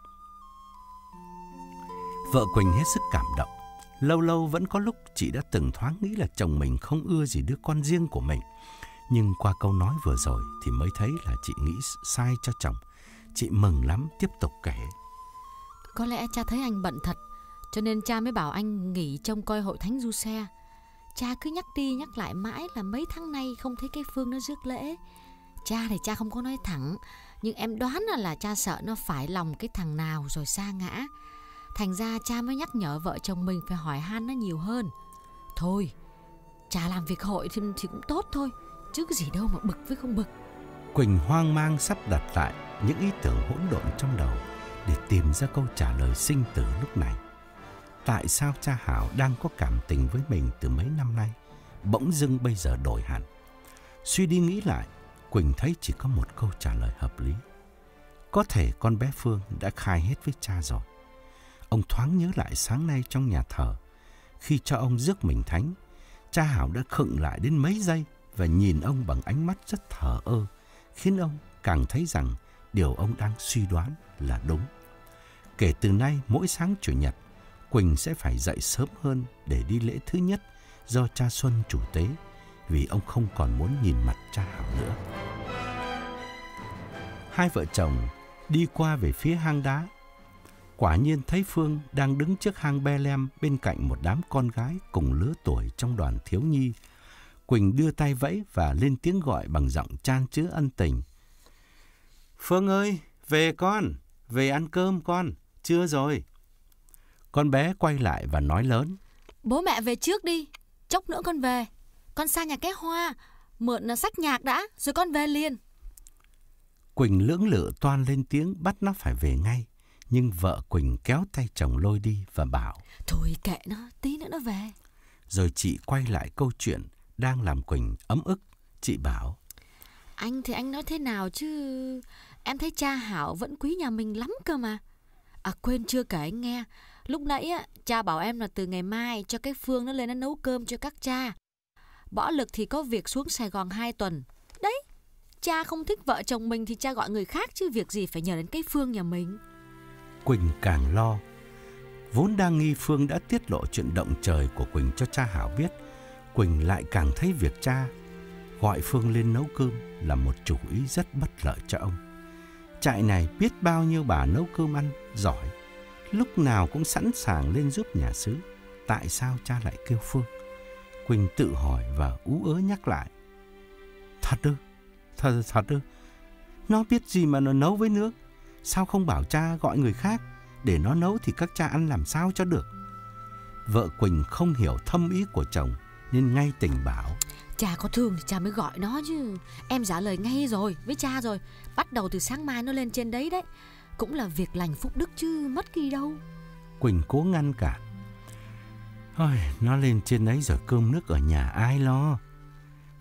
Vợ Quỳnh hết sức cảm động. Lâu lâu vẫn có lúc chị đã từng thoáng nghĩ là chồng mình không ưa gì đứa con riêng của mình. Nhưng qua câu nói vừa rồi thì mới thấy là chị nghĩ sai cho chồng. Chị mừng lắm, tiếp tục kể. Có lẽ cha thấy anh bận thật, cho nên cha mới bảo anh nghỉ trông coi hội thánh Du Xe. Cha cứ nhắc đi nhắc lại mãi là mấy tháng nay không thấy cái Phương nó rước lễ. Cha thì cha không có nói thẳng, nhưng em đoán là, là cha sợ nó phải lòng cái thằng nào rồi sa ngã. Thành ra cha mới nhắc nhở vợ chồng mình phải hỏi han nó nhiều hơn. Thôi, cha làm việc hội thì, thì cũng tốt thôi, chứ cái gì đâu mà bực với không bực. Quỳnh hoang mang sắp đặt lại những ý tưởng hỗn độn trong đầu để tìm ra câu trả lời sinh tử lúc này. Tại sao cha Hảo đang có cảm tình với mình từ mấy năm nay, bỗng dưng bây giờ đổi hẳn? Suy đi nghĩ lại, Quỳnh thấy chỉ có một câu trả lời hợp lý. Có thể con bé Phương đã khai hết với cha rồi. Ông thoáng nhớ lại sáng nay trong nhà thờ, khi cho ông rước mình thánh, cha Hảo đã khựng lại đến mấy giây và nhìn ông bằng ánh mắt rất thờ ơ, khiến ông càng thấy rằng điều ông đang suy đoán là đúng. Kể từ nay, mỗi sáng Chủ nhật, Quỳnh sẽ phải dậy sớm hơn để đi lễ thứ nhất do cha Xuân chủ tế, vì ông không còn muốn nhìn mặt cha Hảo nữa. Hai vợ chồng đi qua về phía hang đá. Quả nhiên thấy Phương đang đứng trước hang Be Lem bên cạnh một đám con gái cùng lứa tuổi trong đoàn thiếu nhi. Quỳnh đưa tay vẫy và lên tiếng gọi bằng giọng chan chứa ân tình. Phương ơi, về con, về ăn cơm con, chưa rồi. Con bé quay lại và nói lớn. Bố mẹ về trước đi, chốc nữa con về. Con sang nhà cái Hoa, mượn sách nhạc đã, rồi con về liền. Quỳnh lưỡng lự toan lên tiếng bắt nó phải về ngay. Nhưng vợ Quỳnh kéo tay chồng lôi đi và bảo. Thôi kệ nó, tí nữa nó về. Rồi chị quay lại câu chuyện đang làm Quỳnh ấm ức. Chị bảo. Anh thì anh nói thế nào chứ, em thấy cha Hảo vẫn quý nhà mình lắm cơ mà. À quên chưa kể anh nghe, lúc nãy á, cha bảo em là từ ngày mai cho cái Phương nó lên nó nấu cơm cho các cha. Bỏ Lực thì có việc xuống Sài Gòn hai tuần. Đấy, cha không thích vợ chồng mình thì cha gọi người khác chứ việc gì phải nhờ đến cái Phương nhà mình. Quỳnh càng lo. Vốn đang nghi Phương đã tiết lộ chuyện động trời của Quỳnh cho cha Hảo biết, Quỳnh lại càng thấy việc cha gọi Phương lên nấu cơm là một chủ ý rất bất lợi cho ông. Trại này biết bao nhiêu bà nấu cơm ăn giỏi, lúc nào cũng sẵn sàng lên giúp nhà xứ. Tại sao cha lại kêu Phương? Quỳnh tự hỏi và ú ớ nhắc lại. Thật ư? Thật, thật ư? Nó biết gì mà nó nấu với nước? Sao không bảo cha gọi người khác? Để nó nấu thì các cha ăn làm sao cho được? Vợ Quỳnh không hiểu thâm ý của chồng nên ngay tình bảo. Cha có thương thì cha mới gọi nó chứ. Em trả lời ngay rồi với cha rồi. Bắt đầu từ sáng mai nó lên trên đấy đấy. Cũng là việc lành phúc đức chứ mất gì đâu. Quỳnh cố ngăn cản. Ôi, nó lên trên đấy rồi cơm nước ở nhà ai lo?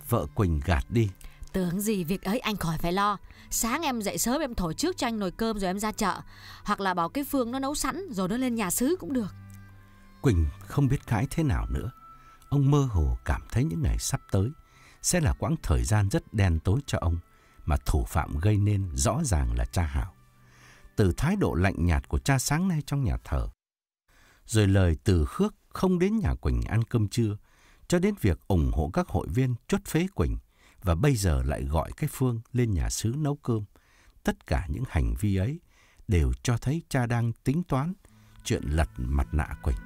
vợ Quỳnh gạt đi. Tưởng gì việc ấy anh khỏi phải lo. Sáng em dậy sớm em thổi trước cho anh nồi cơm rồi em ra chợ. Hoặc là bảo cái Phương nó nấu sẵn rồi nó lên nhà xứ cũng được. Quỳnh không biết cãi thế nào nữa. Ông mơ hồ cảm thấy những ngày sắp tới sẽ là quãng thời gian rất đen tối cho ông, mà thủ phạm gây nên rõ ràng là cha Hảo. Từ thái độ lạnh nhạt của cha sáng nay trong nhà thờ, rồi lời từ khước không đến nhà Quỳnh ăn cơm trưa, cho đến việc ủng hộ các hội viên chốt phế Quỳnh, và bây giờ lại gọi cái Phương lên nhà xứ nấu cơm. Tất cả những hành vi ấy đều cho thấy cha đang tính toán chuyện lật mặt nạ Quỳnh.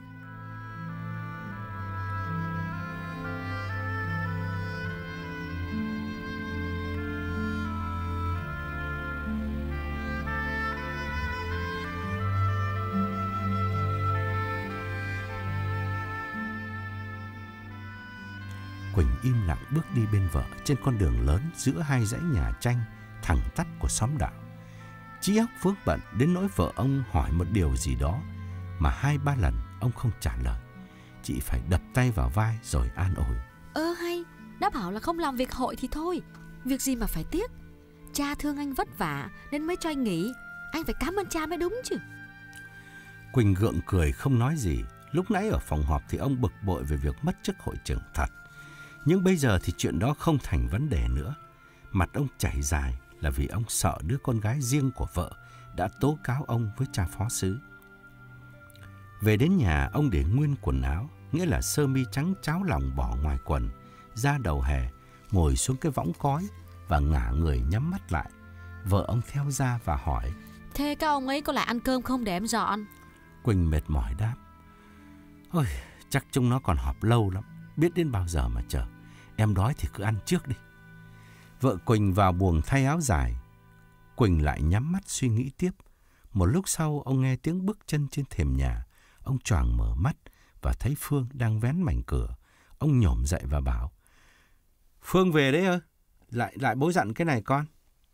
Quỳnh im lặng bước đi bên vợ trên con đường lớn giữa hai dãy nhà tranh thẳng tắp của xóm đạo. Trí óc vướng bận đến nỗi vợ ông hỏi một điều gì đó mà hai ba lần ông không trả lời. Chị phải đập tay vào vai rồi an ủi. Ơ hay, đã bảo là không làm việc hội thì thôi, việc gì mà phải tiếc. Cha thương anh vất vả nên mới cho anh nghỉ, anh phải cảm ơn cha mới đúng chứ. Quỳnh gượng cười không nói gì. Lúc nãy ở phòng họp thì ông bực bội về việc mất chức hội trưởng thật. Nhưng bây giờ thì chuyện đó không thành vấn đề nữa. Mặt ông chảy dài là vì ông sợ đứa con gái riêng của vợ đã tố cáo ông với cha phó xứ. Về đến nhà, ông để nguyên quần áo, nghĩa là sơ mi trắng cháo lòng bỏ ngoài quần, ra đầu hè, ngồi xuống cái võng cói và ngả người nhắm mắt lại. Vợ ông theo ra và hỏi: Thế các ông ấy có lại ăn cơm không để em dọn? Quỳnh mệt mỏi đáp: Ôi, chắc chúng nó còn họp lâu lắm, biết đến bao giờ mà chờ. Em đói thì cứ ăn trước đi. Vợ Quỳnh vào buồng thay áo dài. Quỳnh lại nhắm mắt suy nghĩ tiếp. Một lúc sau, ông nghe tiếng bước chân trên thềm nhà. Ông choàng mở mắt và thấy Phương đang vén mảnh cửa. Ông nhổm dậy và bảo: Phương về đấy ơ? Lại lại bố dặn cái này con.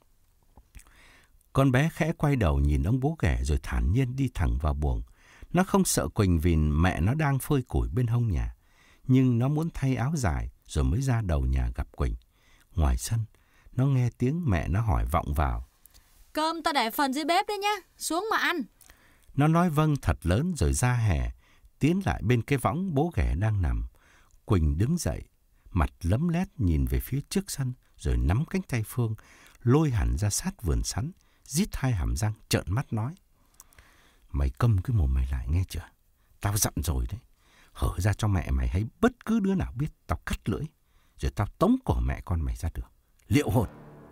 Con bé khẽ quay đầu nhìn ông bố ghẻ rồi thản nhiên đi thẳng vào buồng. Nó không sợ Quỳnh vì mẹ nó đang phơi củi bên hông nhà. Nhưng nó muốn thay áo dài rồi mới ra đầu nhà gặp Quỳnh. Ngoài sân, nó nghe tiếng mẹ nó hỏi vọng vào: Cơm ta để phần dưới bếp đấy nhá, xuống mà ăn. Nó nói vâng thật lớn rồi ra hè, tiến lại bên cái võng bố ghẻ đang nằm. Quỳnh đứng dậy, mặt lấm lét nhìn về phía trước sân, rồi nắm cánh tay Phương, lôi hẳn ra sát vườn sắn, rít hai hàm răng trợn mắt nói: Mày câm cái mồm mày lại nghe chưa? Tao dặn rồi đấy. Hở ra cho mẹ mày hay bất cứ đứa nào biết, tao cắt lưỡi, rồi tao tống cổ mẹ con mày ra đường. Liệu hồn.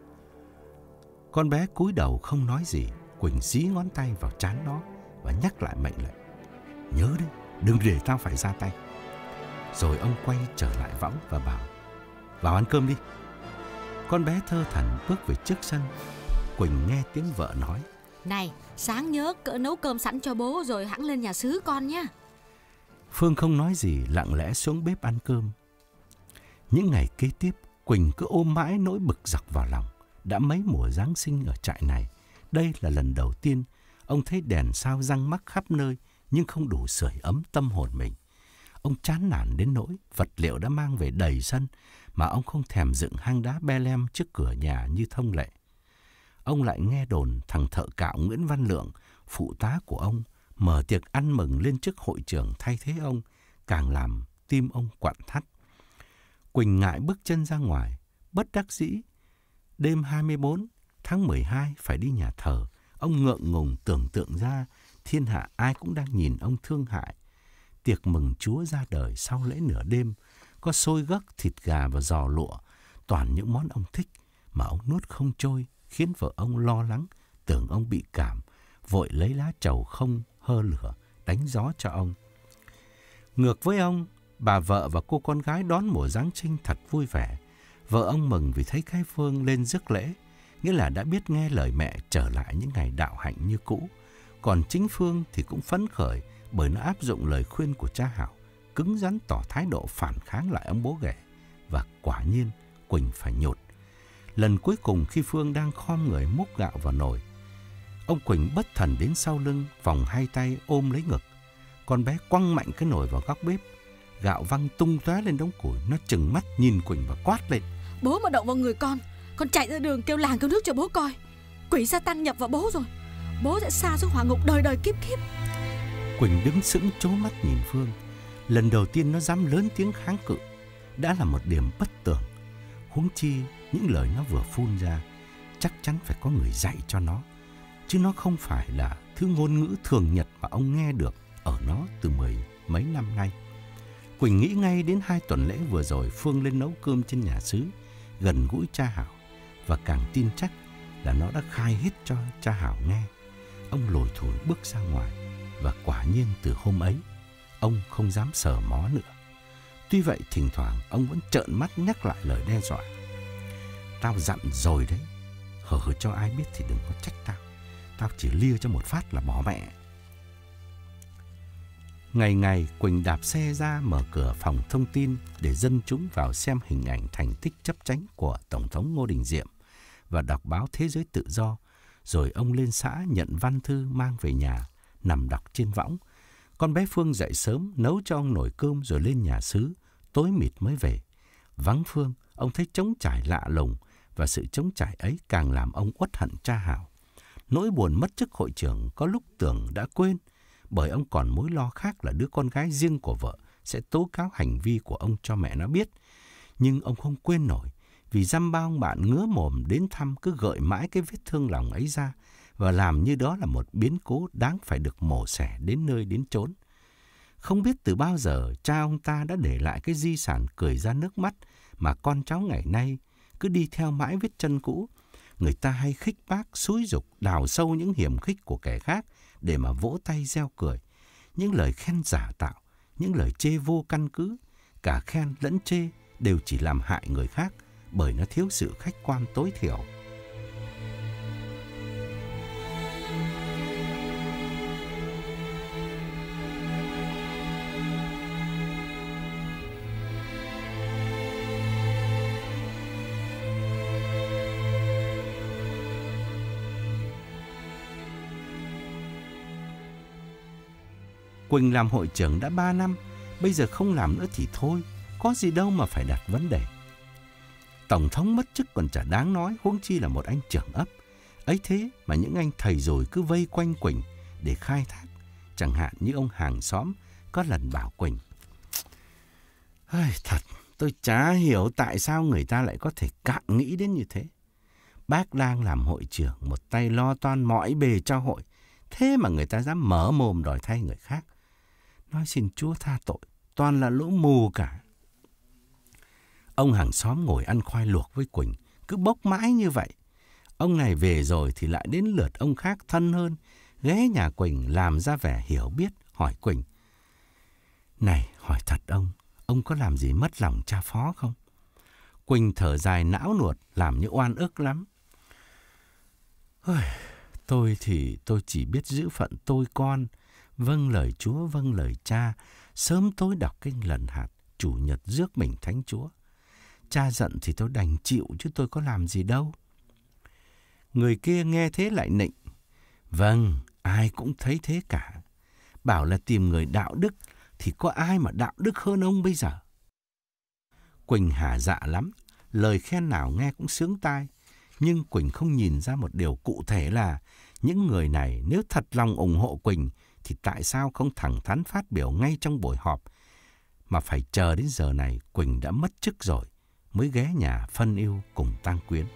Con bé cúi đầu không nói gì. Quỳnh dí ngón tay vào trán nó và nhắc lại mệnh lệnh: Nhớ đấy, đừng để tao phải ra tay. Rồi ông quay trở lại võng và bảo: Vào ăn cơm đi. Con bé thơ thẩn bước về trước sân. Quỳnh nghe tiếng vợ nói: Này, sáng nhớ cỡ nấu cơm sẵn cho bố rồi hẵng lên nhà xứ con nhá. Phương không nói gì, lặng lẽ xuống bếp ăn cơm. Những ngày kế tiếp, Quỳnh cứ ôm mãi nỗi bực dọc vào lòng. Đã mấy mùa Giáng sinh ở trại này, đây là lần đầu tiên ông thấy đèn sao răng mắc khắp nơi nhưng không đủ sưởi ấm tâm hồn mình. Ông chán nản đến nỗi vật liệu đã mang về đầy sân mà ông không thèm dựng hang đá be lem trước cửa nhà như thông lệ. Ông lại nghe đồn thằng thợ cạo Nguyễn Văn Lượng, phụ tá của ông, mở tiệc ăn mừng lên chức hội trưởng thay thế ông, càng làm tim ông quặn thắt. Quỳnh ngại bước chân ra ngoài, bất đắc dĩ. Đêm hai mươi bốn tháng mười hai phải đi nhà thờ. Ông ngượng ngùng tưởng tượng ra thiên hạ ai cũng đang nhìn ông thương hại. Tiệc mừng Chúa ra đời sau lễ nửa đêm, có xôi gấc, thịt gà và giò lụa, toàn những món ông thích mà ông nuốt không trôi, khiến vợ ông lo lắng, tưởng ông bị cảm, vội lấy lá trầu không hơ lửa đánh gió cho ông. Ngược với ông, bà vợ và cô con gái đón mùa Giáng sinh thật vui vẻ. Vợ ông mừng vì thấy cái Phương lên rước lễ, nghĩa là đã biết nghe lời mẹ trở lại những ngày đạo hạnh như cũ. Còn chính Phương thì cũng phấn khởi bởi nó áp dụng lời khuyên của cha Hảo, cứng rắn tỏ thái độ phản kháng lại ông bố ghẻ. Và quả nhiên Quỳnh phải nhột. Lần cuối cùng khi Phương đang khom người múc gạo vào nồi, ông Quỳnh bất thần đến sau lưng, vòng hai tay ôm lấy ngực. Con bé quăng mạnh cái nồi vào góc bếp, gạo văng tung tóe lên đống củi. Nó trừng mắt nhìn Quỳnh và quát lên: Bố mà động vào người con, con chạy ra đường kêu làng kêu nước cho bố coi. Quỷ sa tăng nhập vào bố rồi, bố sẽ sa xuống hỏa ngục đời đời kiếp kiếp. Quỳnh đứng sững trố mắt nhìn Phương. Lần đầu tiên nó dám lớn tiếng kháng cự đã là một điểm bất tưởng. Huống chi những lời nó vừa phun ra chắc chắn phải có người dạy cho nó, chứ nó không phải là thứ ngôn ngữ thường nhật mà ông nghe được ở nó từ mười mấy năm nay. Quỳnh nghĩ ngay đến hai tuần lễ vừa rồi Phương lên nấu cơm trên nhà xứ, gần gũi cha Hảo, và càng tin chắc là nó đã khai hết cho cha Hảo nghe. Ông lủi thủi bước ra ngoài, và quả nhiên từ hôm ấy ông không dám sờ mó nữa. Tuy vậy thỉnh thoảng ông vẫn trợn mắt nhắc lại lời đe dọa. Tao dặn rồi đấy, hở cho ai biết thì đừng có trách tao. Tao chỉ lia cho một phát là bỏ mẹ. Ngày ngày Quỳnh đạp xe ra mở cửa phòng thông tin để dân chúng vào xem hình ảnh thành tích chấp chánh của Tổng thống Ngô Đình Diệm và đọc báo Thế giới Tự do. Rồi ông lên xã nhận văn thư mang về nhà, nằm đọc trên võng. Con bé Phương dậy sớm nấu cho ông nồi cơm rồi lên nhà xứ, tối mịt mới về. Vắng Phương, ông thấy trống trải lạ lùng, và sự trống trải ấy càng làm ông uất hận cha Hảo. Nỗi buồn mất chức hội trưởng có lúc tưởng đã quên, bởi ông còn mối lo khác là đứa con gái riêng của vợ sẽ tố cáo hành vi của ông cho mẹ nó biết. Nhưng ông không quên nổi, vì dăm ba ông bạn ngứa mồm đến thăm cứ gợi mãi cái vết thương lòng ấy ra, và làm như đó là một biến cố đáng phải được mổ xẻ đến nơi đến chốn. Không biết từ bao giờ cha ông ta đã để lại cái di sản cười ra nước mắt mà con cháu ngày nay cứ đi theo mãi vết chân cũ. Người ta hay khích bác, xúi giục, đào sâu những hiểm khích của kẻ khác để mà vỗ tay reo cười. Những lời khen giả tạo, những lời chê vô căn cứ, cả khen lẫn chê đều chỉ làm hại người khác, bởi nó thiếu sự khách quan tối thiểu. Quỳnh làm hội trưởng đã ba năm, bây giờ không làm nữa thì thôi, có gì đâu mà phải đặt vấn đề. Tổng thống mất chức còn chả đáng nói, huống chi là một anh trưởng ấp. Ấy thế mà những anh thầy rồi cứ vây quanh Quỳnh để khai thác. Chẳng hạn như ông hàng xóm có lần bảo Quỳnh: thật, tôi chả hiểu tại sao người ta lại có thể cạn nghĩ đến như thế. Bác đang làm hội trưởng, một tay lo toan mọi bề cho hội, thế mà người ta dám mở mồm đòi thay người khác. Nói xin Chúa tha tội, toàn là lũ mù cả. Ông hàng xóm ngồi ăn khoai luộc với Quỳnh, cứ bốc mãi như vậy. Ông này về rồi thì lại đến lượt ông khác thân hơn, ghé nhà Quỳnh làm ra vẻ hiểu biết, hỏi Quỳnh: Này, hỏi thật ông, ông có làm gì mất lòng cha phó không? Quỳnh thở dài não nuột, làm như oan ức lắm. Tôi thì tôi chỉ biết giữ phận tôi con, vâng lời Chúa, vâng lời cha, sớm tối đọc kinh lần hạt, chủ nhật rước mình thánh Chúa. Cha giận thì tôi đành chịu chứ tôi có làm gì đâu. Người kia nghe thế lại nịnh: Vâng, ai cũng thấy thế cả. Bảo là tìm người đạo đức thì có ai mà đạo đức hơn ông bây giờ. Quỳnh hả dạ lắm, lời khen nào nghe cũng sướng tai. Nhưng Quỳnh không nhìn ra một điều cụ thể là những người này nếu thật lòng ủng hộ Quỳnh thì tại sao không thẳng thắn phát biểu ngay trong buổi họp, mà phải chờ đến giờ này Quỳnh đã mất chức rồi mới ghé nhà phân ưu cùng tang quyến.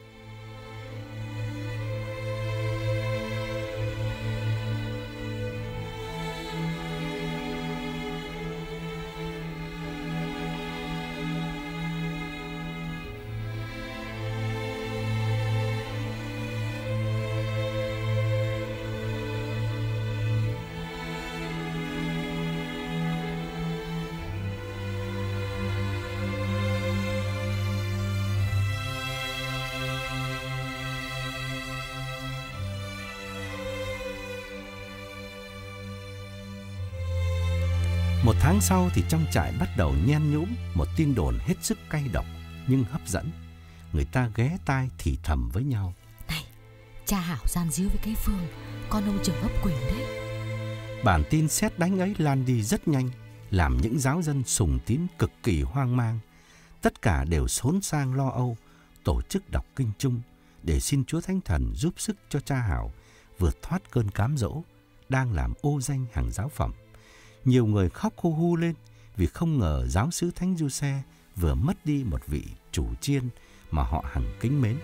Một tháng sau thì trong trại bắt đầu nhen nhúm một tin đồn hết sức cay độc nhưng hấp dẫn. Người ta ghé tai thì thầm với nhau: Này, cha Hảo gian díu với cái Phương, con ông trưởng ấp Quỳnh đấy. Bản tin sét đánh ấy lan đi rất nhanh, làm những giáo dân sùng tín cực kỳ hoang mang. Tất cả đều xốn sang lo âu, tổ chức đọc kinh chung để xin Chúa Thánh Thần giúp sức cho cha Hảo vượt thoát cơn cám dỗ đang làm ô danh hàng giáo phẩm. Nhiều người khóc hu hu lên vì không ngờ giáo xứ Thánh Giuse vừa mất đi một vị chủ chiên mà họ hằng kính mến.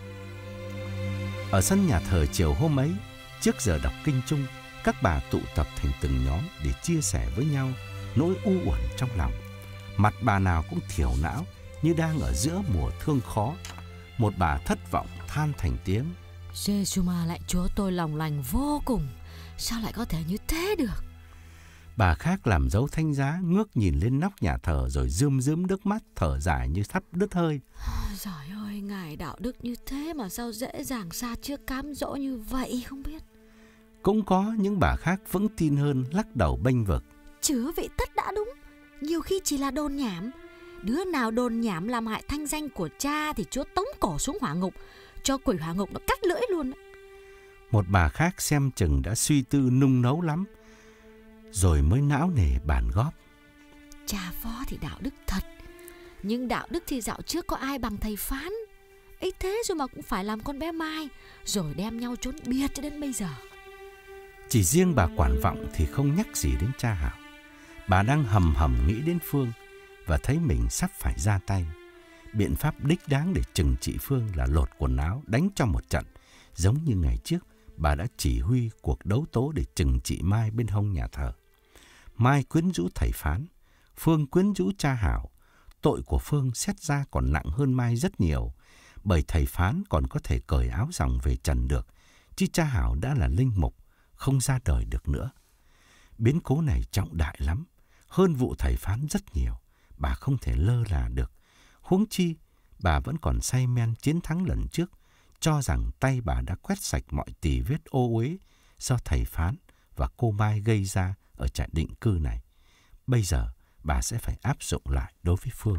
Ở sân nhà thờ chiều hôm ấy, trước giờ đọc kinh chung, các bà tụ tập thành từng nhóm để chia sẻ với nhau nỗi u uẩn trong lòng. Mặt bà nào cũng thiểu não như đang ở giữa mùa thương khó. Một bà thất vọng than thành tiếng: Giê-xu ma lạy Chúa, tôi lòng lành vô cùng, sao lại có thể như thế được? Bà khác làm dấu thánh giá, ngước nhìn lên nóc nhà thờ rồi rơm rớm nước mắt, thở dài như sắp đứt hơi. Giời ơi, ngài đạo đức như thế mà sao dễ dàng sa trước cám dỗ như vậy không biết. Cũng có những bà khác vững tin hơn, lắc đầu bênh vực: Chứa vị tất đã đúng, nhiều khi chỉ là đồn nhảm. Đứa nào đồn nhảm làm hại thanh danh của cha thì Chúa tống cổ xuống hỏa ngục, cho quỷ hỏa ngục nó cắt lưỡi luôn. Một bà khác xem chừng đã suy tư nung nấu lắm, rồi mới não nề bàn góp: Cha phó thì đạo đức thật, nhưng đạo đức thì dạo trước có ai bằng thầy Phán. Ấy thế rồi mà cũng phải làm con bé Mai, rồi đem nhau trốn biệt cho đến bây giờ. Chỉ riêng bà quản vọng thì không nhắc gì đến cha Hảo. Bà đang hầm hầm nghĩ đến Phương và thấy mình sắp phải ra tay. Biện pháp đích đáng để trừng trị Phương là lột quần áo, đánh cho một trận, giống như ngày trước bà đã chỉ huy cuộc đấu tố để trừng trị Mai bên hông nhà thờ. Mai quyến rũ thầy Phán, Phương quyến rũ cha Hảo. Tội của Phương xét ra còn nặng hơn Mai rất nhiều, bởi thầy Phán còn có thể cởi áo ròng về trần được, chứ cha Hảo đã là linh mục, không ra đời được nữa. Biến cố này trọng đại lắm, hơn vụ thầy Phán rất nhiều, bà không thể lơ là được. Huống chi, bà vẫn còn say men chiến thắng lần trước, cho rằng tay bà đã quét sạch mọi tì vết ô uế do thầy Phán và cô Mai gây ra ở trại định cư này. Bây giờ, bà sẽ phải áp dụng lại đối với Phương.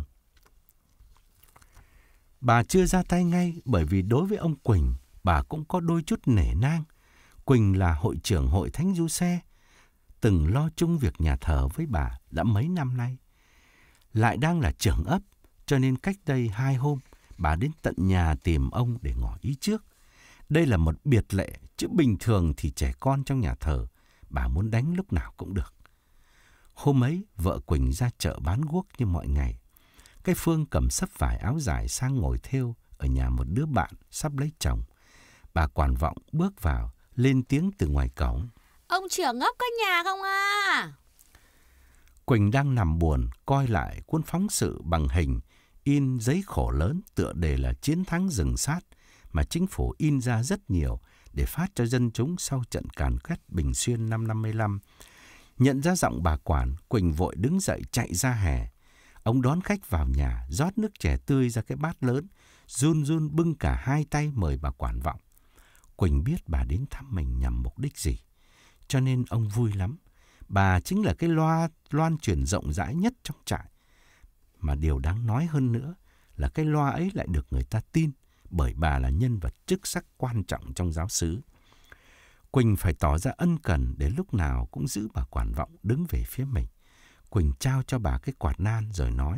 Bà chưa ra tay ngay bởi vì đối với ông Quỳnh, bà cũng có đôi chút nể nang. Quỳnh là hội trưởng hội Thánh Giuse, từng lo chung việc nhà thờ với bà đã mấy năm nay. Lại đang là trưởng ấp, cho nên cách đây hai hôm, bà đến tận nhà tìm ông để ngỏ ý trước. Đây là một biệt lệ, chứ bình thường thì trẻ con trong nhà thờ, bà muốn đánh lúc nào cũng được. Hôm ấy, vợ Quỳnh ra chợ bán guốc như mọi ngày. Cái Phương cầm sấp vải áo dài sang ngồi thêu ở nhà một đứa bạn sắp lấy chồng. Bà quản vọng bước vào, lên tiếng từ ngoài cổng: Ông trưởng ấp có nhà không à? Quỳnh đang nằm buồn, coi lại cuốn phóng sự bằng hình, in giấy khổ lớn tựa đề là Chiến thắng rừng sát, mà chính phủ in ra rất nhiều để phát cho dân chúng sau trận càn quét Bình Xuyên năm năm mươi lăm. Nhận ra giọng bà quản, Quỳnh vội đứng dậy chạy ra hè. Ông đón khách vào nhà, rót nước chè tươi ra cái bát lớn, run run bưng cả hai tay mời bà quản vọng. Quỳnh biết bà đến thăm mình nhằm mục đích gì, cho nên ông vui lắm. Bà chính là cái loa loan truyền rộng rãi nhất trong trại. Mà điều đáng nói hơn nữa là cái loa ấy lại được người ta tin, bởi bà là nhân vật chức sắc quan trọng trong giáo xứ. Quỳnh phải tỏ ra ân cần để lúc nào cũng giữ bà quản vọng đứng về phía mình. Quỳnh trao cho bà cái quạt nan rồi nói: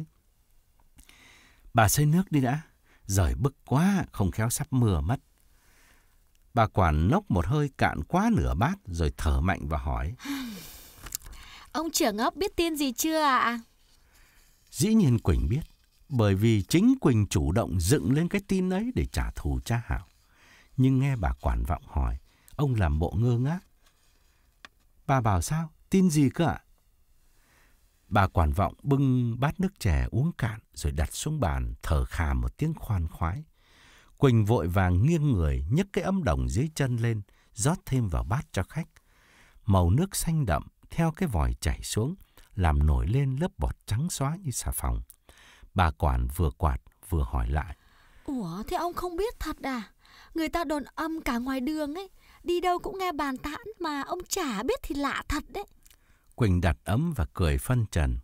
Bà xơi nước đi đã, giời bức quá, không khéo sắp mưa mất. Bà quản nốc một hơi cạn quá nửa bát rồi thở mạnh và hỏi: Ông trưởng ấp biết tin gì chưa ạ? Dĩ nhiên Quỳnh biết, bởi vì chính Quỳnh chủ động dựng lên cái tin ấy để trả thù cha Hảo. Nhưng nghe bà quản vọng hỏi, ông làm bộ ngơ ngác. Bà bảo sao? Tin gì cơ ạ? Bà quản vọng bưng bát nước chè uống cạn rồi đặt xuống bàn, thở khà một tiếng khoan khoái. Quỳnh vội vàng nghiêng người nhấc cái ấm đồng dưới chân lên, rót thêm vào bát cho khách. Màu nước xanh đậm theo cái vòi chảy xuống, làm nổi lên lớp bọt trắng xóa như xà phòng. Bà quản vừa quạt vừa hỏi lại: Ủa, thế ông không biết thật à? Người ta đồn âm cả ngoài đường ấy, đi đâu cũng nghe bàn tán mà ông chả biết thì lạ thật đấy. Quỳnh đặt ấm và cười phân trần: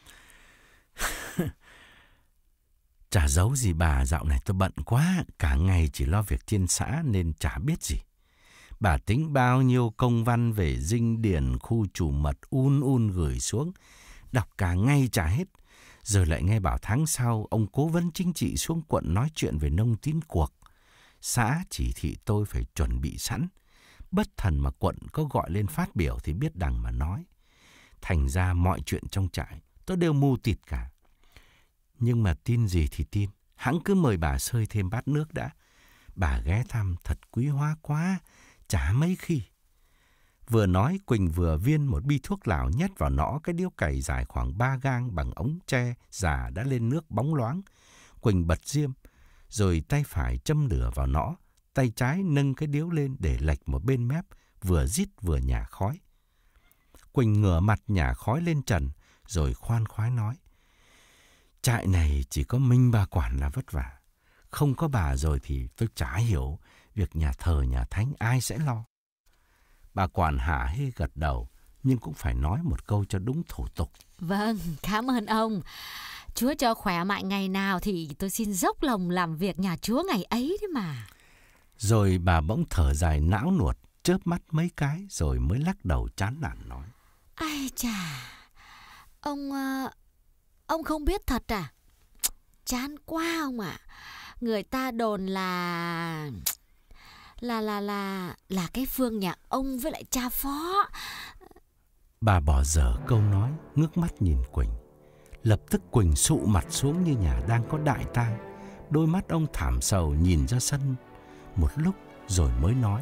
Chả giấu gì bà, dạo này tôi bận quá, cả ngày chỉ lo việc trên xã nên chả biết gì. Bà tính bao nhiêu công văn về dinh điển khu chủ mật un un gửi xuống, đọc cả ngày chả hết. Rồi lại nghe bảo tháng sau, ông cố vấn chính trị xuống quận nói chuyện về nông tín cuộc. Xã chỉ thị tôi phải chuẩn bị sẵn. Bất thần mà quận có gọi lên phát biểu thì biết đằng mà nói. Thành ra mọi chuyện trong trại tôi đều mù tịt cả. Nhưng mà tin gì thì tin, hẵng cứ mời bà xơi thêm bát nước đã. Bà ghé thăm thật quý hóa quá, chả mấy khi. Vừa nói, Quỳnh vừa viên một bi thuốc lào nhét vào nõ cái điếu cày dài khoảng ba gang bằng ống tre già đã lên nước bóng loáng. Quỳnh bật diêm, rồi tay phải châm lửa vào nõ, tay trái nâng cái điếu lên để lệch một bên mép, vừa rít vừa nhả khói. Quỳnh ngửa mặt nhả khói lên trần, rồi khoan khoái nói: trại này chỉ có mình bà quản là vất vả. Không có bà rồi thì tôi chả hiểu việc nhà thờ nhà thánh ai sẽ lo. Bà quản hả hê gật đầu, nhưng cũng phải nói một câu cho đúng thủ tục. Vâng, cảm ơn ông. Chúa cho khỏe mạnh ngày nào thì tôi xin dốc lòng làm việc nhà Chúa ngày ấy đấy mà. Rồi bà bỗng thở dài não nuột, chớp mắt mấy cái rồi mới lắc đầu chán nản nói: Ai chà, ông... Uh, ông không biết thật à? Chán quá ông ạ. À. Người ta đồn là... Là là là... Là cái Phương nhà ông với lại cha Phó. Bà bỏ dở câu nói, ngước mắt nhìn Quỳnh. Lập tức Quỳnh sụ mặt xuống như nhà đang có đại tang. Đôi mắt ông thảm sầu nhìn ra sân một lúc rồi mới nói: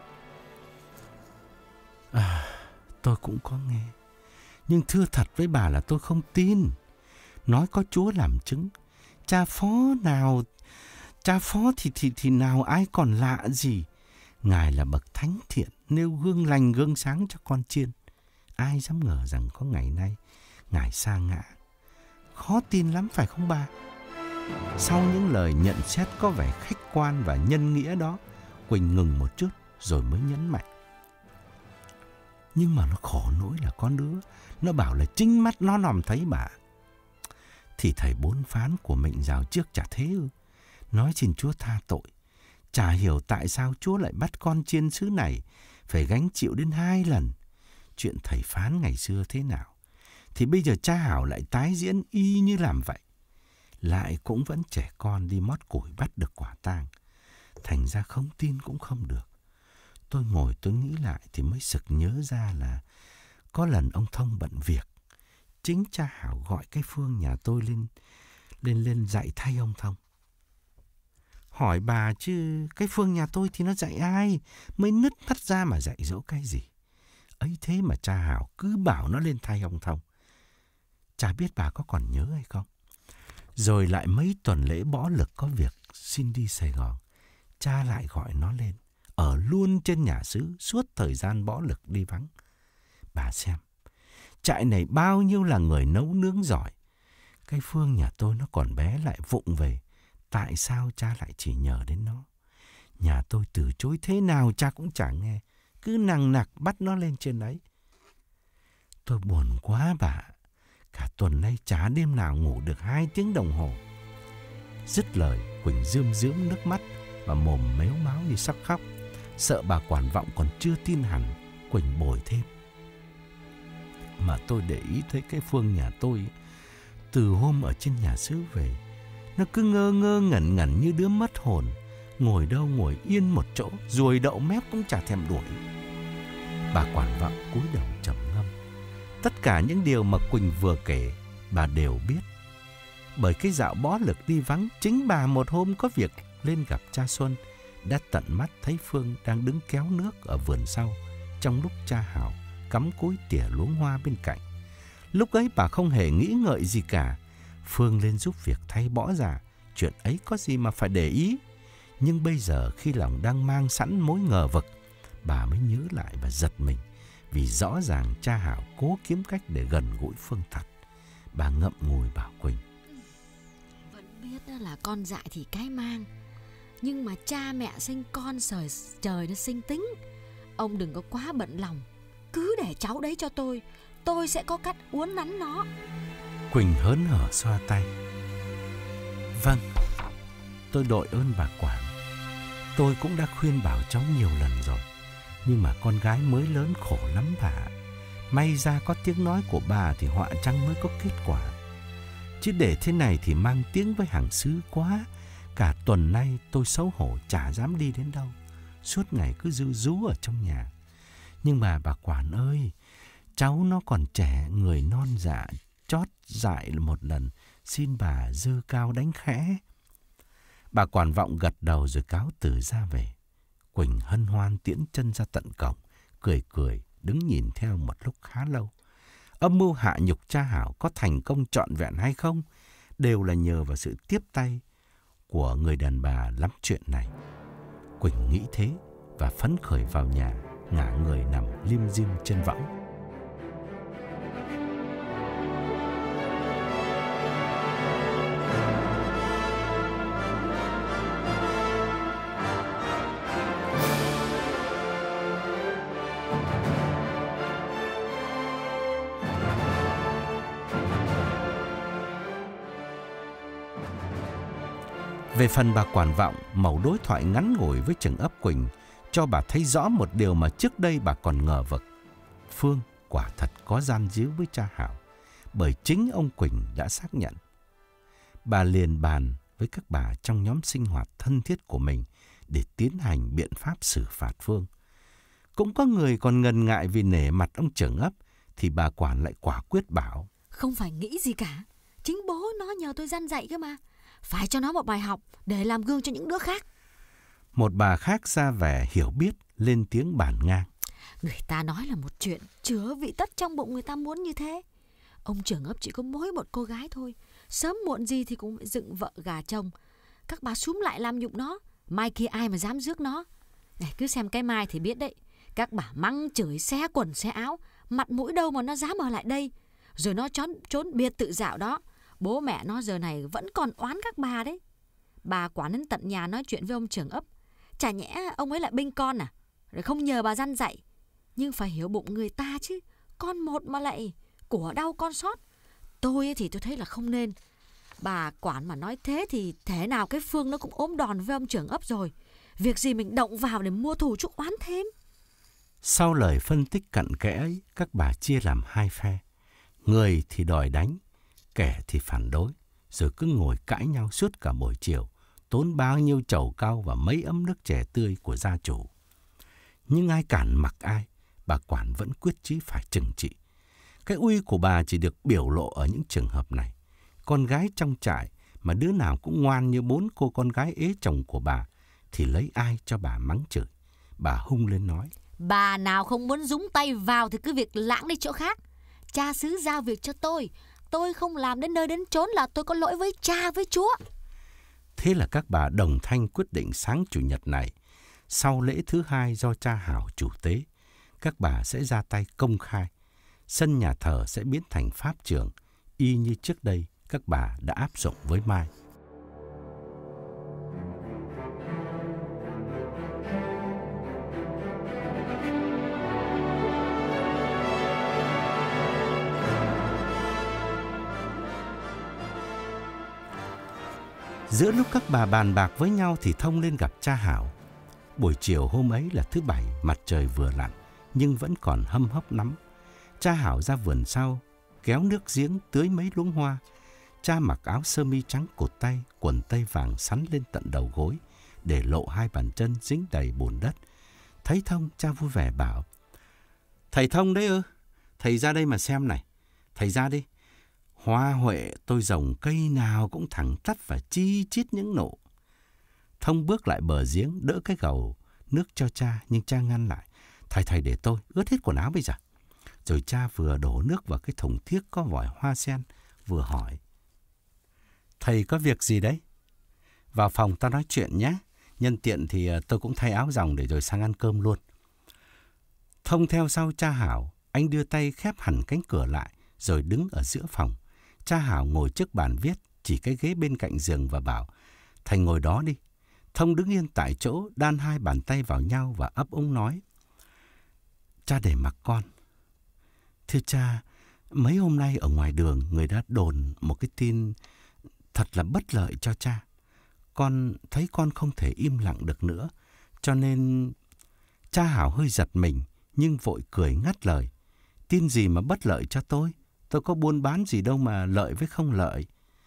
À, tôi cũng có nghe. Nhưng thưa thật với bà là tôi không tin. Nói có Chúa làm chứng, cha Phó nào... Cha Phó thì, thì, thì nào ai còn lạ gì. Ngài là bậc thánh thiện, nêu gương lành gương sáng cho con chiên. Ai dám ngờ rằng có ngày nay Ngài sa ngã. Khó tin lắm phải không bà? Sau những lời nhận xét có vẻ khách quan và nhân nghĩa đó, Quỳnh ngừng một chút rồi mới nhấn mạnh: Nhưng mà nó khổ nỗi là con đứa nó bảo là chính mắt nó nòm thấy bà. Thì thầy bốn phán của mệnh rào trước chả thế ư? Nói xin Chúa tha tội. Chả hiểu tại sao Chúa lại bắt con chiên xứ này phải gánh chịu đến hai lần. Chuyện thầy phán ngày xưa thế nào thì bây giờ cha Hảo lại tái diễn y như làm vậy. Lại cũng vẫn trẻ con đi mót củi bắt được quả tang. Thành ra không tin cũng không được. Tôi ngồi tôi nghĩ lại thì mới sực nhớ ra là có lần ông Thông bận việc, chính cha Hảo gọi cái Phương nhà tôi lên lên lên dạy thay ông Thông. Hỏi bà chứ cái Phương nhà tôi thì nó dạy ai, mới nứt mắt ra mà dạy dỗ cái gì. Ấy thế mà cha Hảo cứ bảo nó lên thay ông Thông. Chả biết bà có còn nhớ hay không. Rồi lại mấy tuần lễ Bỏ Lực có việc xin đi Sài Gòn, cha lại gọi nó lên, ở luôn trên nhà xứ suốt thời gian Bỏ Lực đi vắng. Bà xem, trại này bao nhiêu là người nấu nướng giỏi. Cái Phương nhà tôi nó còn bé lại vụng về. Tại sao cha lại chỉ nhờ đến nó? Nhà tôi từ chối thế nào cha cũng chẳng nghe, cứ nằng nặc bắt nó lên trên đấy. Tôi buồn quá bà. Cả tuần nay chả đêm nào ngủ được hai tiếng đồng hồ. Dứt lời, Quỳnh rơm rớm nước mắt và mồm mếu máo như sắp khóc. Sợ bà quản vọng còn chưa tin hẳn, Quỳnh bồi thêm: Mà tôi để ý thấy cái Phương nhà tôi, từ hôm ở trên nhà xứ về, nó cứ ngơ ngơ ngẩn ngẩn như đứa mất hồn. Ngồi đâu ngồi yên một chỗ, ruồi đậu mép cũng chả thèm đuổi. Bà quản vọng cúi đầu trầm ngâm. Tất cả những điều mà Quỳnh vừa kể, bà đều biết. Bởi cái dạo Bỏ Lực đi vắng, chính bà một hôm có việc lên gặp cha Xuân, đã tận mắt thấy Phương đang đứng kéo nước ở vườn sau, trong lúc cha Hảo cắm cúi tỉa luống hoa bên cạnh. Lúc ấy bà không hề nghĩ ngợi gì cả. Phương lên giúp việc thay Bỏ già, chuyện ấy có gì mà phải để ý. Nhưng bây giờ khi lòng đang mang sẵn mối ngờ vực, bà mới nhớ lại và giật mình. Vì rõ ràng cha Hảo cố kiếm cách để gần gũi Phương thật. Bà ngậm ngùi bảo Quỳnh: Vẫn biết là con dại thì cái mang, nhưng mà cha mẹ sinh con trời, trời nó sinh tính. Ông đừng có quá bận lòng, cứ để cháu đấy cho tôi, tôi sẽ có cách uốn nắn nó. Quỳnh hớn hở xoa tay: Vâng, tôi đội ơn bà quản. Tôi cũng đã khuyên bảo cháu nhiều lần rồi, nhưng mà con gái mới lớn khổ lắm bà. May ra có tiếng nói của bà thì họa chăng mới có kết quả. Chứ để thế này thì mang tiếng với hàng xứ quá. Cả tuần nay tôi xấu hổ chả dám đi đến đâu. Suốt ngày cứ ru rú ở trong nhà. Nhưng mà bà quản ơi, cháu nó còn trẻ, người non dạ, chót dại một lần, xin bà dơ cao đánh khẽ. Bà quản Vọng gật đầu rồi cáo từ ra về. Quỳnh hân hoan tiễn chân ra tận cổng, cười cười, đứng nhìn theo một lúc khá lâu. Âm mưu hạ nhục cha Hảo có thành công trọn vẹn hay không, đều là nhờ vào sự tiếp tay của người đàn bà lắm chuyện này. Quỳnh nghĩ thế và phấn khởi vào nhà, ngả người nằm lim dim trên võng. Về phần bà quản Vọng, mẩu đối thoại ngắn ngủi với Trừng Ấp Quỳnh cho bà thấy rõ một điều mà trước đây bà còn ngờ vực. Phương quả thật có gian díu với cha Hảo, bởi chính ông Quỳnh đã xác nhận. Bà liền bàn với các bà trong nhóm sinh hoạt thân thiết của mình để tiến hành biện pháp xử phạt Phương. Cũng có người còn ngần ngại vì nể mặt ông trưởng ấp, thì bà quản lại quả quyết bảo: Không phải nghĩ gì cả, chính bố nó nhờ tôi răn dạy cơ mà. Phải cho nó một bài học để làm gương cho những đứa khác. Một bà khác ra vẻ hiểu biết, lên tiếng bàn ngang: Người ta nói là một chuyện, chứa vị tất trong bụng người ta muốn như thế. Ông trưởng ấp chỉ có mỗi một cô gái thôi, sớm muộn gì thì cũng phải dựng vợ gà chồng. Các bà súm lại làm nhục nó, mai kia ai mà dám rước nó. Này, cứ xem cái mai thì biết đấy. Các bà mắng chửi xé quần xé áo, mặt mũi đâu mà nó dám ở lại đây. Rồi nó trốn, trốn biệt tự dạo đó. Bố mẹ nó giờ này vẫn còn oán các bà đấy. Bà quản đến tận nhà nói chuyện với ông trưởng ấp. Chả nhẽ ông ấy lại bênh con à? Rồi không nhờ bà răn dạy. Nhưng phải hiểu bụng người ta chứ. Con một mà lại của đau con sót. Tôi thì tôi thấy là không nên. Bà quản mà nói thế thì thế nào cái Phương nó cũng ốm đòn với ông trưởng ấp rồi. Việc gì mình động vào để mua thù chuốc oán thêm. Sau lời phân tích cặn kẽ ấy, các bà chia làm hai phe. Người thì đòi đánh, kẻ thì phản đối, rồi cứ ngồi cãi nhau suốt cả buổi chiều, tốn bao nhiêu chầu cao và mấy ấm nước chè tươi của gia chủ. Nhưng ai cản mặc ai, bà quản vẫn quyết chí phải trừng trị. Cái uy của bà chỉ được biểu lộ ở những trường hợp này. Con gái trong trại mà đứa nào cũng ngoan như bốn cô con gái ế chồng của bà, thì lấy ai cho bà mắng chửi. Bà hung lên nói: Bà nào không muốn dúng tay vào thì cứ việc lãng đi chỗ khác. Cha xứ giao việc cho tôi, tôi không làm đến nơi đến chốn là tôi có lỗi với cha với Chúa. Thế là các bà đồng thanh quyết định sáng chủ nhật này, sau lễ thứ hai do cha Hảo chủ tế, các bà sẽ ra tay công khai. Sân nhà thờ sẽ biến thành pháp trường, y như trước đây các bà đã áp dụng với Mai. Giữa lúc các bà bàn bạc với nhau thì Thông lên gặp cha Hảo. Buổi chiều hôm ấy là thứ bảy, mặt trời vừa lặn nhưng vẫn còn hâm hốc lắm. Cha Hảo ra vườn sau, kéo nước giếng tưới mấy luống hoa. Cha mặc áo sơ mi trắng cột tay, quần tây vàng sắn lên tận đầu gối, để lộ hai bàn chân dính đầy bùn đất. Thấy Thông, cha vui vẻ bảo: Thầy Thông đấy ư? Thầy ra đây mà xem này. Thầy ra đi. Hoa huệ tôi trồng cây nào cũng thẳng tắp và chi chít những nụ. Thông bước lại bờ giếng đỡ cái gầu nước cho cha, nhưng cha ngăn lại: Thầy thầy để tôi, ướt hết quần áo bây giờ. Rồi cha vừa đổ nước vào cái thùng thiếc có vòi hoa sen, vừa hỏi: Thầy có việc gì đấy? Vào phòng ta nói chuyện nhé. Nhân tiện thì tôi cũng thay áo dòng để rồi sang ăn cơm luôn. Thông theo sau cha Hảo, anh đưa tay khép hẳn cánh cửa lại, rồi đứng ở giữa phòng. Cha Hảo ngồi trước bàn viết, chỉ cái ghế bên cạnh giường và bảo: Thầy ngồi đó đi. Thông đứng yên tại chỗ, đan hai bàn tay vào nhau và ấp úng nói: Cha để mặc con. Thưa cha, mấy hôm nay ở ngoài đường người đã đồn một cái tin thật là bất lợi cho cha. Con thấy con không thể im lặng được nữa, cho nên... Cha Hảo hơi giật mình nhưng vội cười ngắt lời: Tin gì mà bất lợi cho tôi? Tôi có buôn bán gì đâu mà lợi với không lợi.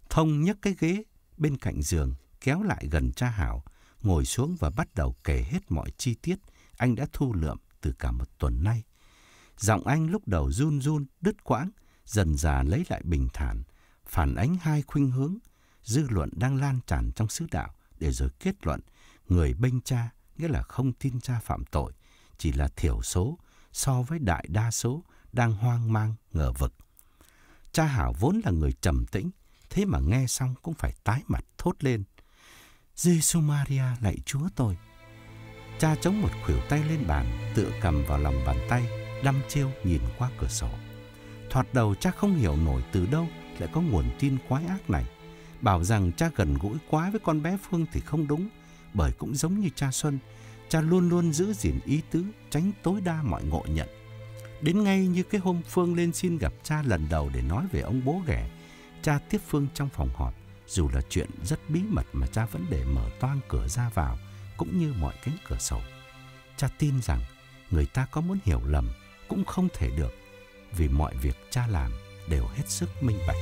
Thông nhấc cái ghế bên cạnh giường, kéo lại gần cha Hảo, ngồi xuống và bắt đầu kể hết mọi chi tiết anh đã thu lượm từ cả một tuần nay. Giọng anh lúc đầu run run, đứt quãng, dần dà lấy lại bình thản, phản ánh hai khuynh hướng dư luận đang lan tràn trong xứ đạo, để rồi kết luận người bênh cha, nghĩa là không tin cha phạm tội, chỉ là thiểu số so với đại đa số đang hoang mang ngờ vực. Cha Hảo vốn là người trầm tĩnh, thế mà nghe xong cũng phải tái mặt thốt lên: Giê-xu Maria, lạy Chúa tôi! Cha chống một khuỷu tay lên bàn, tựa cầm vào lòng bàn tay, đăm chiêu nhìn qua cửa sổ. Thoạt đầu cha không hiểu nổi từ đâu lại có nguồn tin quái ác này. Bảo rằng cha gần gũi quá với con bé Phương thì không đúng, bởi cũng giống như cha Xuân, cha luôn luôn giữ gìn ý tứ, tránh tối đa mọi ngộ nhận. Đến ngay như cái hôm Phương lên xin gặp cha lần đầu để nói về ông bố ghẻ, cha tiếp Phương trong phòng họp, dù là chuyện rất bí mật mà cha vẫn để mở toang cửa ra vào, cũng như mọi cánh cửa sổ. Cha tin rằng người ta có muốn hiểu lầm cũng không thể được, vì mọi việc cha làm đều hết sức minh bạch.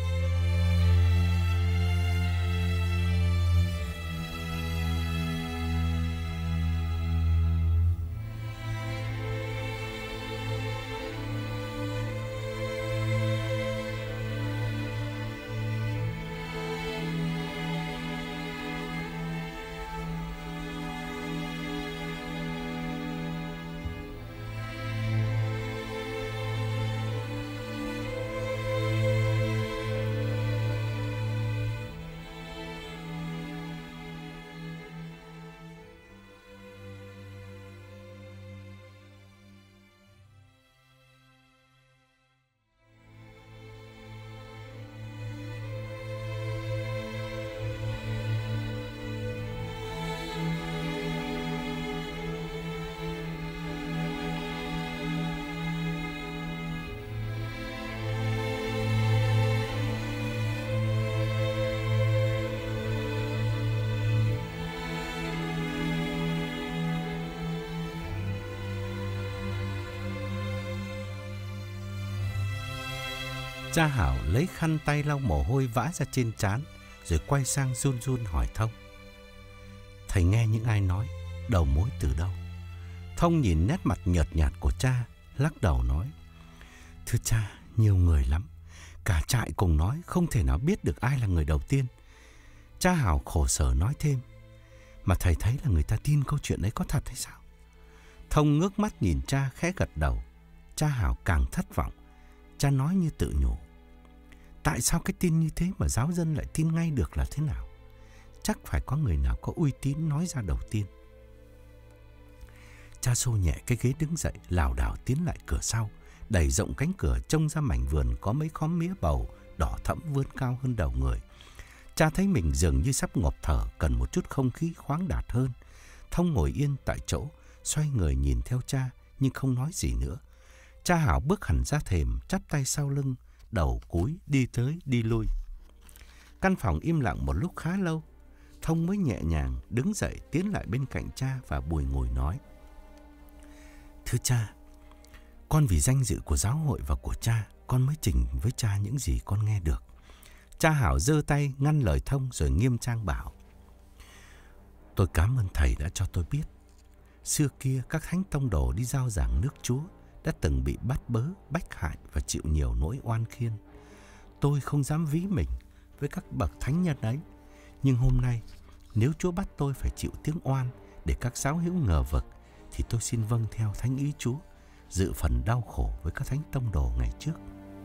Cha Hảo lấy khăn tay lau mồ hôi vã ra trên trán, rồi quay sang run run hỏi Thông: Thầy nghe những ai nói, đầu mối từ đâu? Thông nhìn nét mặt nhợt nhạt của cha, lắc đầu nói: Thưa cha, nhiều người lắm. Cả trại cùng nói, không thể nào biết được ai là người đầu tiên. Cha Hảo khổ sở nói thêm: Mà thầy thấy là người ta tin câu chuyện ấy có thật hay sao? Thông ngước mắt nhìn cha, khẽ gật đầu. Cha Hảo càng thất vọng. Cha nói như tự nhủ: Tại sao cái tin như thế mà giáo dân lại tin ngay được là thế nào? Chắc phải có người nào có uy tín nói ra đầu tiên. Cha xô nhẹ cái ghế đứng dậy, lảo đảo tiến lại cửa sau, đẩy rộng cánh cửa trông ra mảnh vườn có mấy khóm mía bầu đỏ thẫm vươn cao hơn đầu người. Cha thấy mình dường như sắp ngộp thở, cần một chút không khí khoáng đạt hơn. Thông ngồi yên tại chỗ, xoay người nhìn theo cha nhưng không nói gì nữa. Cha Hảo bước hẳn ra thềm, chắp tay sau lưng, đầu cúi đi tới đi lui. Căn phòng im lặng một lúc khá lâu. Thông mới nhẹ nhàng đứng dậy tiến lại bên cạnh cha và bùi ngùi nói: Thưa cha, con vì danh dự của giáo hội và của cha, con mới trình với cha những gì con nghe được. Cha Hảo giơ tay ngăn lời Thông rồi nghiêm trang bảo: Tôi cảm ơn thầy đã cho tôi biết. Xưa kia các thánh tông đồ đi rao giảng nước Chúa đã từng bị bắt bớ, bách hại và chịu nhiều nỗi oan khiên. Tôi không dám ví mình với các bậc thánh nhân ấy, nhưng hôm nay nếu Chúa bắt tôi phải chịu tiếng oan để các giáo hữu ngờ vực, thì tôi xin vâng theo thánh ý Chúa, dự phần đau khổ với các thánh tông đồ ngày trước.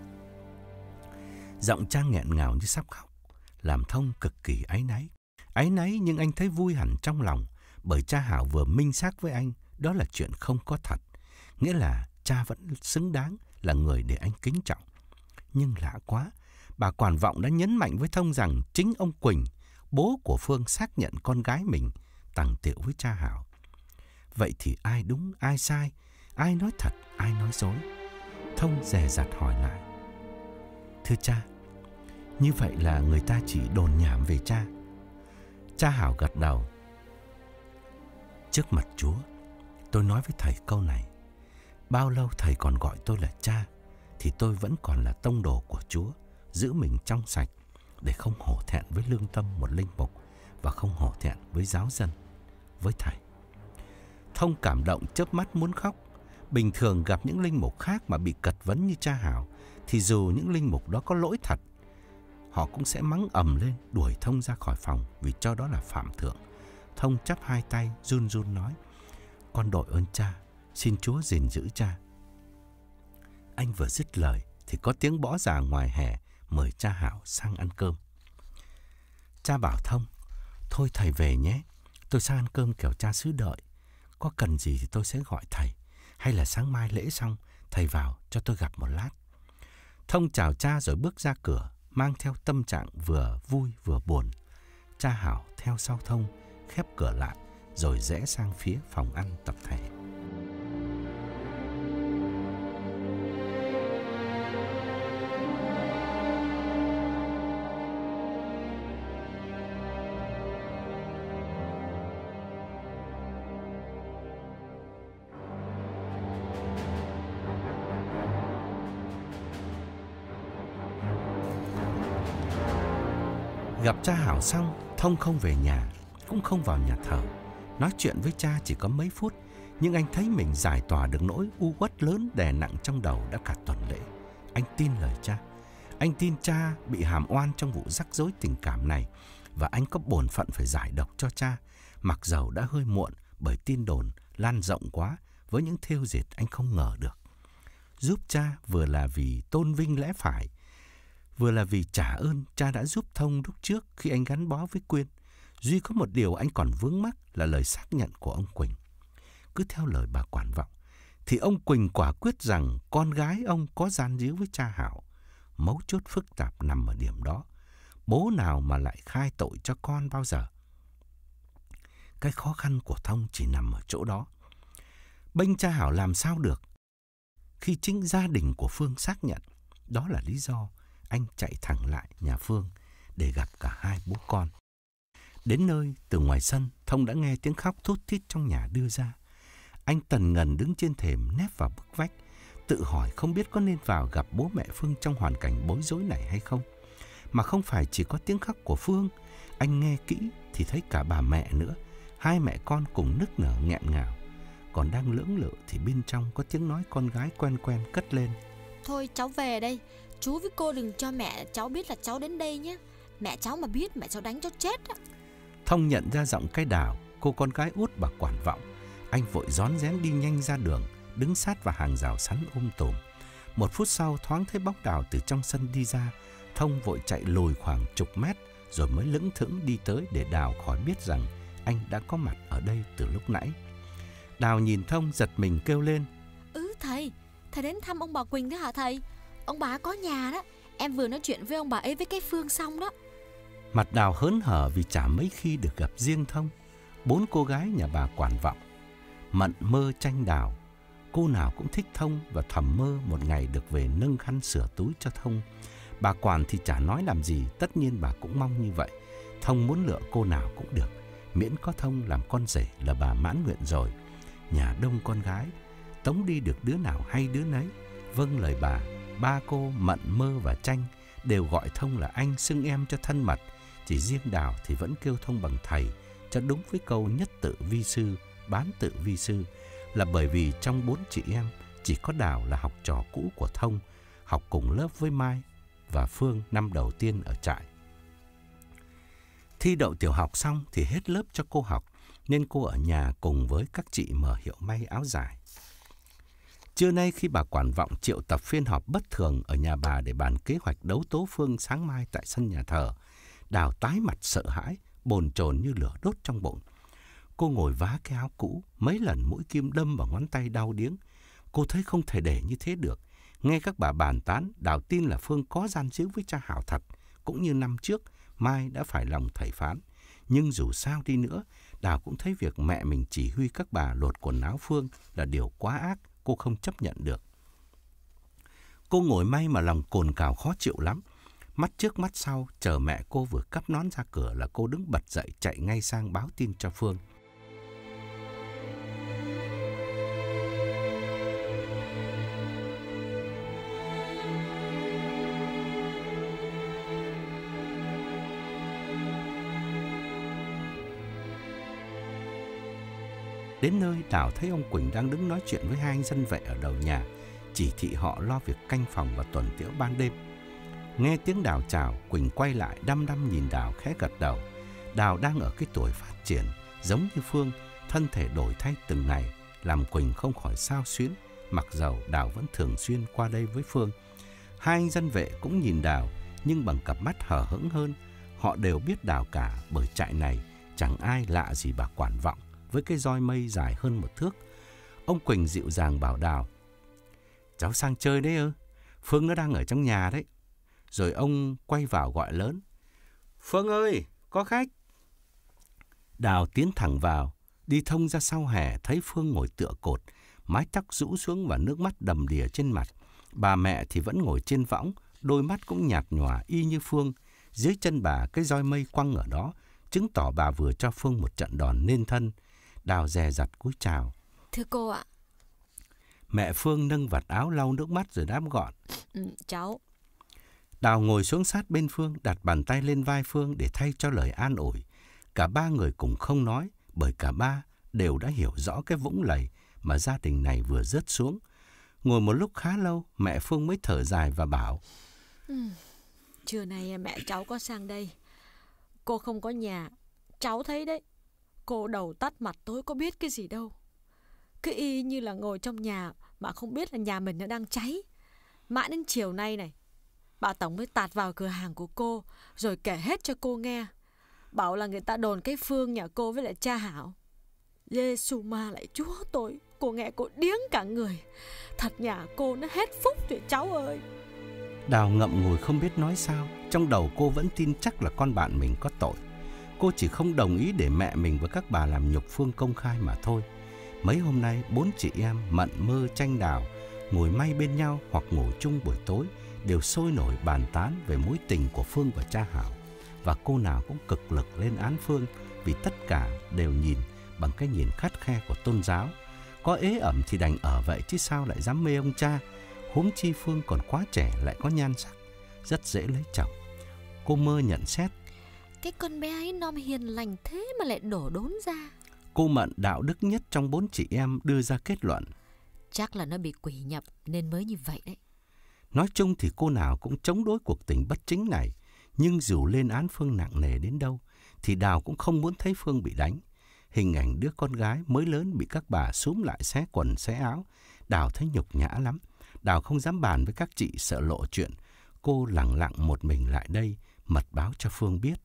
Giọng cha nghẹn ngào như sắp khóc, làm Thông cực kỳ áy náy. Áy náy nhưng anh thấy vui hẳn trong lòng, bởi cha Hảo vừa minh xác với anh đó là chuyện không có thật, nghĩa là cha vẫn xứng đáng là người để anh kính trọng. Nhưng lạ quá, bà quản vọng đã nhấn mạnh với Thông rằng chính ông Quỳnh, bố của Phương, xác nhận con gái mình tằng tiệu với cha Hảo. Vậy thì ai đúng, ai sai, ai nói thật, ai nói dối? Thông dè dặt hỏi lại: Thưa cha, như vậy là người ta chỉ đồn nhảm về cha? Cha Hảo gật đầu. Trước mặt Chúa, tôi nói với thầy câu này: bao lâu thầy còn gọi tôi là cha, thì tôi vẫn còn là tông đồ của Chúa, giữ mình trong sạch, để không hổ thẹn với lương tâm một linh mục và không hổ thẹn với giáo dân, với thầy. Thông cảm động chớp mắt muốn khóc. Bình thường gặp những linh mục khác mà bị cật vấn như cha Hảo thì dù những linh mục đó có lỗi thật, họ cũng sẽ mắng ầm lên đuổi Thông ra khỏi phòng vì cho đó là phạm thượng. Thông chắp hai tay run run nói: "Con đội ơn cha, xin Chúa gìn giữ cha." Anh vừa dứt lời thì có tiếng bõ già ngoài hè mời cha Hảo sang ăn cơm. Cha bảo Thông: "Thôi thầy về nhé, tôi sang ăn cơm kẻo cha xứ đợi. Có cần gì thì tôi sẽ gọi thầy, hay là sáng mai lễ xong thầy vào cho tôi gặp một lát." Thông chào cha rồi bước ra cửa, mang theo tâm trạng vừa vui vừa buồn. Cha Hảo theo sau Thông, khép cửa lại rồi rẽ sang phía phòng ăn tập thể. Gặp cha Hảo xong, Thông không về nhà, cũng không vào nhà thờ. Nói chuyện với cha chỉ có mấy phút, nhưng anh thấy mình giải tỏa được nỗi u uất lớn đè nặng trong đầu đã cả tuần lễ. Anh tin lời cha. Anh tin cha bị hàm oan trong vụ rắc rối tình cảm này, và anh có bổn phận phải giải độc cho cha, mặc dầu đã hơi muộn bởi tin đồn lan rộng quá với những thêu dệt anh không ngờ được. Giúp cha vừa là vì tôn vinh lẽ phải, vừa là vì trả ơn cha đã giúp Thông lúc trước khi anh gắn bó với Quyên. Duy có một điều anh còn vướng mắc là lời xác nhận của ông Quỳnh. Cứ theo lời bà quản vọng thì ông Quỳnh quả quyết rằng con gái ông có gian díu với cha Hảo. Mấu chốt phức tạp nằm ở điểm đó. Bố nào mà lại khai tội cho con bao giờ? Cái khó khăn của Thông chỉ nằm ở chỗ đó. Bênh cha Hảo làm sao được khi chính gia đình của Phương xác nhận. Đó là lý do anh chạy thẳng lại nhà Phương để gặp cả hai bố con. Đến nơi, từ ngoài sân, Thông đã nghe tiếng khóc thút thít trong nhà đưa ra. Anh tần ngần đứng trên thềm nép vào bức vách, tự hỏi không biết có nên vào gặp bố mẹ Phương trong hoàn cảnh bối rối này hay không. Mà không phải chỉ có tiếng khóc của Phương, anh nghe kỹ thì thấy cả bà mẹ nữa. Hai mẹ con cùng nức nở nghẹn ngào. Còn đang lưỡng lự thì bên trong có tiếng nói con gái quen quen cất lên: "Thôi cháu về đây, chú với cô đừng cho mẹ cháu biết là cháu đến đây nhé. Mẹ cháu mà biết mẹ cháu đánh cháu chết á." Thông nhận ra giọng cái Đào, cô con gái út bà quản vọng. Anh vội rón rén đi nhanh ra đường, đứng sát vào hàng rào sắn um tùm. Một phút sau thoáng thấy bóng Đào từ trong sân đi ra. Thông vội chạy lùi khoảng chục mét rồi mới lững thững đi tới để Đào khỏi biết rằng anh đã có mặt ở đây từ lúc nãy. Đào nhìn Thông giật mình kêu lên: "Ừ thầy, thầy đến thăm ông bà Quỳnh đó hả thầy? Ông bà có nhà đó, em vừa nói chuyện với ông bà ấy với cái Phương xong đó." Mặt Đào hớn hở vì chả mấy khi được gặp riêng Thông. Bốn cô gái nhà bà quản vọng, Mận, Mơ, Tranh, Đào, cô nào cũng thích Thông và thầm mơ một ngày được về nâng khăn sửa túi cho Thông. Bà quản thì chả nói làm gì, tất nhiên bà cũng mong như vậy. Thông muốn lựa cô nào cũng được, miễn có Thông làm con rể là bà mãn nguyện rồi. Nhà đông con gái, tống đi được đứa nào hay đứa nấy. Vâng lời bà, ba cô Mận, Mơ và Tranh đều gọi Thông là anh, xưng em cho thân mật. Chỉ riêng Đào thì vẫn kêu Thông bằng thầy, cho đúng với câu nhất tự vi sư, bán tự vi sư, là bởi vì trong bốn chị em chỉ có Đào là học trò cũ của Thông, học cùng lớp với Mai và Phương năm đầu tiên ở trại. Thi đậu tiểu học xong thì hết lớp cho cô học, nên cô ở nhà cùng với các chị mở hiệu may áo dài. Trưa nay khi bà quản vọng triệu tập phiên họp bất thường ở nhà bà để bàn kế hoạch đấu tố Phương sáng mai tại sân nhà thờ, Đào tái mặt sợ hãi, bồn chồn như lửa đốt trong bụng. Cô ngồi vá cái áo cũ, mấy lần mũi kim đâm vào ngón tay đau điếng. Cô thấy không thể để như thế được. Nghe các bà bàn tán, Đào tin là Phương có gian díu với cha Hảo thật, cũng như năm trước Mai đã phải lòng thầy phán. Nhưng dù sao đi nữa, Đào cũng thấy việc mẹ mình chỉ huy các bà lột quần áo Phương là điều quá ác, cô không chấp nhận được. Cô ngồi may mà lòng cồn cào khó chịu lắm. Mắt trước mắt sau, chờ mẹ cô vừa cắp nón ra cửa là cô đứng bật dậy chạy ngay sang báo tin cho Phương. Đến nơi, Đào thấy ông Quỳnh đang đứng nói chuyện với hai anh dân vệ ở đầu nhà, chỉ thị họ lo việc canh phòng và tuần tiễu ban đêm. Nghe tiếng Đào chào, Quỳnh quay lại đăm đăm nhìn Đào, khẽ gật đầu. Đào đang ở cái tuổi phát triển, giống như Phương, thân thể đổi thay từng ngày, làm Quỳnh không khỏi xao xuyến, mặc dầu Đào vẫn thường xuyên qua đây với Phương. Hai anh dân vệ cũng nhìn Đào, nhưng bằng cặp mắt hờ hững hơn. Họ đều biết Đào cả, bởi trại này chẳng ai lạ gì bà Quản Vọng với cái roi mây dài hơn một thước. Ông Quỳnh dịu dàng bảo Đào: "Cháu sang chơi đấy ư? Phương nó đang ở trong nhà đấy." Rồi ông quay vào gọi lớn: "Phương ơi, có khách." Đào tiến thẳng vào, đi thông ra sau hè, thấy Phương ngồi tựa cột, mái tóc rũ xuống và nước mắt đầm đìa trên mặt. Bà mẹ thì vẫn ngồi trên võng, đôi mắt cũng nhạt nhòa y như Phương. Dưới chân bà cái roi mây quăng ở đó, chứng tỏ bà vừa cho Phương một trận đòn nên thân. Đào dè dặt cúi chào: "Thưa cô ạ." Mẹ Phương nâng vạt áo lau nước mắt rồi đáp gọn: Ừ, cháu. Đào ngồi xuống sát bên Phương, đặt bàn tay lên vai Phương để thay cho lời an ủi. Cả ba người cùng không nói, bởi cả ba đều đã hiểu rõ cái vũng lầy mà gia đình này vừa rớt xuống. Ngồi một lúc khá lâu, mẹ Phương mới thở dài và bảo: ừ, Trưa nay mẹ cháu có sang đây. Cô không có nhà, cháu thấy đấy. Cô đầu tắt mặt tối có biết cái gì đâu. Cứ y như là ngồi trong nhà mà không biết là nhà mình nó đang cháy. Mãi đến chiều nay này, bà Tổng mới tạt vào cửa hàng của cô, rồi kể hết cho cô nghe. Bảo là người ta đồn cái Phương nhà cô với lại cha Hảo. Giê-xu ma lại Chúa tôi, cô nghe cô điếng cả người. Thật nhà cô nó hết phúc rồi cháu ơi. Đào ngậm ngùi không biết nói sao. Trong đầu cô vẫn tin chắc là con bạn mình có tội. Cô chỉ không đồng ý để mẹ mình và các bà làm nhục Phương công khai mà thôi. Mấy hôm nay, bốn chị em Mận, Mơ, Tranh, Đào ngồi may bên nhau hoặc ngủ chung buổi tối đều sôi nổi bàn tán về mối tình của Phương và cha Hảo. Và cô nào cũng cực lực lên án Phương, vì tất cả đều nhìn bằng cái nhìn khắt khe của tôn giáo. Có ế ẩm thì đành ở vậy chứ sao lại dám mê ông cha. Huống chi Phương còn quá trẻ, lại có nhan sắc, rất dễ lấy chồng. Cô Mơ nhận xét: Cái con bé ấy nom hiền lành thế mà lại đổ đốn ra. Cô Mận, đạo đức nhất trong bốn chị em, đưa ra kết luận: Chắc là nó bị quỷ nhập nên mới như vậy đấy. Nói chung thì cô nào cũng chống đối cuộc tình bất chính này. Nhưng dù lên án Phương nặng nề đến đâu thì Đào cũng không muốn thấy Phương bị đánh. Hình ảnh đứa con gái mới lớn bị các bà xúm lại xé quần xé áo, Đào thấy nhục nhã lắm. Đào không dám bàn với các chị, sợ lộ chuyện. Cô lẳng lặng một mình lại đây, mật báo cho Phương biết.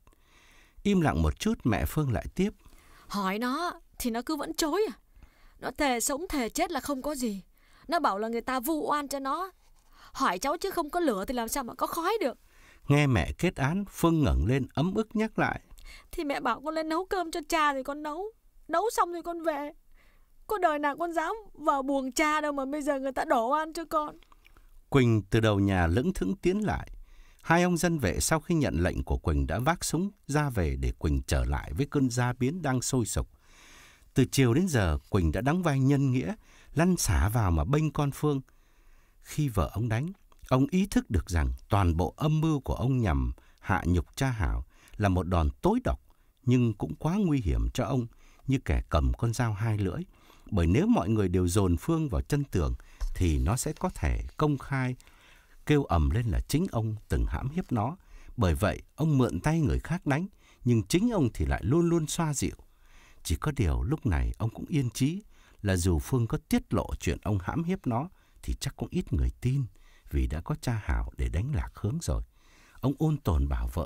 Im lặng một chút, mẹ Phương lại tiếp: Hỏi nó thì nó cứ vẫn chối à. Nó thề sống thề chết là không có gì. Nó bảo là người ta vu oan cho nó. Hỏi cháu chứ không có lửa thì làm sao mà có khói được. Nghe mẹ kết án, Phương ngẩng lên ấm ức nhắc lại: Thì mẹ bảo con lên nấu cơm cho cha thì con nấu. Nấu xong rồi con về. Có đời nào con dám vào buồng cha đâu mà bây giờ người ta đổ oan cho con. Quỳnh từ đầu nhà lững thững tiến lại. Hai ông dân vệ sau khi nhận lệnh của Quỳnh đã vác súng ra về để Quỳnh trở lại với cơn gia biến đang sôi sục. Từ chiều đến giờ, Quỳnh đã đóng vai nhân nghĩa, lăn xả vào mà bênh con Phương. Khi vợ ông đánh, ông ý thức được rằng toàn bộ âm mưu của ông nhằm hạ nhục cha Hảo là một đòn tối độc, nhưng cũng quá nguy hiểm cho ông, như kẻ cầm con dao hai lưỡi. Bởi nếu mọi người đều dồn Phương vào chân tường thì nó sẽ có thể công khai kêu ầm lên là chính ông từng hãm hiếp nó. Bởi vậy, ông mượn tay người khác đánh, nhưng chính ông thì lại luôn luôn xoa dịu. Chỉ có điều lúc này ông cũng yên chí là dù Phương có tiết lộ chuyện ông hãm hiếp nó thì chắc cũng ít người tin, vì đã có cha Hảo để đánh lạc hướng rồi. Ông ôn tồn bảo vợ: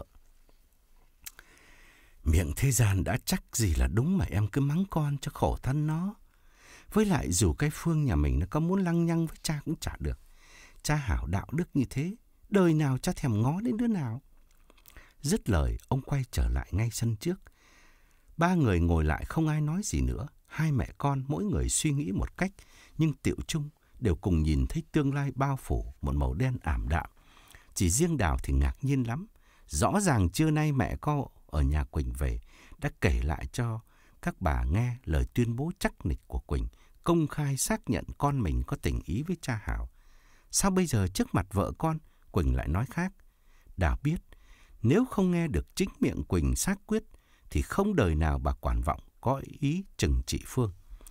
Miệng thế gian đã chắc gì là đúng mà em cứ mắng con cho khổ thân nó. Với lại dù cái Phương nhà mình nó có muốn lăng nhăng với cha cũng chả được. Cha Hảo đạo đức như thế, đời nào cha thèm ngó đến đứa nào. Dứt lời, ông quay trở lại ngay sân trước. Ba người ngồi lại không ai nói gì nữa. Hai mẹ con mỗi người suy nghĩ một cách, nhưng tựu chung đều cùng nhìn thấy tương lai bao phủ một màu đen ảm đạm. Chỉ riêng Đào thì ngạc nhiên lắm. Rõ ràng trưa nay mẹ cô ở nhà Quỳnh về đã kể lại cho các bà nghe lời tuyên bố chắc nịch của Quỳnh, công khai xác nhận con mình có tình ý với cha Hảo. Sao bây giờ trước mặt vợ con, Quỳnh lại nói khác? Đào biết, nếu không nghe được chính miệng Quỳnh xác quyết, thì không đời nào bà Quản Vọng có ý trừng trị Phương.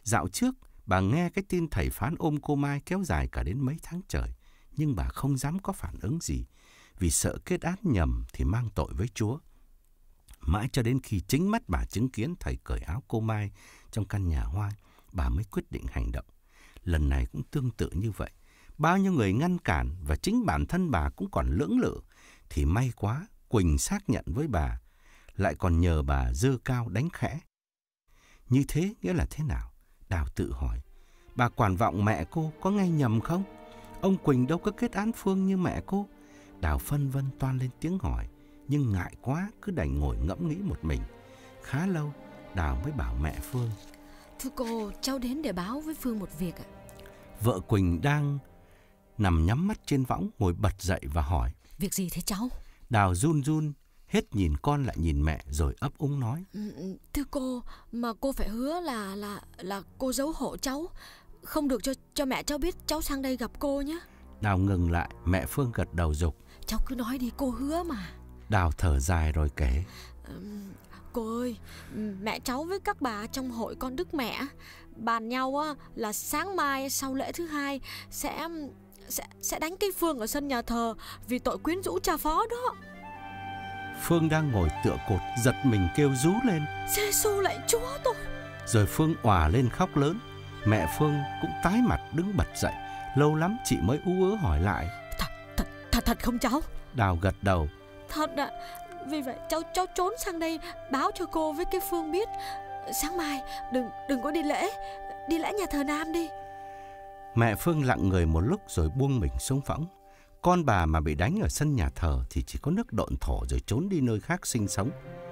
Dạo trước, bà nghe cái tin thầy phán ôm cô Mai kéo dài cả đến mấy tháng trời, nhưng bà không dám có phản ứng gì, vì sợ kết án nhầm thì mang tội với Chúa. Mãi cho đến khi chính mắt bà chứng kiến thầy cởi áo cô Mai trong căn nhà hoang, bà mới quyết định hành động. Lần này cũng tương tự như vậy. Bao nhiêu người ngăn cản và chính bản thân bà cũng còn lưỡng lự, thì may quá Quỳnh xác nhận với bà, lại còn nhờ bà giơ cao đánh khẽ. Như thế nghĩa là thế nào? Đào tự hỏi. Bà quản vọng mẹ cô có nghe nhầm không? Ông Quỳnh đâu có kết án Phương như mẹ cô. Đào phân vân toan lên tiếng hỏi, nhưng ngại quá cứ đành ngồi ngẫm nghĩ một mình. Khá lâu, Đào mới bảo mẹ Phương. Thưa cô, cháu đến để báo với Phương một việc ạ. Vợ Quỳnh đang nằm nhắm mắt trên võng ngồi bật dậy và hỏi. Việc gì thế cháu? Đào run run, hết nhìn con lại nhìn mẹ rồi ấp úng nói. Thưa cô, mà cô phải hứa là là là cô giấu hộ cháu, không được cho cho mẹ cháu biết cháu sang đây gặp cô nhé. Đào ngừng lại, mẹ Phương gật đầu giục. Cháu cứ nói đi, cô hứa mà. Đào thở dài rồi kể. Cô ơi, mẹ cháu với các bà trong hội con Đức Mẹ bàn nhau á, là sáng mai sau lễ thứ hai sẽ sẽ sẽ đánh cái Phương ở sân nhà thờ vì tội quyến rũ cha phó đó. Phương đang ngồi tựa cột giật mình kêu rú lên. Giê-xu lạy Chúa tôi. Rồi Phương òa lên khóc lớn. Mẹ Phương cũng tái mặt đứng bật dậy. Lâu lắm chị mới ú ớ hỏi lại. Thật, thật, thật, thật không cháu? Đào gật đầu. Thật ạ. Vì vậy cháu cháu trốn sang đây báo cho cô với cái Phương biết. Sáng mai đừng đừng có đi lễ, đi lễ nhà thờ Nam đi. Mẹ Phương lặng người một lúc rồi buông mình xuống võng. Con bà mà bị đánh ở sân nhà thờ thì chỉ có nước độn thổ rồi trốn đi nơi khác sinh sống.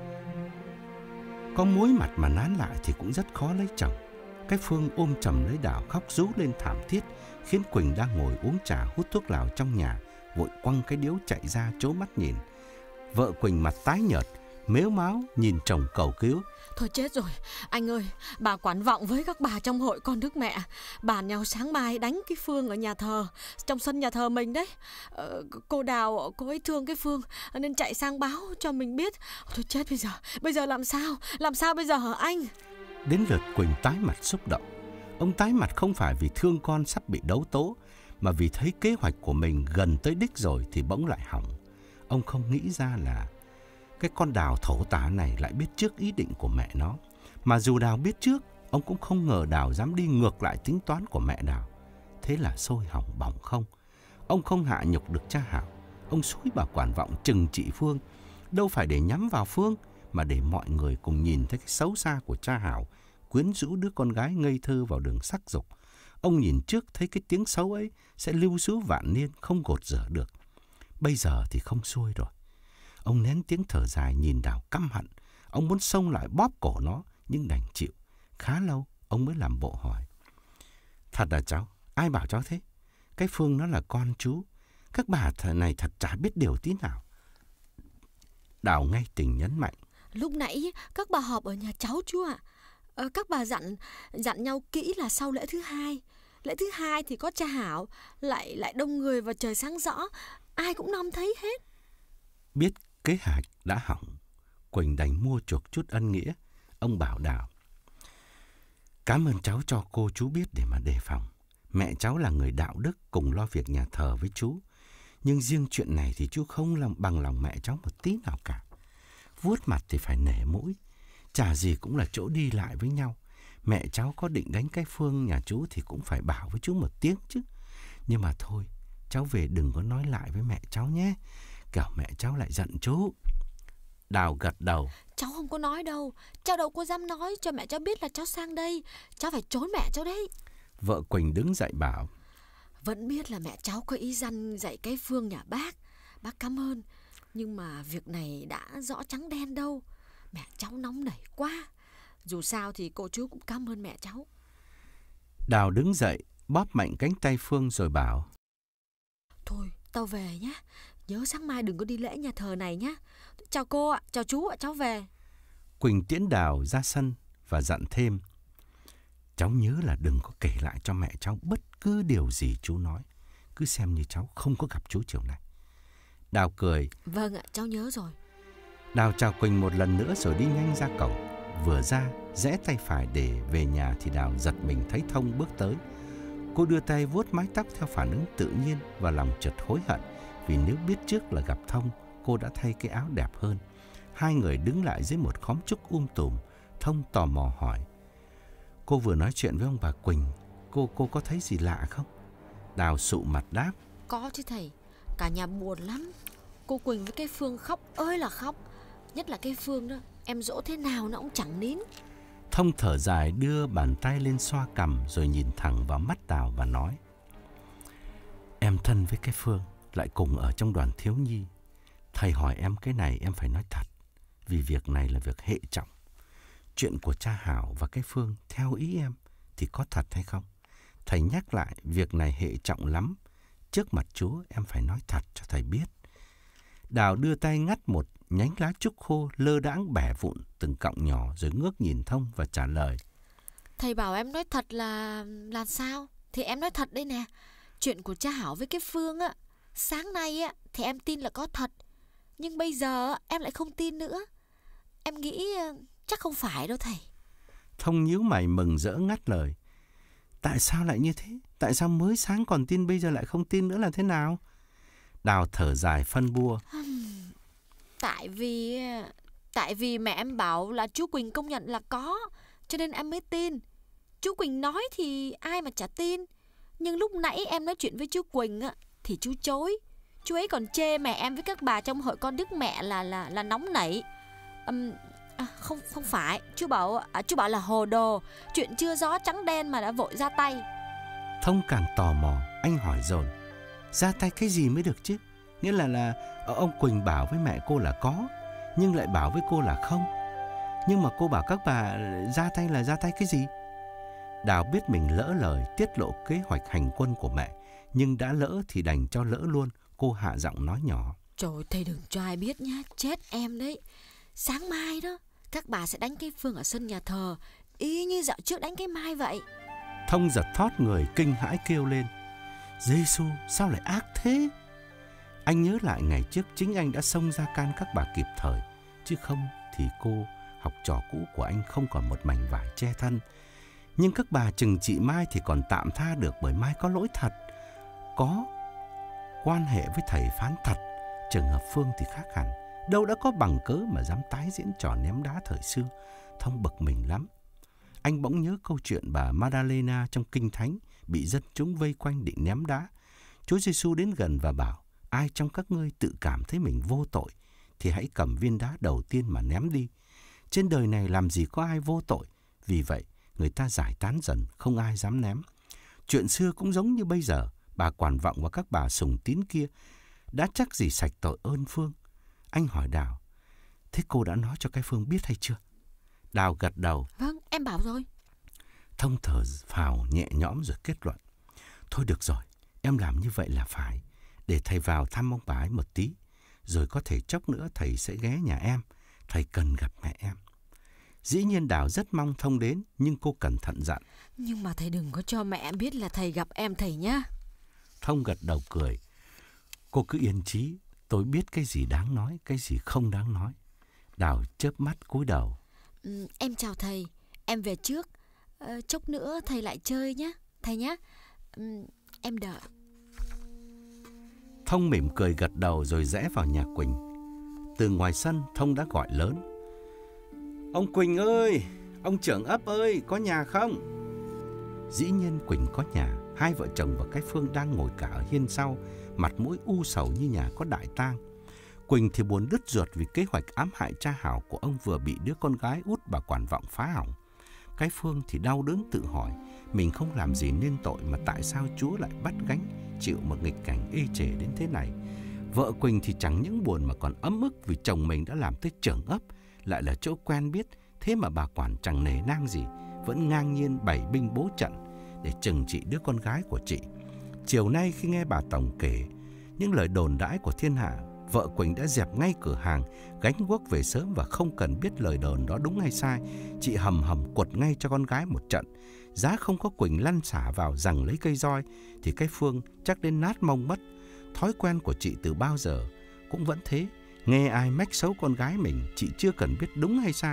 Có muối mặt mà nán lại thì cũng rất khó lấy chồng. Cái Phương ôm chầm lấy Đào khóc rú lên thảm thiết, khiến Quỳnh đang ngồi uống trà hút thuốc lào trong nhà vội quăng cái điếu chạy ra trố mắt nhìn. Vợ Quỳnh mặt tái nhợt, mếu máo nhìn chồng cầu cứu. Thôi chết rồi, anh ơi, bà quản vọng với các bà trong hội con Đức Mẹ bàn nhau sáng mai đánh cái Phương ở nhà thờ, trong sân nhà thờ mình đấy. ờ, Cô Đào, cô ấy thương cái Phương nên chạy sang báo cho mình biết. Thôi chết, bây giờ, bây giờ làm sao, làm sao bây giờ hả anh? Đến lượt Quỳnh tái mặt xúc động. Ông tái mặt không phải vì thương con sắp bị đấu tố, mà vì thấy kế hoạch của mình gần tới đích rồi thì bỗng lại hỏng. Ông không nghĩ ra là cái con Đào thổ tả này lại biết trước ý định của mẹ nó. Mà dù Đào biết trước, ông cũng không ngờ Đào dám đi ngược lại tính toán của mẹ Đào. Thế là sôi hỏng bỏng không. Ông không hạ nhục được cha Hảo. Ông xúi bà quản vọng trừng trị Phương, đâu phải để nhắm vào Phương, mà để mọi người cùng nhìn thấy cái xấu xa của cha Hảo quyến rũ đứa con gái ngây thơ vào đường sắc dục. Ông nhìn trước thấy cái tiếng xấu ấy sẽ lưu giữ vạn niên, không gột rửa được. Bây giờ thì không xuôi rồi. Ông nén tiếng thở dài nhìn Đào căm hận. Ông muốn xông lại bóp cổ nó, nhưng đành chịu. Khá lâu, ông mới làm bộ hỏi. Thật là cháu, ai bảo cháu thế? Cái Phương nó là con chú. Các bà này thật chả biết điều tí nào. Đào ngay tình nhấn mạnh. Lúc nãy các bà họp ở nhà cháu chú ạ. Ờ, các bà dặn dặn nhau kỹ là sau lễ thứ hai. Lễ thứ hai thì có cha Hảo, lại lại đông người và trời sáng rõ, ai cũng nom thấy hết. Biết kế hoạch đã hỏng, Quỳnh đành mua chuộc chút ân nghĩa. Ông bảo Đào. Cảm ơn cháu cho cô chú biết để mà đề phòng. Mẹ cháu là người đạo đức, cùng lo việc nhà thờ với chú. Nhưng riêng chuyện này thì chú không làm bằng lòng mẹ cháu một tí nào cả. Vuốt mặt thì phải nể mũi. Chả gì cũng là chỗ đi lại với nhau. Mẹ cháu có định đánh cái Phương nhà chú thì cũng phải bảo với chú một tiếng chứ. Nhưng mà thôi, cháu về đừng có nói lại với mẹ cháu nhé, kẻo mẹ cháu lại giận chú. Đào gật đầu. Cháu không có nói đâu. Cháu đâu có dám nói cho mẹ cháu biết là cháu sang đây. Cháu phải trốn mẹ cháu đấy. Vợ Quỳnh đứng dậy bảo. Vẫn biết là mẹ cháu có ý răn dạy cái Phương nhà bác. Bác cảm ơn. Nhưng mà việc này đã rõ trắng đen đâu. Mẹ cháu nóng nảy quá. Dù sao thì cô chú cũng cảm ơn mẹ cháu. Đào đứng dậy, bóp mạnh cánh tay Phương rồi bảo. Thôi, tao về nhé. Nhớ sáng mai đừng có đi lễ nhà thờ này nhé. Chào cô ạ, chào chú ạ, cháu về. Quỳnh tiễn Đào ra sân và dặn thêm. Cháu nhớ là đừng có kể lại cho mẹ cháu bất cứ điều gì chú nói. Cứ xem như cháu không có gặp chú chiều nay. Đào cười. Vâng ạ, cháu nhớ rồi. Đào chào Quỳnh một lần nữa rồi đi nhanh ra cổng. vừa ra, rẽ tay phải để về nhà thì Đào giật mình thấy Thông bước tới. Cô đưa tay vuốt mái tóc theo phản ứng tự nhiên và lòng chợt hối hận, vì nếu biết trước là gặp Thông, cô đã thay cái áo đẹp hơn. Hai người đứng lại dưới một khóm trúc um tùm. Thông tò mò hỏi: cô vừa nói chuyện với ông bà Quỳnh, cô cô có thấy gì lạ không? Đào sụ mặt đáp: có chứ thầy, cả nhà buồn lắm. Cô Quỳnh với cái Phương khóc ơi là khóc. Nhất là cái Phương đó, em dỗ thế nào nó cũng chẳng nín. Thông thở dài đưa bàn tay lên xoa cằm rồi nhìn thẳng vào mắt Đào và nói: em thân với cái Phương, lại cùng ở trong đoàn thiếu nhi. Thầy hỏi em cái này em phải nói thật, vì việc này là việc hệ trọng. Chuyện của cha Hảo và cái Phương theo ý em thì có thật hay không? Thầy nhắc lại, việc này hệ trọng lắm. Trước mặt Chúa em phải nói thật cho thầy biết. Đào đưa tay ngắt một nhánh lá trúc khô lơ đãng bẻ vụn từng cọng nhỏ, rồi ngước nhìn Thông và trả lời: thầy bảo em nói thật là là sao? Thì em nói thật đây nè. Chuyện của cha Hảo với cái Phương á, sáng nay á thì em tin là có thật, nhưng bây giờ em lại không tin nữa. Em nghĩ chắc không phải đâu thầy. Thông nhíu mày mừng rỡ ngắt lời: tại sao lại như thế? Tại sao mới sáng còn tin, bây giờ lại không tin nữa là thế nào? Đào thở dài phân bua: Tại vì Tại vì mẹ em bảo là chú Quỳnh công nhận là có, cho nên em mới tin. Chú Quỳnh nói thì ai mà chả tin. Nhưng lúc nãy em nói chuyện với chú Quỳnh á, thì chú chối. Chú ấy còn chê mẹ em với các bà trong hội con Đức Mẹ là là là nóng nảy. um, à, Không không phải. Chú bảo à, chú bảo là hồ đồ. Chuyện chưa rõ trắng đen mà đã vội ra tay. Thông càng tò mò, anh hỏi dồn: ra tay cái gì mới được chứ? Nghĩa là là ông Quỳnh bảo với mẹ cô là có, nhưng lại bảo với cô là không. Nhưng mà cô bảo các bà ra tay là ra tay cái gì? Đào biết mình lỡ lời tiết lộ kế hoạch hành quân của mẹ, nhưng đã lỡ thì đành cho lỡ luôn. Cô hạ giọng nói nhỏ: trời, thầy đừng cho ai biết nhá, chết em đấy. Sáng mai đó, các bà sẽ đánh cái Phương ở sân nhà thờ, y như dạo trước đánh cái Mai vậy. Thông giật thót người, kinh hãi kêu lên: Giê-xu, sao lại ác thế? Anh nhớ lại ngày trước chính anh đã xông ra can các bà kịp thời, chứ không thì cô, học trò cũ của anh, không còn một mảnh vải che thân. Nhưng các bà chừng chị Mai thì còn tạm tha được, bởi Mai có lỗi thật, có quan hệ với thầy phán thật. Trường hợp Phương thì khác hẳn, đâu đã có bằng cớ mà dám tái diễn trò ném đá thời xưa. Thông bực mình lắm. Anh bỗng nhớ câu chuyện bà Madalena trong Kinh Thánh bị dân chúng vây quanh định ném đá. Chúa Giê-xu đến gần và bảo: ai trong các ngươi tự cảm thấy mình vô tội thì hãy cầm viên đá đầu tiên mà ném đi. Trên đời này làm gì có ai vô tội, vì vậy người ta giải tán dần, không ai dám ném. Chuyện xưa cũng giống như bây giờ, bà Quản Vọng và các bà sùng tín kia đã chắc gì sạch tội ơn Phương. Anh hỏi Đào: thế cô đã nói cho cái Phương biết hay chưa? Đào gật đầu: vâng, em bảo rồi. Thông thở phào nhẹ nhõm rồi kết luận: thôi được rồi, em làm như vậy là phải. Để thầy vào thăm ông bà ấy một tí, rồi có thể chốc nữa thầy sẽ ghé nhà em. Thầy cần gặp mẹ em. Dĩ nhiên Đào rất mong Thông đến, nhưng cô cẩn thận dặn: nhưng mà thầy đừng có cho mẹ em biết là thầy gặp em thầy nhá. Thông gật đầu cười: cô cứ yên trí, tôi biết cái gì đáng nói, cái gì không đáng nói. Đào chớp mắt cúi đầu: ừ, em chào thầy, em về trước. ờ, Chốc nữa thầy lại chơi nhé, thầy nhé. ừ, Em đợi. Thông mỉm cười gật đầu rồi rẽ vào nhà Quỳnh. Từ ngoài sân, Thông đã gọi lớn: ông Quỳnh ơi, ông trưởng ấp ơi, có nhà không? Dĩ nhiên Quỳnh có nhà. Hai vợ chồng và cái Phương đang ngồi cả ở hiên sau, mặt mũi u sầu như nhà có đại tang. Quỳnh thì buồn đứt ruột vì kế hoạch ám hại cha Hảo của ông vừa bị đứa con gái út bà Quản Vọng phá hỏng. Cái Phương thì đau đớn tự hỏi mình không làm gì nên tội mà tại sao Chúa lại bắt gánh chịu một nghịch cảnh ê chề đến thế này. Vợ Quỳnh thì chẳng những buồn mà còn ấm ức vì chồng mình đã làm tới trưởng ấp, lại là chỗ quen biết, thế mà bà Quản chẳng nể nang gì, vẫn ngang nhiên bày binh bố trận để trừng trị đứa con gái của chị. Chiều nay khi nghe bà Tổng kể những lời đồn đãi của thiên hạ, vợ Quỳnh đã dẹp ngay cửa hàng, gánh guốc về sớm và không cần biết lời đồn đó đúng hay sai. Chị hầm hầm quật ngay cho con gái một trận. Giá không có Quỳnh lăn xả vào giằng lấy cây roi thì cái Phương chắc đến nát mông mất. Thói quen của chị từ bao giờ cũng vẫn thế. Nghe ai mách xấu con gái mình, chị chưa cần biết đúng hay sai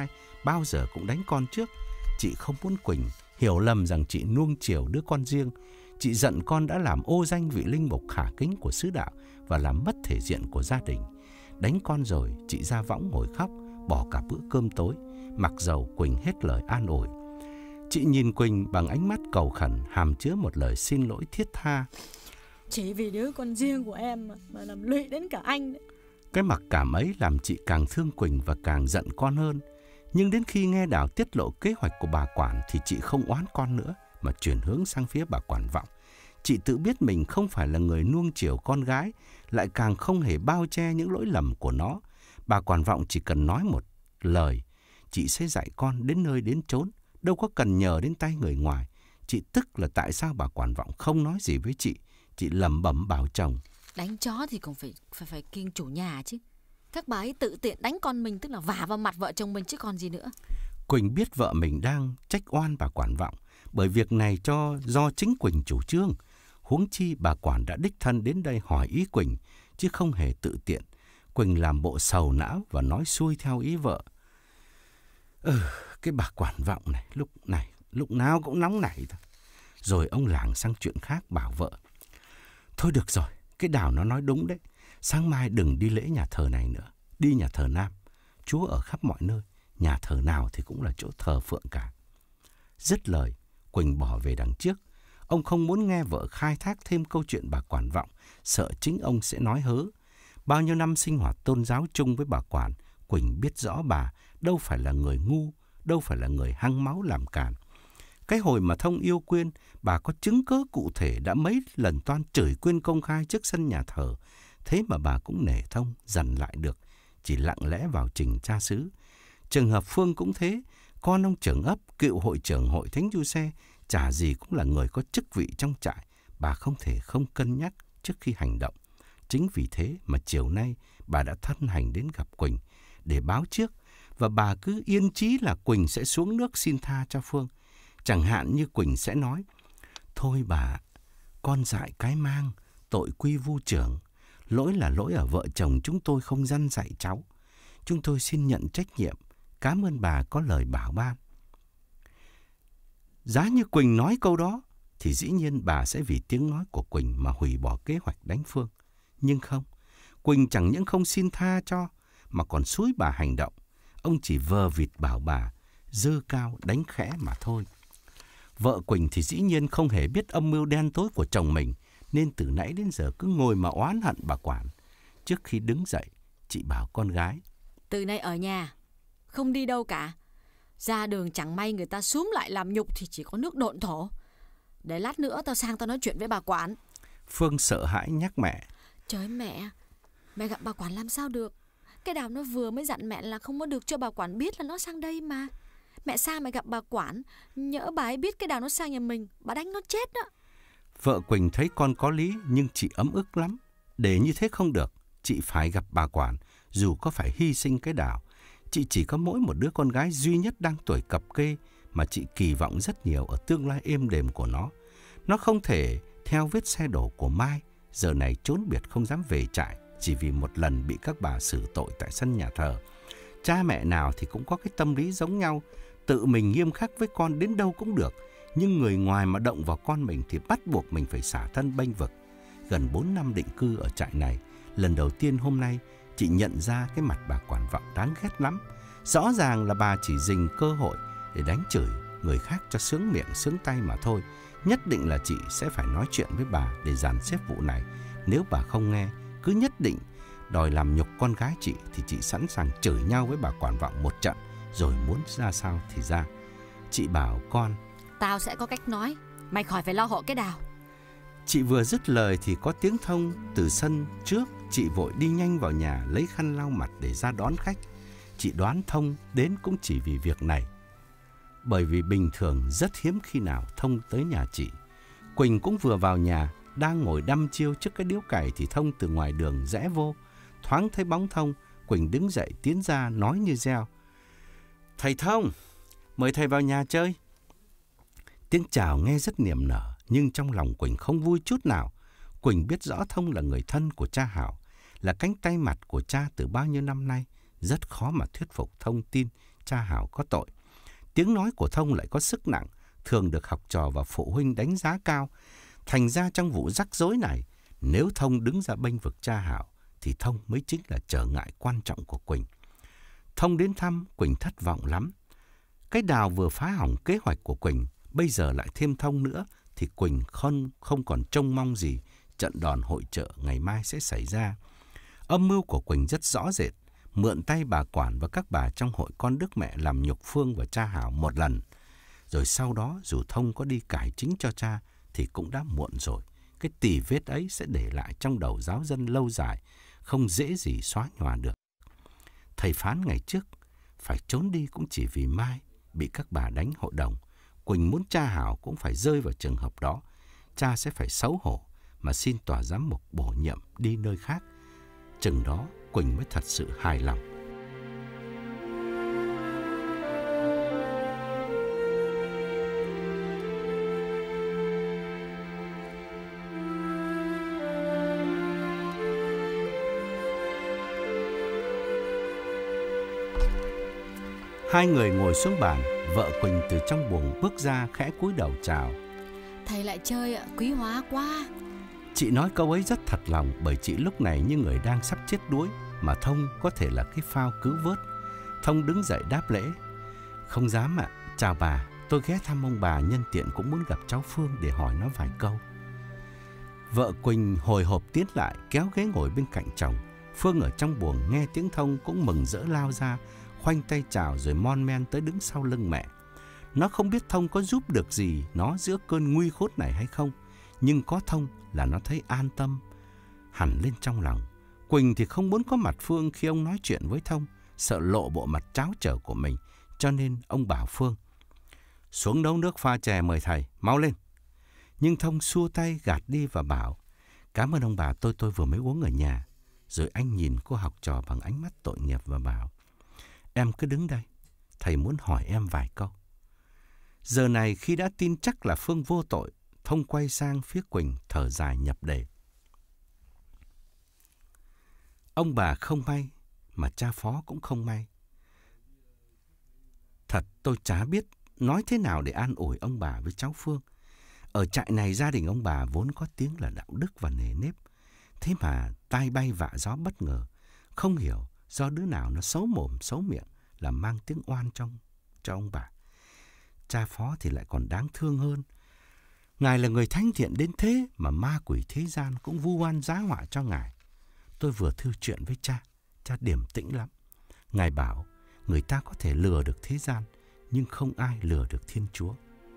bao giờ cũng đánh con trước. Chị không muốn Quỳnh hiểu lầm rằng chị nuông chiều đứa con riêng. Chị giận con đã làm ô danh vị linh mục khả kính của xứ đạo và làm mất thể diện của gia đình. Đánh con rồi, chị ra võng ngồi khóc, bỏ cả bữa cơm tối, mặc dầu Quỳnh hết lời an ủi. Chị nhìn Quỳnh bằng ánh mắt cầu khẩn, hàm chứa một lời xin lỗi thiết tha. Chỉ vì đứa con riêng của em mà, mà làm lụy đến cả anh đấy. Cái mặc cảm ấy làm chị càng thương Quỳnh và càng giận con hơn. Nhưng đến khi nghe Đào tiết lộ kế hoạch của bà quản thì chị không oán con nữa, mà chuyển hướng sang phía bà quản Vọng. Chị tự biết mình không phải là người nuông chiều con gái, lại càng không hề bao che những lỗi lầm của nó. Bà quản Vọng chỉ cần nói một lời, chị sẽ dạy con đến nơi đến chốn, đâu có cần nhờ đến tay người ngoài. Chị tức là tại sao bà quản Vọng không nói gì với chị. Chị lẩm bẩm bảo chồng. Đánh chó thì cũng phải phải phải kiêng chủ nhà chứ. Các bà ấy tự tiện đánh con mình, tức là vả vào mặt vợ chồng mình chứ còn gì nữa. Quỳnh biết vợ mình đang trách oan bà quản Vọng, bởi việc này cho do chính Quỳnh chủ trương. Huống chi bà quản đã đích thân đến đây hỏi ý Quỳnh, chứ không hề tự tiện. Quỳnh làm bộ sầu não và nói xuôi theo ý vợ. Ừ, cái bà quản Vọng này, lúc này, lúc nào cũng nóng nảy thôi. Rồi ông lảng sang chuyện khác bảo vợ. Thôi được rồi, cái Đào nó nói đúng đấy. Sáng mai đừng đi lễ nhà thờ này nữa, đi nhà thờ Nam. Chúa ở khắp mọi nơi, nhà thờ nào thì cũng là chỗ thờ phượng cả. Dứt lời, Quỳnh bỏ về đằng trước. Ông không muốn nghe vợ khai thác thêm câu chuyện bà quản Vọng, sợ chính ông sẽ nói hớ. Bao nhiêu năm sinh hoạt tôn giáo chung với bà quản, Quỳnh biết rõ bà đâu phải là người ngu, đâu phải là người hăng máu làm càn. Cái hồi mà Thông yêu Quyên, bà có chứng cớ cụ thể đã mấy lần toan chửi Quyên công khai trước sân nhà thờ. Thế mà bà cũng nể Thông, dằn lại được, chỉ lặng lẽ vào trình cha xứ. Trường hợp Phương cũng thế, con ông trưởng ấp, cựu hội trưởng hội Thánh Giuse, chả gì cũng là người có chức vị trong trại. Bà không thể không cân nhắc trước khi hành động. Chính vì thế mà chiều nay bà đã thân hành đến gặp Quỳnh để báo trước, và bà cứ yên chí là Quỳnh sẽ xuống nước xin tha cho Phương. Chẳng hạn như Quỳnh sẽ nói, thôi bà, con dại cái mang, tội quy vu trưởng. Lỗi là lỗi ở vợ chồng chúng tôi không răn dạy cháu. Chúng tôi xin nhận trách nhiệm. Cảm ơn bà có lời bảo ban. Giá như Quỳnh nói câu đó, thì dĩ nhiên bà sẽ vì tiếng nói của Quỳnh mà hủy bỏ kế hoạch đánh Phương. Nhưng không, Quỳnh chẳng những không xin tha cho, mà còn xúi bà hành động. Ông chỉ vờ vịt bảo bà, dơ cao đánh khẽ mà thôi. Vợ Quỳnh thì dĩ nhiên không hề biết âm mưu đen tối của chồng mình, nên từ nãy đến giờ cứ ngồi mà oán hận bà quản. Trước khi đứng dậy, chị bảo con gái. Từ nay ở nhà, không đi đâu cả. Ra đường chẳng may người ta xúm lại làm nhục thì chỉ có nước độn thổ. Để lát nữa tao sang tao nói chuyện với bà quản. Phương sợ hãi nhắc mẹ. Trời mẹ, mẹ gặp bà quản làm sao được. Cái Đào nó vừa mới dặn mẹ là không có được cho bà quản biết là nó sang đây mà. Mẹ xa mẹ gặp bà quản, nhỡ bà ấy biết cái Đào nó sang nhà mình, bà đánh nó chết đó. Vợ Quỳnh thấy con có lý, nhưng chị ấm ức lắm. Để như thế không được, chị phải gặp bà quản, dù có phải hy sinh cái Đào. Chị chỉ có mỗi một đứa con gái duy nhất đang tuổi cập kê, mà chị kỳ vọng rất nhiều ở tương lai êm đềm của nó. Nó không thể theo vết xe đổ của Mai, giờ này trốn biệt không dám về trại, chỉ vì một lần bị các bà xử tội tại sân nhà thờ. Cha mẹ nào thì cũng có cái tâm lý giống nhau, tự mình nghiêm khắc với con đến đâu cũng được, nhưng người ngoài mà động vào con mình thì bắt buộc mình phải xả thân bênh vực. Gần bốn năm định cư ở trại này, lần đầu tiên hôm nay chị nhận ra cái mặt bà quản Vọng đáng ghét lắm. Rõ ràng là bà chỉ dình cơ hội để đánh chửi người khác cho sướng miệng sướng tay mà thôi. Nhất định là chị sẽ phải nói chuyện với bà để dàn xếp vụ này. Nếu bà không nghe, cứ nhất định đòi làm nhục con gái chị, thì chị sẵn sàng chửi nhau với bà quản Vọng một trận, rồi muốn ra sao thì ra. Chị bảo con, tao sẽ có cách nói, mày khỏi phải lo hộ cái Đào. Chị vừa dứt lời thì có tiếng Thông từ sân trước. Chị vội đi nhanh vào nhà lấy khăn lau mặt để ra đón khách. Chị đoán Thông đến cũng chỉ vì việc này, bởi vì bình thường rất hiếm khi nào Thông tới nhà chị. Quỳnh cũng vừa vào nhà, đang ngồi đăm chiêu trước cái điếu cày thì Thông từ ngoài đường rẽ vô. Thoáng thấy bóng Thông, Quỳnh đứng dậy tiến ra nói như reo, thầy Thông, mời thầy vào nhà chơi. Tiếng chào nghe rất niềm nở, nhưng trong lòng Quỳnh không vui chút nào. Quỳnh biết rõ Thông là người thân của cha Hảo, là cánh tay mặt của cha từ bao nhiêu năm nay. Rất khó mà thuyết phục Thông tin cha Hảo có tội. Tiếng nói của Thông lại có sức nặng, thường được học trò và phụ huynh đánh giá cao. Thành ra trong vụ rắc rối này, nếu Thông đứng ra bênh vực cha Hảo, thì Thông mới chính là trở ngại quan trọng của Quỳnh. Thông đến thăm, Quỳnh thất vọng lắm. Cái Đào vừa phá hỏng kế hoạch của Quỳnh, bây giờ lại thêm Thông nữa, thì Quỳnh không, không còn trông mong gì trận đòn hội chợ ngày mai sẽ xảy ra. Âm mưu của Quỳnh rất rõ rệt, mượn tay bà quản và các bà trong hội con Đức Mẹ làm nhục Phương và cha Hảo một lần. Rồi sau đó dù Thông có đi cải chính cho cha thì cũng đã muộn rồi. Cái tì vết ấy sẽ để lại trong đầu giáo dân lâu dài, không dễ gì xóa nhòa được. Thầy phán ngày trước phải trốn đi cũng chỉ vì Mai bị các bà đánh hội đồng. Quỳnh muốn cha Hảo cũng phải rơi vào trường hợp đó. Cha sẽ phải xấu hổ mà xin tòa giám mục bổ nhiệm đi nơi khác. Chừng đó Quỳnh mới thật sự hài lòng. Hai người ngồi xuống bàn, vợ Quỳnh từ trong buồng bước ra khẽ cúi đầu chào. Thầy lại chơi ạ, quý hóa quá. Chị nói câu ấy rất thật lòng, bởi chị lúc này như người đang sắp chết đuối, mà Thông có thể là cái phao cứu vớt. Thông đứng dậy đáp lễ. Không dám ạ, à. Chào bà, tôi ghé thăm ông bà, nhân tiện cũng muốn gặp cháu Phương để hỏi nó vài câu. Vợ Quỳnh hồi hộp tiến lại, kéo ghế ngồi bên cạnh chồng. Phương ở trong buồng nghe tiếng Thông cũng mừng rỡ lao ra, khoanh tay chào rồi mon men tới đứng sau lưng mẹ. Nó không biết Thông có giúp được gì nó giữa cơn nguy khốn này hay không, nhưng có Thông là nó thấy an tâm hẳn lên trong lòng. Quỳnh thì không muốn có mặt Phương khi ông nói chuyện với Thông, sợ lộ bộ mặt tráo trở của mình, cho nên ông bảo Phương: xuống nấu nước pha chè mời thầy, mau lên. Nhưng Thông xua tay gạt đi và bảo: cảm ơn ông bà, tôi tôi vừa mới uống ở nhà. Rồi anh nhìn cô học trò bằng ánh mắt tội nghiệp và bảo: em cứ đứng đây, thầy muốn hỏi em vài câu. Giờ này khi đã tin chắc là Phương vô tội, Thông quay sang phía Quỳnh thở dài nhập đề. Ông bà không may, mà cha Phó cũng không may. Thật tôi chả biết nói thế nào để an ủi ông bà với cháu Phương. Ở trại này gia đình ông bà vốn có tiếng là đạo đức và nề nếp. Thế mà tai bay vạ gió bất ngờ, không hiểu do đứa nào nó xấu mồm xấu miệng là mang tiếng oan trong cho ông bà. Cha Phó thì lại còn đáng thương hơn. Ngài là người thánh thiện đến thế mà ma quỷ thế gian cũng vu oan giá họa cho ngài. Tôi vừa thư chuyện với cha, cha điềm tĩnh lắm. Ngài bảo người ta có thể lừa được thế gian, nhưng không ai lừa được Thiên Chúa.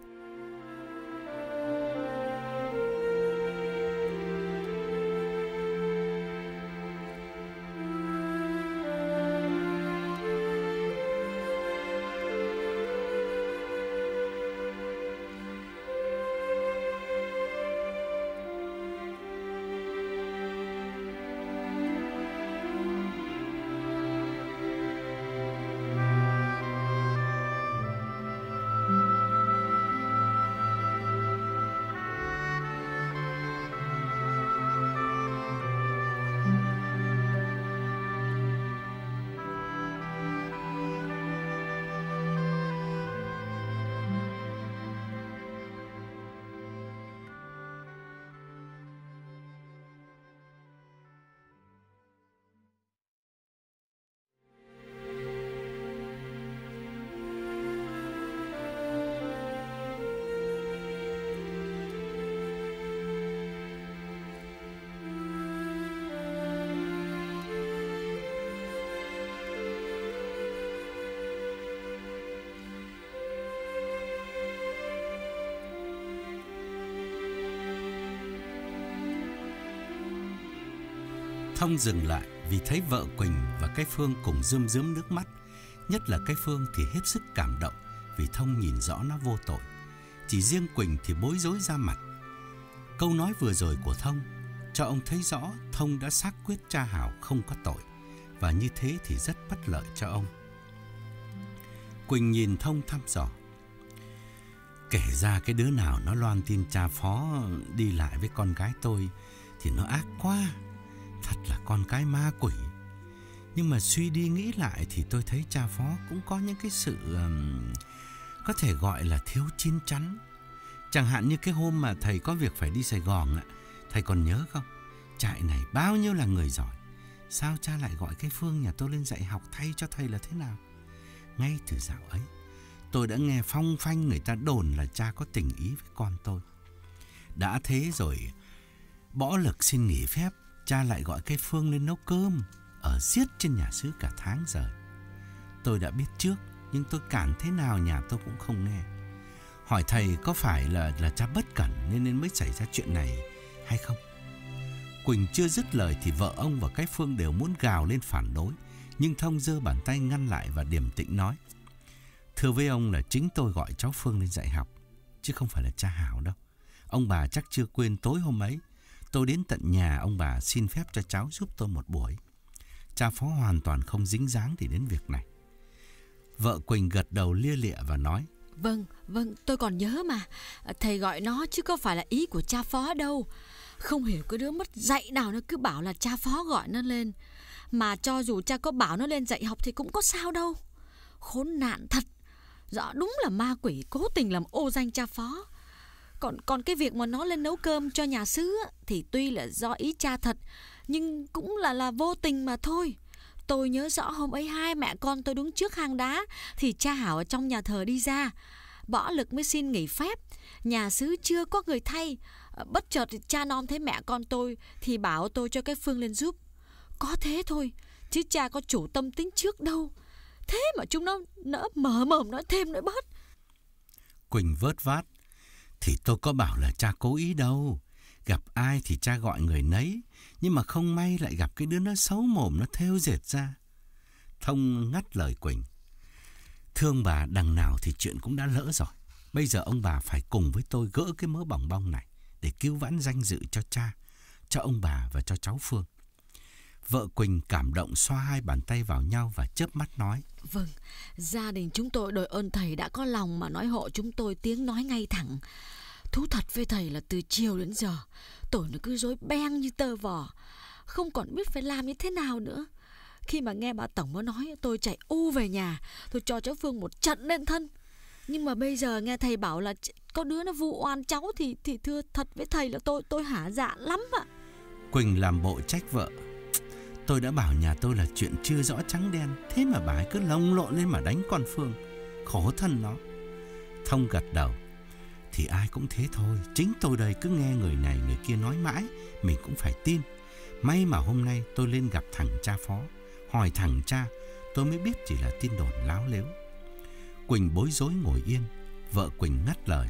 Thông dừng lại vì thấy vợ Quỳnh và cái Phương cùng rơm rớm nước mắt. Nhất là cái Phương thì hết sức cảm động vì Thông nhìn rõ nó vô tội. Chỉ riêng Quỳnh thì bối rối ra mặt. Câu nói vừa rồi của Thông cho ông thấy rõ Thông đã xác quyết cha Hảo không có tội, và như thế thì rất bất lợi cho ông. Quỳnh nhìn Thông thăm dò: kể ra cái đứa nào nó loan tin cha Phó đi lại với con gái tôi thì nó ác quá. Thật là con cái ma quỷ. Nhưng mà suy đi nghĩ lại thì tôi thấy cha Phó cũng có những cái sự um, có thể gọi là thiếu chín chắn. Chẳng hạn như cái hôm mà thầy có việc phải đi Sài Gòn ạ, thầy còn nhớ không? Trại này bao nhiêu là người giỏi, sao cha lại gọi cái Phương nhà tôi lên dạy học thay cho thầy là thế nào? Ngay từ dạo ấy, tôi đã nghe phong phanh người ta đồn là cha có tình ý với con tôi. Đã thế rồi, bỏ lực xin nghỉ phép, cha lại gọi cái Phương lên nấu cơm ở xiết trên nhà xứ cả tháng trời. Tôi đã biết trước, nhưng tôi cản thế nào nhà tôi cũng không nghe. Hỏi thầy có phải là là cha bất cẩn nên nên mới xảy ra chuyện này hay không? Quỳnh chưa dứt lời thì vợ ông và cái Phương đều muốn gào lên phản đối, nhưng Thông giơ bàn tay ngăn lại và điềm tĩnh nói: thưa với ông là chính tôi gọi cháu Phương lên dạy học, chứ không phải là cha Hảo đâu. Ông bà chắc chưa quên tối hôm ấy tôi đến tận nhà ông bà xin phép cho cháu giúp tôi một buổi. Cha Phó hoàn toàn không dính dáng gì đến việc này. Vợ Quỳnh gật đầu lia lịa và nói: Vâng, vâng, tôi còn nhớ mà. Thầy gọi nó chứ có phải là ý của cha Phó đâu. Không hiểu cái đứa mất dạy nào nó cứ bảo là cha Phó gọi nó lên. Mà cho dù cha có bảo nó lên dạy học thì cũng có sao đâu. Khốn nạn thật. Rõ đúng là ma quỷ cố tình làm ô danh cha Phó. Còn còn cái việc mà nó lên nấu cơm cho nhà xứ thì tuy là do ý cha thật, nhưng cũng là là vô tình mà thôi. Tôi nhớ rõ hôm ấy hai mẹ con tôi đứng trước hang đá thì cha Hảo ở trong nhà thờ đi ra. Bỏ lực mới xin nghỉ phép. Nhà xứ chưa có người thay. Bất chợt thì cha non thấy mẹ con tôi thì bảo tôi cho cái Phương lên giúp. Có thế thôi, chứ cha có chủ tâm tính trước đâu. Thế mà chúng nó nỡ mở mồm nói thêm nói bớt. Quỳnh vớt vát: thì tôi có bảo là cha cố ý đâu. Gặp ai thì cha gọi người nấy, nhưng mà không may lại gặp cái đứa nó xấu mồm, nó thêu dệt ra. Thông ngắt lời Quỳnh: thương bà, đằng nào thì chuyện cũng đã lỡ rồi. Bây giờ ông bà phải cùng với tôi gỡ cái mớ bòng bong này để cứu vãn danh dự cho cha, cho ông bà và cho cháu Phương. Vợ Quỳnh cảm động xoa hai bàn tay vào nhau và chớp mắt nói: vâng, gia đình chúng tôi đội ơn thầy đã có lòng mà nói hộ chúng tôi tiếng nói ngay thẳng. Thú thật với thầy là từ chiều đến giờ tôi nó cứ rối beng như tơ vò, không còn biết phải làm như thế nào nữa. Khi mà nghe bà Tổng nó nói, tôi chạy u về nhà, tôi cho cháu Phương một trận lên thân. Nhưng mà bây giờ nghe thầy bảo là có đứa nó vu oan cháu thì thì thưa thật với thầy là tôi tôi hả dạ lắm ạ. Quỳnh làm bộ trách vợ: tôi đã bảo nhà tôi là chuyện chưa rõ trắng đen, thế mà bà ấy cứ lồng lộn lên mà đánh con Phương, khổ thân nó. Thông gật đầu: thì ai cũng thế thôi, chính tôi đây cứ nghe người này người kia nói mãi, mình cũng phải tin. May mà hôm nay tôi lên gặp thẳng cha Phó, hỏi thẳng cha, tôi mới biết chỉ là tin đồn láo lếu. Quỳnh bối rối ngồi yên. Vợ Quỳnh ngắt lời: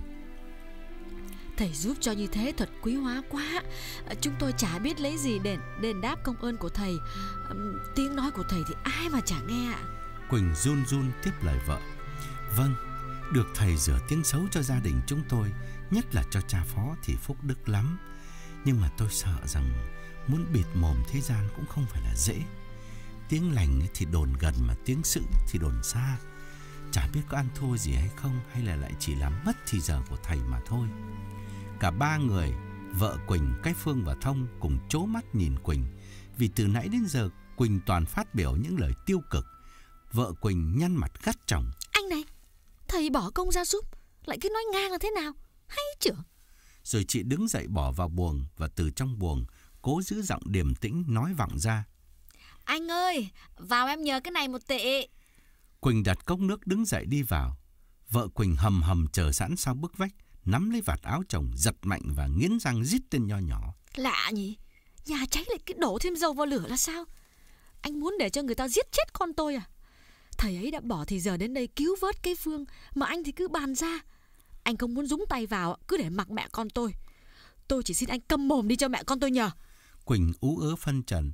thầy giúp cho như thế thật quý hóa quá. Chúng tôi chả biết lấy gì đền đền đáp công ơn của thầy. Tiếng nói của thầy thì ai mà chả nghe ạ. Quỳnh run run tiếp lời vợ: vâng, được thầy rửa tiếng xấu cho gia đình chúng tôi, nhất là cho cha Phó thì phúc đức lắm. Nhưng mà tôi sợ rằng muốn bịt mồm thế gian cũng không phải là dễ. Tiếng lành thì đồn gần mà tiếng sự thì đồn xa. Chả biết có ăn thua gì hay không, hay là lại chỉ làm mất thì giờ của thầy mà thôi. Cả ba người, vợ Quỳnh, cái Phương và Thông cùng trố mắt nhìn Quỳnh, vì từ nãy đến giờ Quỳnh toàn phát biểu những lời tiêu cực. Vợ Quỳnh nhăn mặt gắt chồng: anh này, thầy bỏ công ra giúp lại cứ nói ngang là thế nào, hay chưa? Rồi chị đứng dậy bỏ vào buồng, và từ trong buồng cố giữ giọng điềm tĩnh nói vọng ra: anh ơi, vào em nhờ cái này một tệ. Quỳnh đặt cốc nước đứng dậy đi vào. Vợ Quỳnh hầm hầm chờ sẵn sau bức vách, nắm lấy vạt áo chồng giật mạnh và nghiến răng rít tên nho nhỏ: lạ nhỉ, nhà cháy lại cái đổ thêm dầu vào lửa là sao? Anh muốn để cho người ta giết chết con tôi à? Thầy ấy đã bỏ thì giờ đến đây cứu vớt cái Phương, mà anh thì cứ bàn ra. Anh không muốn dúng tay vào, cứ để mặc mẹ con tôi. Tôi chỉ xin anh câm mồm đi cho mẹ con tôi nhờ. Quỳnh ú ớ phân trần: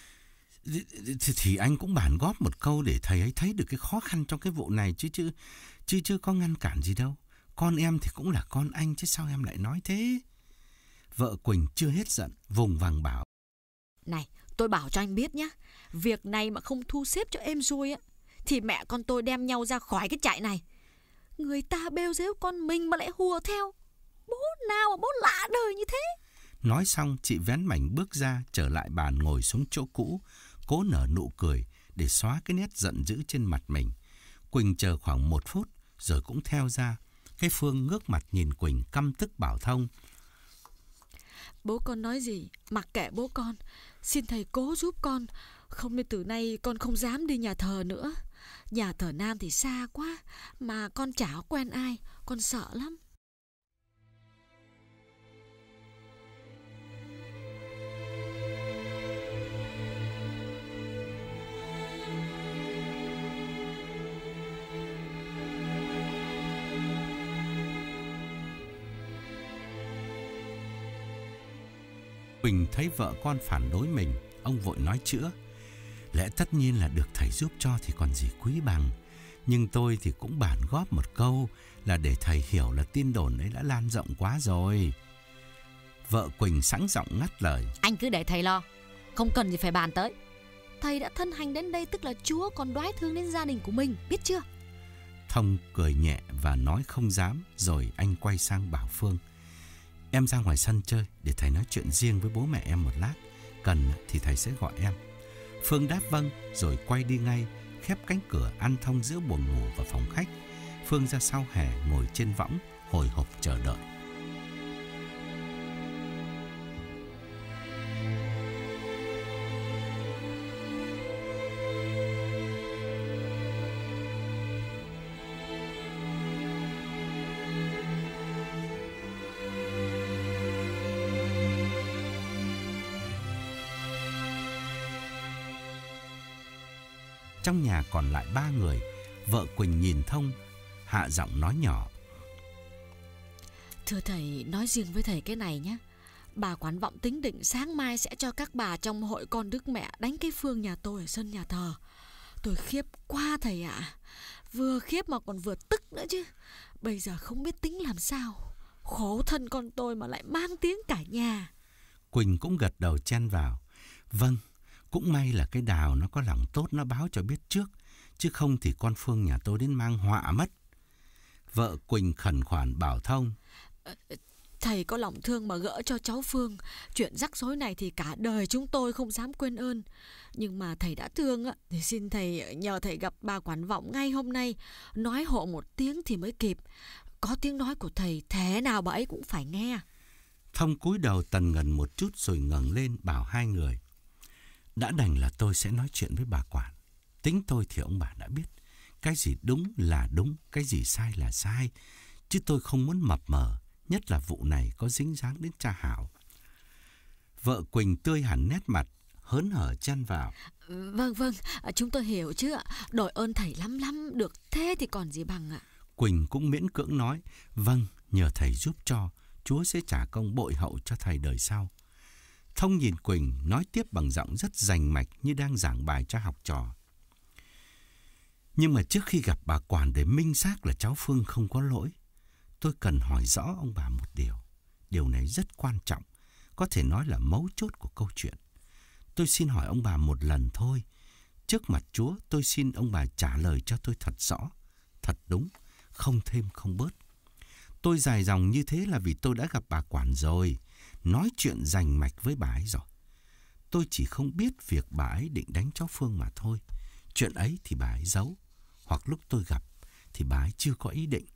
Thì, thì anh cũng bản góp một câu để thầy ấy thấy được cái khó khăn trong cái vụ này chứ chứ chứ chứ có ngăn cản gì đâu. Con em thì cũng là con anh chứ sao em lại nói thế? Vợ Quỳnh chưa hết giận, vùng vằng bảo: này, tôi bảo cho anh biết nhá, việc này mà không thu xếp cho êm xuôi á thì mẹ con tôi đem nhau ra khỏi cái trại này. Người ta bêu dếu con mình mà lại hùa theo. Bố nào mà bố lạ đời như thế. Nói xong chị vén mảnh bước ra, trở lại bàn ngồi xuống chỗ cũ, cố nở nụ cười để xóa cái nét giận dữ trên mặt mình. Quỳnh chờ khoảng một phút rồi cũng theo ra. Cái Phương ngước mặt nhìn Quỳnh căm tức bảo Thông: Bố con nói gì mặc kệ bố con, xin thầy cố giúp con, không nên từ nay con không dám đi nhà thờ nữa. Nhà thờ Nam thì xa quá, mà con chả quen ai, con sợ lắm. Quỳnh thấy vợ con phản đối mình, ông vội nói chữa: Lẽ tất nhiên là được thầy giúp cho thì còn gì quý bằng. Nhưng tôi thì cũng bản góp một câu là để thầy hiểu là tin đồn ấy đã lan rộng quá rồi. Vợ Quỳnh sẵn giọng ngắt lời: Anh cứ để thầy lo, không cần gì phải bàn tới. Thầy đã thân hành đến đây tức là Chúa còn đoái thương đến gia đình của mình, biết chưa? Thông cười nhẹ và nói không dám. Rồi anh quay sang bảo Phương: Em ra ngoài sân chơi để thầy nói chuyện riêng với bố mẹ em một lát. Cần thì thầy sẽ gọi em. Phương đáp vâng rồi quay đi ngay, khép cánh cửa ăn thông giữa buồng ngủ và phòng khách. Phương ra sau hè ngồi trên võng hồi hộp chờ đợi. Trong nhà còn lại ba người. Vợ Quỳnh nhìn Thông, hạ giọng nói nhỏ: Thưa thầy, nói riêng với thầy cái này nhé. Bà Quán Vọng tính định sáng mai sẽ cho các bà trong hội con Đức Mẹ đánh cái Phương nhà tôi ở sân nhà thờ. Tôi khiếp quá thầy ạ. À. Vừa khiếp mà còn vừa tức nữa chứ. Bây giờ không biết tính làm sao. Khổ thân con tôi mà lại mang tiếng cả nhà. Quỳnh cũng gật đầu chen vào: Vâng, cũng may là cái Đào nó có lòng tốt, nó báo cho biết trước, chứ không thì con Phương nhà tôi đến mang họa mất. Vợ Quỳnh khẩn khoản bảo Thông: Thầy có lòng thương mà gỡ cho cháu Phương. Chuyện rắc rối này thì cả đời chúng tôi không dám quên ơn. Nhưng mà thầy đã thương á, thì xin thầy nhờ thầy gặp bà Quản Vọng ngay hôm nay, nói hộ một tiếng thì mới kịp. Có tiếng nói của thầy thế nào bà ấy cũng phải nghe. Thông cúi đầu tần ngần một chút rồi ngẩng lên bảo hai người: Đã đành là tôi sẽ nói chuyện với bà Quản. Tính tôi thì ông bà đã biết. Cái gì đúng là đúng, cái gì sai là sai. Chứ tôi không muốn mập mờ, nhất là vụ này có dính dáng đến cha Hảo. Vợ Quỳnh tươi hẳn nét mặt, hớn hở chen vào: Vâng vâng, chúng tôi hiểu chứ ạ. Đội ơn thầy lắm lắm, được thế thì còn gì bằng ạ. Quỳnh cũng miễn cưỡng nói: Vâng, nhờ thầy giúp cho, Chúa sẽ trả công bội hậu cho thầy đời sau. Thông nhìn Quỳnh nói tiếp bằng giọng rất rành mạch như đang giảng bài cho học trò: Nhưng mà trước khi gặp bà Quản để minh xác là cháu Phương không có lỗi, tôi cần hỏi rõ ông bà một điều. Điều này rất quan trọng, có thể nói là mấu chốt của câu chuyện. Tôi xin hỏi ông bà một lần thôi. Trước mặt Chúa, tôi xin ông bà trả lời cho tôi thật rõ, thật đúng, không thêm không bớt. Tôi dài dòng như thế là vì tôi đã gặp bà Quản rồi, nói chuyện rành mạch với bà ấy rồi. Tôi chỉ không biết việc bà ấy định đánh cháu Phương mà thôi. Chuyện ấy thì bà ấy giấu, hoặc lúc tôi gặp thì bà ấy chưa có ý định.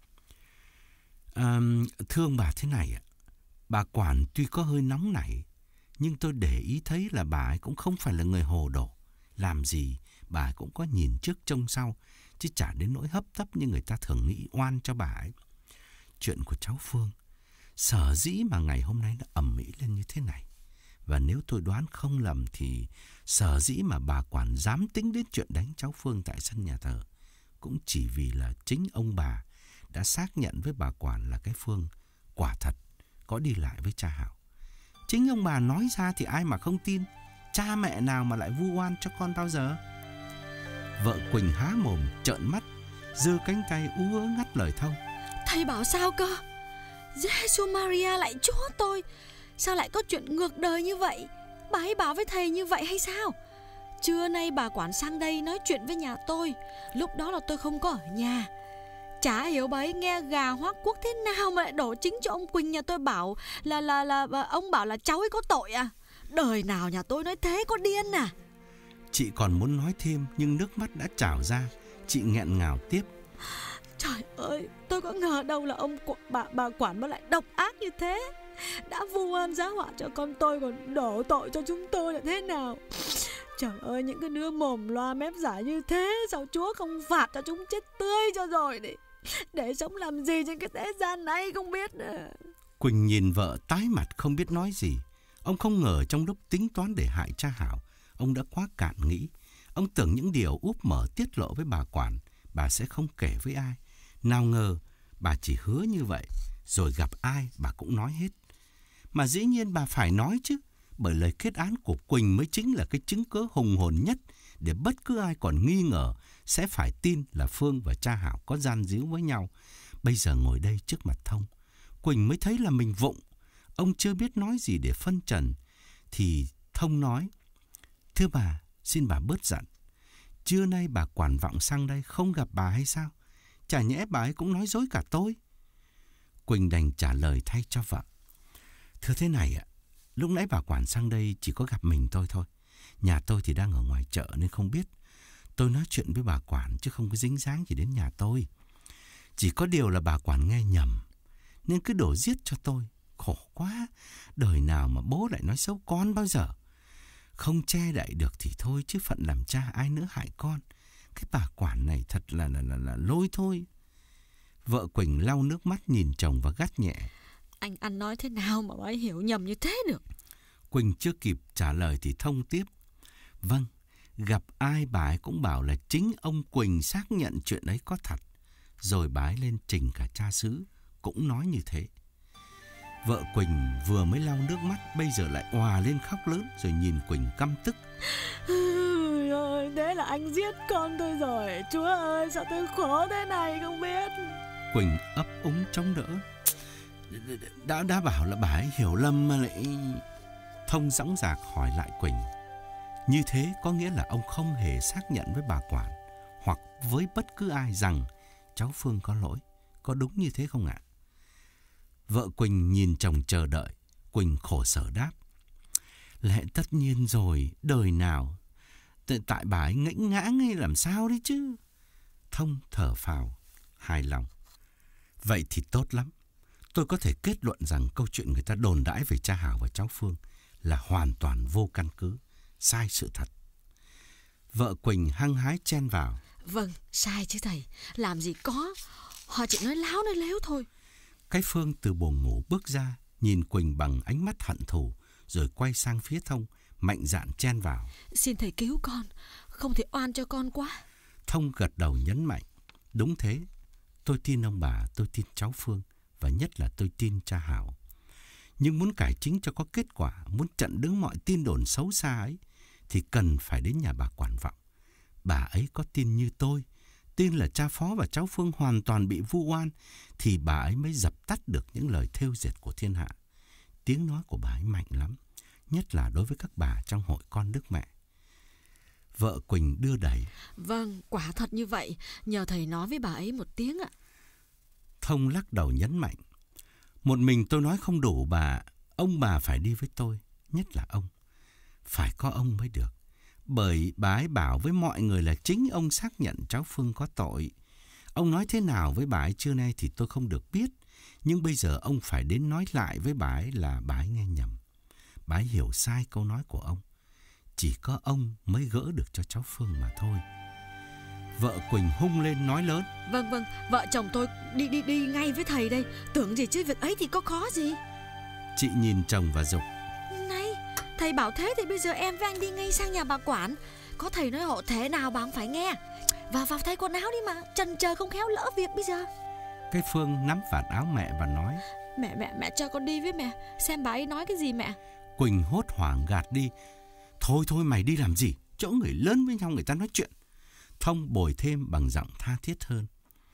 À, thưa ông bà thế này ạ, bà Quản tuy có hơi nóng nảy, nhưng tôi để ý thấy là bà ấy cũng không phải là người hồ đồ. Làm gì bà ấy cũng có nhìn trước trông sau, chứ chả đến nỗi hấp tấp như người ta thường nghĩ oan cho bà ấy. Chuyện của cháu Phương, sở dĩ mà ngày hôm nay nó ầm ĩ lên như thế này, và nếu tôi đoán không lầm thì sở dĩ mà bà Quản dám tính đến chuyện đánh cháu Phương tại sân nhà thờ, cũng chỉ vì là chính ông bà đã xác nhận với bà Quản là cái Phương quả thật có đi lại với cha Hảo. Chính ông bà nói ra thì ai mà không tin. Cha mẹ nào mà lại vu oan cho con bao giờ. Vợ Quỳnh há mồm trợn mắt, giơ cánh tay ú ớ ngắt lời Thông: Thầy bảo sao cơ? Giê-xu Maria lại Chúa tôi, sao lại có chuyện ngược đời như vậy? Bà ấy bảo với thầy như vậy hay sao? Trưa nay bà Quản sang đây nói chuyện với nhà tôi, lúc đó là tôi không có ở nhà. Chả hiểu bà ấy nghe gà hoác quốc thế nào mà lại đổ chính cho ông Quỳnh nhà tôi bảo là là là, là ông bảo là cháu ấy có tội à? Đời nào nhà tôi nói thế, có điên à? Chị còn muốn nói thêm nhưng nước mắt đã trào ra. Chị nghẹn ngào tiếp. Trời ơi, tôi có ngờ đâu là ông qu- bà, bà quản mà lại độc ác như thế. Đã vu oan giá họa cho con tôi còn đổ tội cho chúng tôi là thế nào. Trời ơi, những cái đứa mồm loa mép giả như thế, sao Chúa không phạt cho chúng chết tươi cho rồi đi. Để sống làm gì trên cái thế gian này không biết nữa. Quỳnh nhìn vợ tái mặt không biết nói gì. Ông không ngờ trong lúc tính toán để hại cha Hảo, ông đã quá cạn nghĩ. Ông tưởng những điều úp mở tiết lộ với bà quản, bà sẽ không kể với ai. Nào ngờ, bà chỉ hứa như vậy, rồi gặp ai bà cũng nói hết. Mà dĩ nhiên bà phải nói chứ, bởi lời kết án của Quỳnh mới chính là cái chứng cớ hùng hồn nhất để bất cứ ai còn nghi ngờ sẽ phải tin là Phương và cha Hảo có gian díu với nhau. Bây giờ ngồi đây trước mặt Thông, Quỳnh mới thấy là mình vụng. Ông chưa biết nói gì để phân trần, thì Thông nói: Thưa bà, xin bà bớt giận. Trưa nay bà quản vọng sang đây không gặp bà hay sao? Chả nhẽ bà ấy cũng nói dối cả tôi? Quỳnh đành trả lời thay cho vợ. Thưa thế này ạ, lúc nãy bà quản sang đây chỉ có gặp mình tôi thôi. Nhà tôi thì đang ở ngoài chợ nên không biết. Tôi nói chuyện với bà quản chứ không có dính dáng gì đến nhà tôi. Chỉ có điều là bà quản nghe nhầm nên cứ đổ giết cho tôi. Khổ quá, đời nào mà bố lại nói xấu con bao giờ. Không che đậy được thì thôi, chứ phận làm cha ai nữa hại con. Cái bà quản này thật là, là, là, là lôi thôi. Vợ Quỳnh lau nước mắt nhìn chồng và gắt nhẹ. Anh ăn nói thế nào mà bà ấy hiểu nhầm như thế được? Quỳnh chưa kịp trả lời thì Thông tiếp. Vâng, gặp ai bà ấy cũng bảo là chính ông Quỳnh xác nhận chuyện ấy có thật. Rồi bà ấy lên trình cả cha xứ, cũng nói như thế. Vợ Quỳnh vừa mới lau nước mắt, bây giờ lại òa lên khóc lớn, rồi nhìn Quỳnh căm tức. Ôi ơi, thế là anh giết con tôi rồi. Chúa ơi, sao tôi khổ thế này không biết. Quỳnh ấp úng chống đỡ. Đã đã bảo là bà ấy hiểu lầm mà lại... Thông dõng dạc hỏi lại Quỳnh. Như thế có nghĩa là ông không hề xác nhận với bà quản hoặc với bất cứ ai rằng cháu Phương có lỗi. Có đúng như thế không ạ? Vợ Quỳnh nhìn chồng chờ đợi. Quỳnh khổ sở đáp. Lẽ tất nhiên rồi, đời nào. Tại bà ấy ngẫnh ngãng hay làm sao đấy chứ. Thông thở phào, hài lòng. Vậy thì tốt lắm. Tôi có thể kết luận rằng câu chuyện người ta đồn đãi về cha Hảo và cháu Phương là hoàn toàn vô căn cứ, sai sự thật. Vợ Quỳnh hăng hái chen vào. Vâng, sai chứ thầy. Làm gì có. Họ chỉ nói láo nói léo thôi. Cái Phương từ buồng ngủ bước ra, nhìn Quỳnh bằng ánh mắt hận thù, rồi quay sang phía Thông, mạnh dạn chen vào. Xin thầy cứu con, không thể oan cho con quá. Thông gật đầu nhấn mạnh. Đúng thế, tôi tin ông bà, tôi tin cháu Phương, và nhất là tôi tin cha Hảo. Nhưng muốn cải chính cho có kết quả, muốn chặn đứng mọi tin đồn xấu xa ấy, thì cần phải đến nhà bà quản vọng. Bà ấy có tin như tôi, tin là cha Phó và cháu Phương hoàn toàn bị vu oan, thì bà ấy mới dập tắt được những lời thêu dệt của thiên hạ. Tiếng nói của bà ấy mạnh lắm, nhất là đối với các bà trong hội con Đức Mẹ. Vợ Quỳnh đưa đẩy. Vâng, quả thật như vậy. Nhờ thầy nói với bà ấy một tiếng ạ. Thông lắc đầu nhấn mạnh. Một mình tôi nói không đủ bà. Ông bà phải đi với tôi. Nhất là ông. Phải có ông mới được. Bởi bà ấy bảo với mọi người là chính ông xác nhận cháu Phương có tội. Ông nói thế nào với bà ấy trưa nay thì tôi không được biết. Nhưng bây giờ ông phải đến nói lại với bà ấy là bà ấy nghe nhầm. Bà ấy hiểu sai câu nói của ông. Chỉ có ông mới gỡ được cho cháu Phương mà thôi. Vợ Quỳnh hung lên nói lớn. Vâng vâng, vợ chồng tôi đi đi đi ngay với thầy đây. Tưởng gì chứ việc ấy thì có khó gì. Chị nhìn chồng và giục. Này, thầy bảo thế thì bây giờ em với anh đi ngay sang nhà bà quản. Có thầy nói hộ thế nào bà không phải nghe. Vào vào thay quần áo đi mà, chần chờ không khéo lỡ việc bây giờ. Cái Phương nắm vạt áo mẹ và nói. Mẹ mẹ mẹ cho con đi với mẹ. Xem bà ấy nói cái gì mẹ. Quỳnh hốt hoảng gạt đi. Thôi thôi mày đi làm gì? Chỗ người lớn với nhau người ta nói chuyện. Thông bồi thêm bằng giọng tha thiết hơn.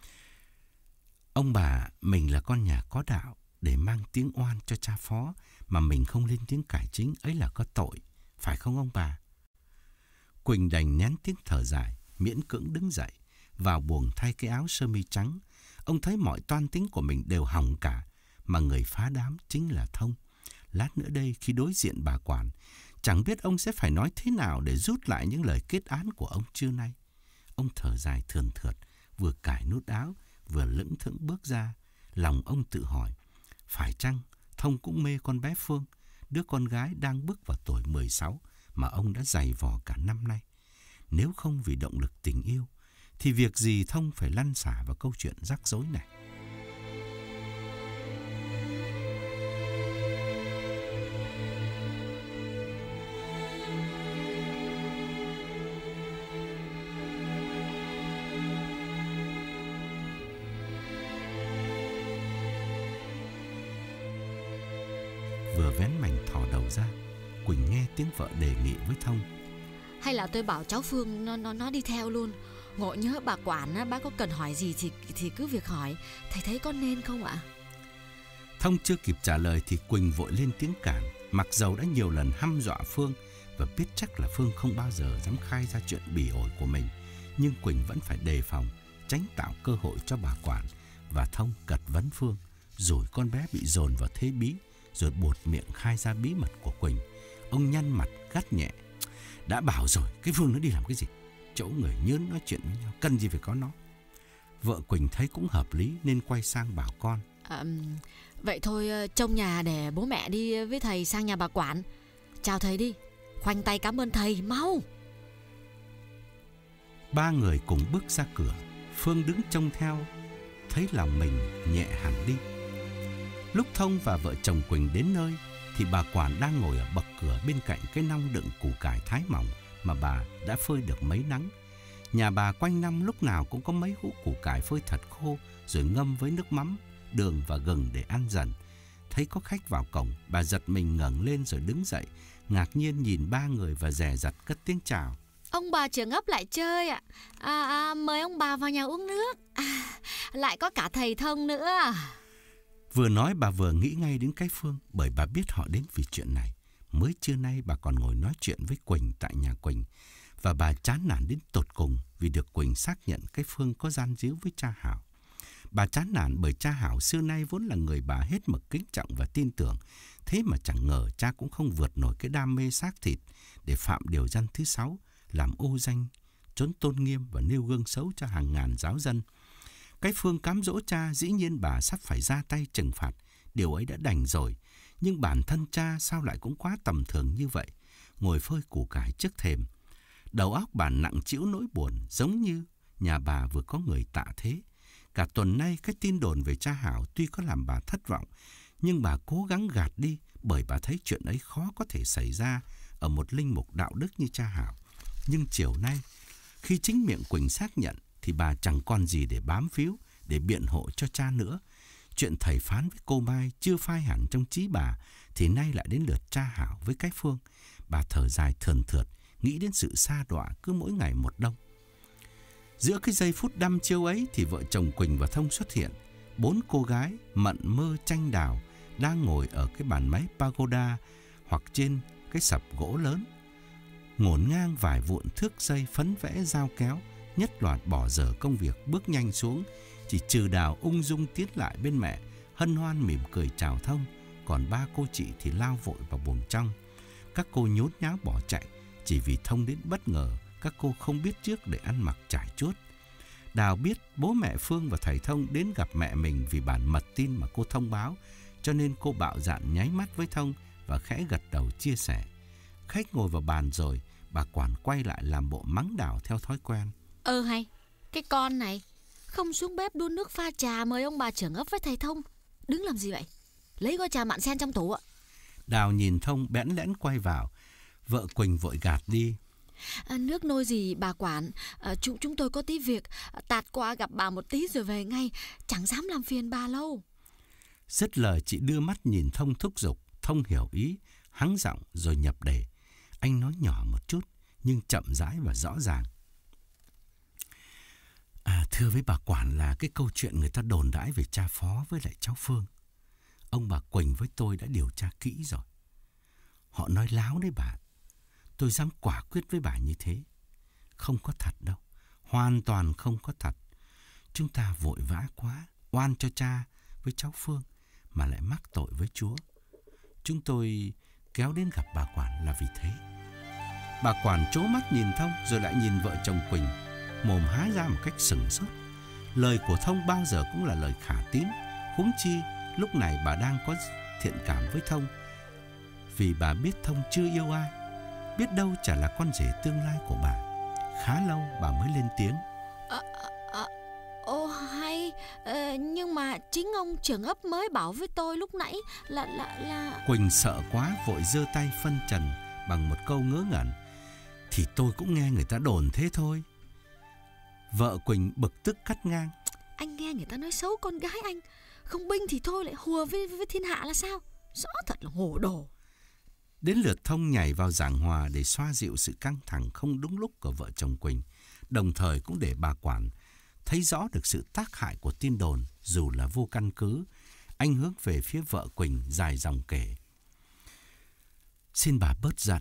Ông bà, mình là con nhà có đạo, để mang tiếng oan cho cha Phó mà mình không lên tiếng cải chính ấy là có tội, phải không ông bà? Quỳnh đành nén tiếng thở dài, miễn cưỡng đứng dậy, vào buồng thay cái áo sơ mi trắng. Ông thấy mọi toan tính của mình đều hỏng cả, mà người phá đám chính là Thông. Lát nữa đây khi đối diện bà quản, chẳng biết ông sẽ phải nói thế nào để rút lại những lời kết án của ông trưa nay. Ông thở dài thườn thượt, vừa cài nút áo, vừa lững thững bước ra. Lòng ông tự hỏi, phải chăng Thông cũng mê con bé Phương, đứa con gái đang bước vào tuổi mười sáu mà ông đã giày vò cả năm nay. Nếu không vì động lực tình yêu, thì việc gì Thông phải lăn xả vào câu chuyện rắc rối này. Vừa vén mảnh thò đầu ra, Quỳnh nghe tiếng vợ đề nghị với Thông. Hay là tôi bảo cháu Phương nó nó nó đi theo luôn. Ngộ nhớ bà quản á, bác có cần hỏi gì thì thì cứ việc hỏi. Thầy thấy có nên không ạ? Thông chưa kịp trả lời thì Quỳnh vội lên tiếng cản. Mặc dầu đã nhiều lần hăm dọa Phương và biết chắc là Phương không bao giờ dám khai ra chuyện bỉ ổi của mình, nhưng Quỳnh vẫn phải đề phòng, tránh tạo cơ hội cho bà quản và Thông cật vấn Phương, rồi con bé bị dồn vào thế bí, rồi buột miệng khai ra bí mật của Quỳnh. Ông nhăn mặt gắt nhẹ. Đã bảo rồi, cái Phương nó đi làm cái gì? Chỗ người nhớn nói chuyện với nhau, cần gì phải có nó. Vợ Quỳnh thấy cũng hợp lý nên quay sang bảo con. À, vậy thôi trông nhà để bố mẹ đi với thầy sang nhà bà quản. Chào thầy đi, khoanh tay cảm ơn thầy, mau. Ba người cùng bước ra cửa. Phương đứng trông theo, thấy lòng mình nhẹ hẳn đi. Lúc Thông và vợ chồng Quỳnh đến nơi thì bà quản đang ngồi ở bậc cửa bên cạnh cái nong đựng củ cải thái mỏng mà bà đã phơi được mấy nắng. Nhà bà quanh năm lúc nào cũng có mấy hũ củ cải phơi thật khô rồi ngâm với nước mắm, đường và gừng để ăn dần. Thấy có khách vào cổng, bà giật mình ngẩng lên rồi đứng dậy, ngạc nhiên nhìn ba người và dè dặt cất tiếng chào. Ông bà trưởng ấp lại chơi ạ. À, à, mời ông bà vào nhà uống nước. À, lại có cả thầy Thông nữa. Vừa nói bà vừa nghĩ ngay đến cái Phương, bởi bà biết họ đến vì chuyện này. Mới trưa nay bà còn ngồi nói chuyện với Quỳnh tại nhà Quỳnh, và bà chán nản đến tột cùng vì được Quỳnh xác nhận cái Phương có gian díu với cha Hảo. Bà chán nản bởi cha Hảo xưa nay vốn là người bà hết mực kính trọng và tin tưởng, thế mà chẳng ngờ cha cũng không vượt nổi cái đam mê xác thịt để phạm điều răn thứ sáu, làm ô danh, trốn tôn nghiêm và nêu gương xấu cho hàng ngàn giáo dân. Cái Phương cám dỗ cha, dĩ nhiên bà sắp phải ra tay trừng phạt, điều ấy đã đành rồi. Nhưng bản thân cha sao lại cũng quá tầm thường như vậy, ngồi phơi củ cải trước thềm. Đầu óc bà nặng trĩu nỗi buồn, giống như nhà bà vừa có người tạ thế. Cả tuần nay cái tin đồn về cha Hảo tuy có làm bà thất vọng, nhưng bà cố gắng gạt đi, bởi bà thấy chuyện ấy khó có thể xảy ra ở một linh mục đạo đức như cha Hảo. Nhưng chiều nay, khi chính miệng Quỳnh xác nhận, thì bà chẳng còn gì để bám víu, để biện hộ cho cha nữa. Chuyện thầy phán với cô Mai chưa phai hẳn trong trí bà, thì nay lại đến lượt cha Hảo với cái Phương. Bà thở dài thườn thượt, nghĩ đến sự sa đọa cứ mỗi ngày một đông. Giữa cái giây phút đăm chiêu ấy thì vợ chồng Quỳnh và Thông xuất hiện. Bốn cô gái mận mơ tranh đào đang ngồi ở cái bàn máy pagoda hoặc trên cái sập gỗ lớn, ngổn ngang vài vụn thước dây phấn vẽ dao kéo, nhất loạt bỏ dở công việc bước nhanh xuống. Chỉ trừ Đào ung dung tiến lại bên mẹ, hân hoan mỉm cười chào Thông, còn ba cô chị thì lao vội vào buồng trong. Các cô nhốn nháo bỏ chạy, chỉ vì Thông đến bất ngờ, các cô không biết trước để ăn mặc trải chuốt. Đào biết bố mẹ Phương và thầy Thông đến gặp mẹ mình vì bản mật tin mà cô thông báo, cho nên cô bạo dạn nháy mắt với Thông và khẽ gật đầu chia sẻ. Khách ngồi vào bàn rồi, bà quản quay lại làm bộ mắng Đào theo thói quen. Ơ hay, cái con này không xuống bếp đun nước pha trà mời ông bà trưởng ấp với thầy Thông. Đứng làm gì vậy? Lấy gói trà mặn sen trong tủ ạ. Đào nhìn Thông bẽn lẽn quay vào. Vợ Quỳnh vội gạt đi. À, nước nôi gì bà quản, à, chúng, chúng tôi có tí việc, tạt qua gặp bà một tí rồi về ngay, chẳng dám làm phiền bà lâu. Dứt lời chị đưa mắt nhìn Thông thúc giục. Thông hiểu ý, hắng giọng rồi nhập đề. Anh nói nhỏ một chút nhưng chậm rãi và rõ ràng. À, thưa với bà quản là cái câu chuyện người ta đồn đãi về cha Phó với lại cháu Phương, ông bà Quỳnh với tôi đã điều tra kỹ rồi. Họ nói láo đấy bà. Tôi dám quả quyết với bà như thế. Không có thật đâu. Hoàn toàn không có thật. Chúng ta vội vã quá, oan cho cha với cháu Phương mà lại mắc tội với Chúa. Chúng tôi kéo đến gặp bà Quản là vì thế. Bà Quản trố mắt nhìn Thông rồi lại nhìn vợ chồng Quỳnh, mồm há ra một cách sửng sốt. Lời của Thông bao giờ cũng là lời khả tín, huống chi lúc này bà đang có thiện cảm với Thông, vì bà biết Thông chưa yêu ai, biết đâu chả là con rể tương lai của bà. Khá lâu bà mới lên tiếng. À, à, ồ hay, à, nhưng mà chính ông trưởng ấp mới bảo với tôi lúc nãy là là là Quỳnh sợ quá vội giơ tay phân trần bằng một câu ngớ ngẩn. Thì tôi cũng nghe người ta đồn thế thôi. Vợ Quỳnh bực tức cắt ngang. Anh nghe người ta nói xấu con gái anh, không binh thì thôi lại hùa với, với thiên hạ là sao? Rõ thật là hồ đồ. Đến lượt Thông nhảy vào giảng hòa để xoa dịu sự căng thẳng không đúng lúc của vợ chồng Quỳnh, đồng thời cũng để bà Quản thấy rõ được sự tác hại của tin đồn dù là vô căn cứ. Anh hướng về phía vợ Quỳnh dài dòng kể. Xin bà bớt giận.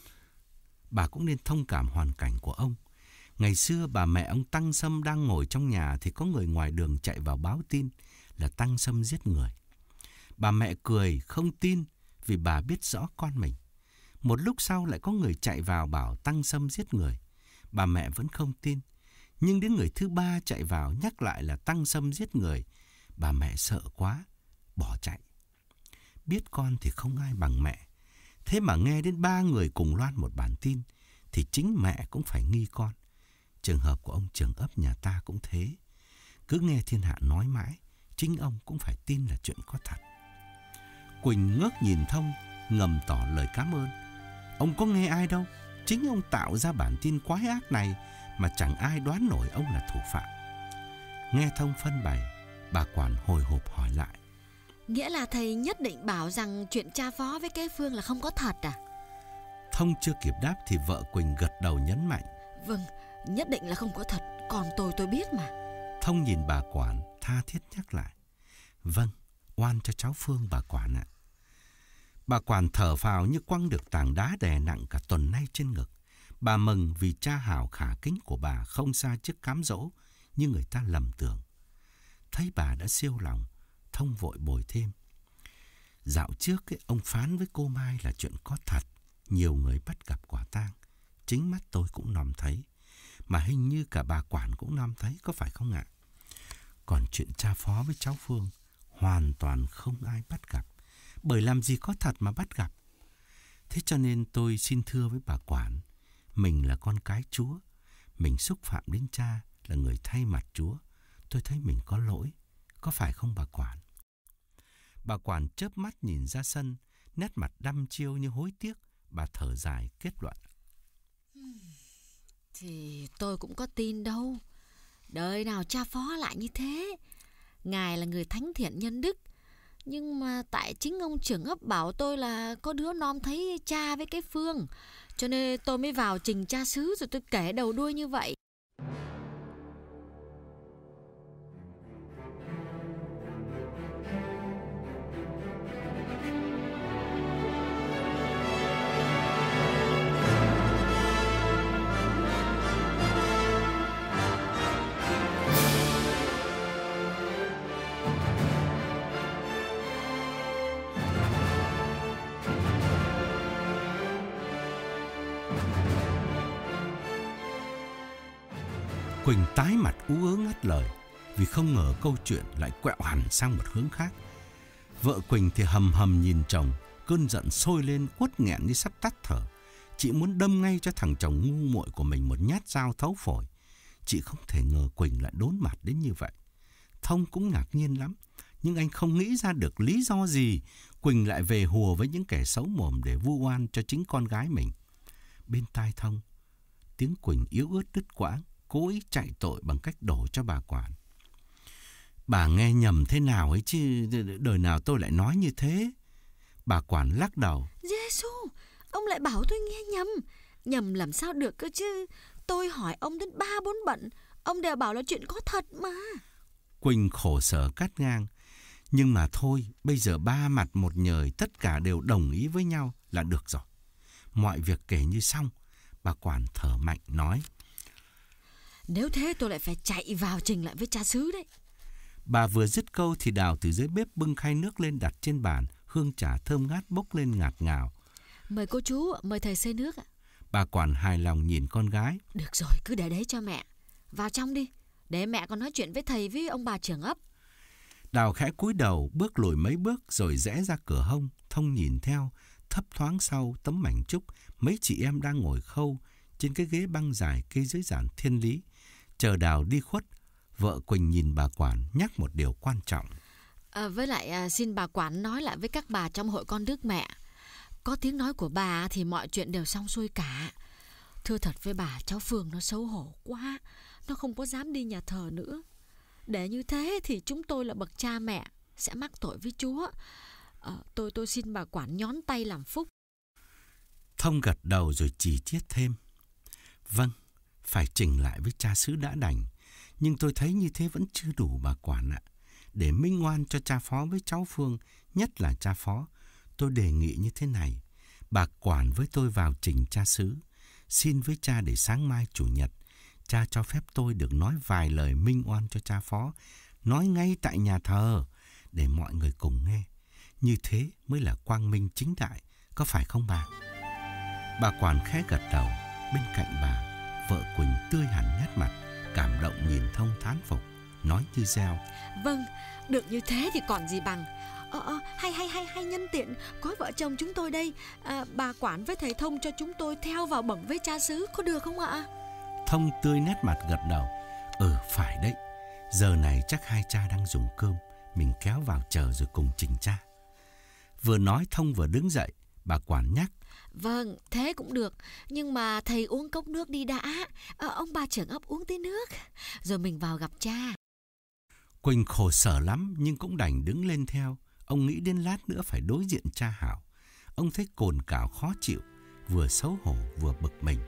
Bà cũng nên thông cảm hoàn cảnh của ông. Ngày xưa bà mẹ ông Tăng Sâm đang ngồi trong nhà thì có người ngoài đường chạy vào báo tin là Tăng Sâm giết người. Bà mẹ cười không tin vì bà biết rõ con mình. Một lúc sau lại có người chạy vào bảo Tăng Sâm giết người. Bà mẹ vẫn không tin. Nhưng đến người thứ ba chạy vào nhắc lại là Tăng Sâm giết người. Bà mẹ sợ quá, bỏ chạy. Biết con thì không ai bằng mẹ. Thế mà nghe đến ba người cùng loan một bản tin thì chính mẹ cũng phải nghi con. Trường hợp của ông trưởng ấp nhà ta cũng thế. Cứ nghe thiên hạ nói mãi, chính ông cũng phải tin là chuyện có thật. Quỳnh ngước nhìn Thông, ngầm tỏ lời cảm ơn. Ông có nghe ai đâu, chính ông tạo ra bản tin quái ác này mà chẳng ai đoán nổi ông là thủ phạm. Nghe Thông phân bày, bà Quản hồi hộp hỏi lại. Nghĩa là thầy nhất định bảo rằng chuyện cha phó với cái Phương là không có thật à? Thông chưa kịp đáp thì vợ Quỳnh gật đầu nhấn mạnh. Vâng, nhất định là không có thật, còn tôi tôi biết mà. Thông nhìn bà Quản tha thiết nhắc lại. Vâng, oan cho cháu Phương bà Quản ạ. Bà Quản thở phào như quăng được tảng đá đè nặng cả tuần nay trên ngực. Bà mừng vì cha hảo khả kính của bà không xa chiếc cám dỗ như người ta lầm tưởng. Thấy bà đã siêu lòng, Thông vội bồi thêm. Dạo trước ấy, ông phán với cô Mai là chuyện có thật. Nhiều người bắt gặp quả tang. Chính mắt tôi cũng nòm thấy. Mà hình như cả bà Quản cũng nòm thấy, có phải không ạ? Còn chuyện cha phó với cháu Phương hoàn toàn không ai bắt gặp. Bởi làm gì có thật mà bắt gặp. Thế cho nên tôi xin thưa với bà Quản, mình là con cái Chúa. Mình xúc phạm đến cha là người thay mặt Chúa. Tôi thấy mình có lỗi. Có phải không bà Quản? Bà Quản chớp mắt nhìn ra sân, nét mặt đăm chiêu như hối tiếc. Bà thở dài kết luận. Thì tôi cũng có tin đâu. Đời nào cha phó lại như thế. Ngài là người thánh thiện nhân đức. Nhưng mà tại chính ông trưởng ấp bảo tôi là có đứa nom thấy cha với cái Phương, cho nên tôi mới vào trình cha xứ rồi tôi kể đầu đuôi như vậy. Quỳnh tái mặt ú ớ ngắt lời vì không ngờ câu chuyện lại quẹo hẳn sang một hướng khác. Vợ Quỳnh thì hầm hầm nhìn chồng, cơn giận sôi lên uất nghẹn như sắp tắt thở. Chị muốn đâm ngay cho thằng chồng ngu muội của mình một nhát dao thấu phổi. Chị không thể ngờ Quỳnh lại đốn mặt đến như vậy. Thông cũng ngạc nhiên lắm, nhưng anh không nghĩ ra được lý do gì Quỳnh lại về hùa với những kẻ xấu mồm để vu oan cho chính con gái mình. Bên tai Thông, tiếng Quỳnh yếu ớt đứt quãng, cố ý chạy tội bằng cách đổ cho bà Quản. Bà nghe nhầm thế nào ấy chứ, đời nào tôi lại nói như thế. Bà Quản lắc đầu. Giê-xu, ông lại bảo tôi nghe nhầm. Nhầm làm sao được cơ chứ. Tôi hỏi ông đến ba bốn bận, ông đều bảo là chuyện có thật mà. Quỳnh khổ sở cắt ngang. Nhưng mà thôi, bây giờ ba mặt một nhời, tất cả đều đồng ý với nhau là được rồi. Mọi việc kể như xong. Bà Quản thở mạnh nói. Nếu thế tôi lại phải chạy vào trình lại với cha xứ đấy. Bà vừa dứt câu thì Đào từ dưới bếp bưng khay nước lên đặt trên bàn, hương trà thơm ngát bốc lên ngạt ngào. Mời cô chú, mời thầy xơi nước. Bà Quản hài lòng nhìn con gái. Được rồi, cứ để đấy cho mẹ. Vào trong đi, để mẹ còn nói chuyện với thầy với ông bà trưởng ấp. Đào khẽ cúi đầu, bước lùi mấy bước rồi rẽ ra cửa hông. Thông nhìn theo, thấp thoáng sau tấm mảnh trúc, mấy chị em đang ngồi khâu trên cái ghế băng dài kê dưới giản thiên lý. Chờ Đào đi khuất, vợ Quỳnh nhìn bà Quản nhắc một điều quan trọng. À, với lại à, xin bà Quản nói lại với các bà trong hội con Đức Mẹ. Có tiếng nói của bà thì mọi chuyện đều xong xuôi cả. Thưa thật với bà, cháu Phương nó xấu hổ quá, nó không có dám đi nhà thờ nữa. Để như thế thì chúng tôi là bậc cha mẹ sẽ mắc tội với Chúa. à, Tôi tôi xin bà Quản nhón tay làm phúc. Thông gật đầu rồi chỉ chiết thêm. Vâng, phải trình lại với cha xứ đã đành. Nhưng tôi thấy như thế vẫn chưa đủ bà Quản ạ. Để minh oan cho cha Phó với cháu Phương, nhất là cha Phó, tôi đề nghị như thế này. Bà Quản với tôi vào trình cha xứ, xin với cha để sáng mai chủ nhật, cha cho phép tôi được nói vài lời minh oan cho cha Phó, nói ngay tại nhà thờ, để mọi người cùng nghe. Như thế mới là quang minh chính đại, có phải không bà? Bà Quản khẽ gật đầu. Bên cạnh bà, vợ Quỳnh tươi hẳn nét mặt, cảm động nhìn Thông thán phục, nói như reo. Vâng, được như thế thì còn gì bằng. Ờ, ờ, hay hay hay hay nhân tiện có vợ chồng chúng tôi đây, à, bà Quản với thầy Thông cho chúng tôi theo vào bẩm với cha xứ, có được không ạ? Thông tươi nét mặt gật đầu. Ừ, phải đấy. Giờ này chắc hai cha đang dùng cơm, mình kéo vào chờ rồi cùng trình cha. Vừa nói Thông vừa đứng dậy. Bà Quản nhắc. Vâng, thế cũng được. Nhưng mà thầy uống cốc nước đi đã. à, Ông bà trưởng ấp uống tí nước, rồi mình vào gặp cha. Quỳnh khổ sở lắm nhưng cũng đành đứng lên theo. Ông nghĩ đến lát nữa phải đối diện cha Hảo. Ông thấy cồn cào khó chịu, vừa xấu hổ vừa bực mình.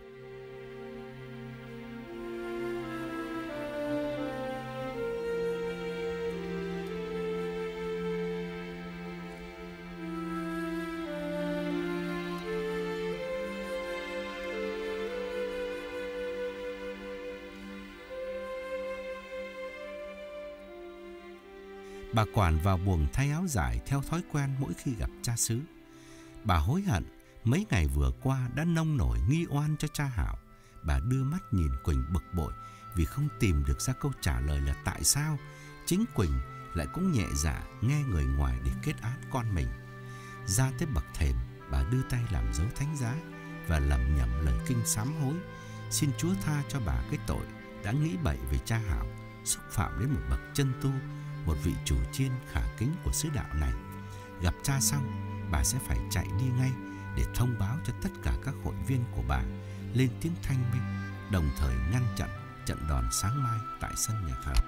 Bà Quản vào buồng thay áo dài theo thói quen mỗi khi gặp cha xứ. Bà hối hận mấy ngày vừa qua đã nông nổi nghi oan cho cha Hảo. Bà đưa mắt nhìn Quỳnh bực bội vì không tìm được ra câu trả lời là tại sao chính Quỳnh lại cũng nhẹ dạ nghe người ngoài để kết án con mình. Ra tới bậc thềm, bà đưa tay làm dấu thánh giá và lẩm nhẩm lời kinh sám hối, xin Chúa tha cho bà cái tội đã nghĩ bậy về cha Hảo, xúc phạm đến một bậc chân tu, một vị chủ chiên khả kính của xứ đạo này. Gặp cha xong, bà sẽ phải chạy đi ngay để thông báo cho tất cả các hội viên của bà lên tiếng thanh minh, đồng thời ngăn chặn trận đòn sáng mai tại sân nhà thờ.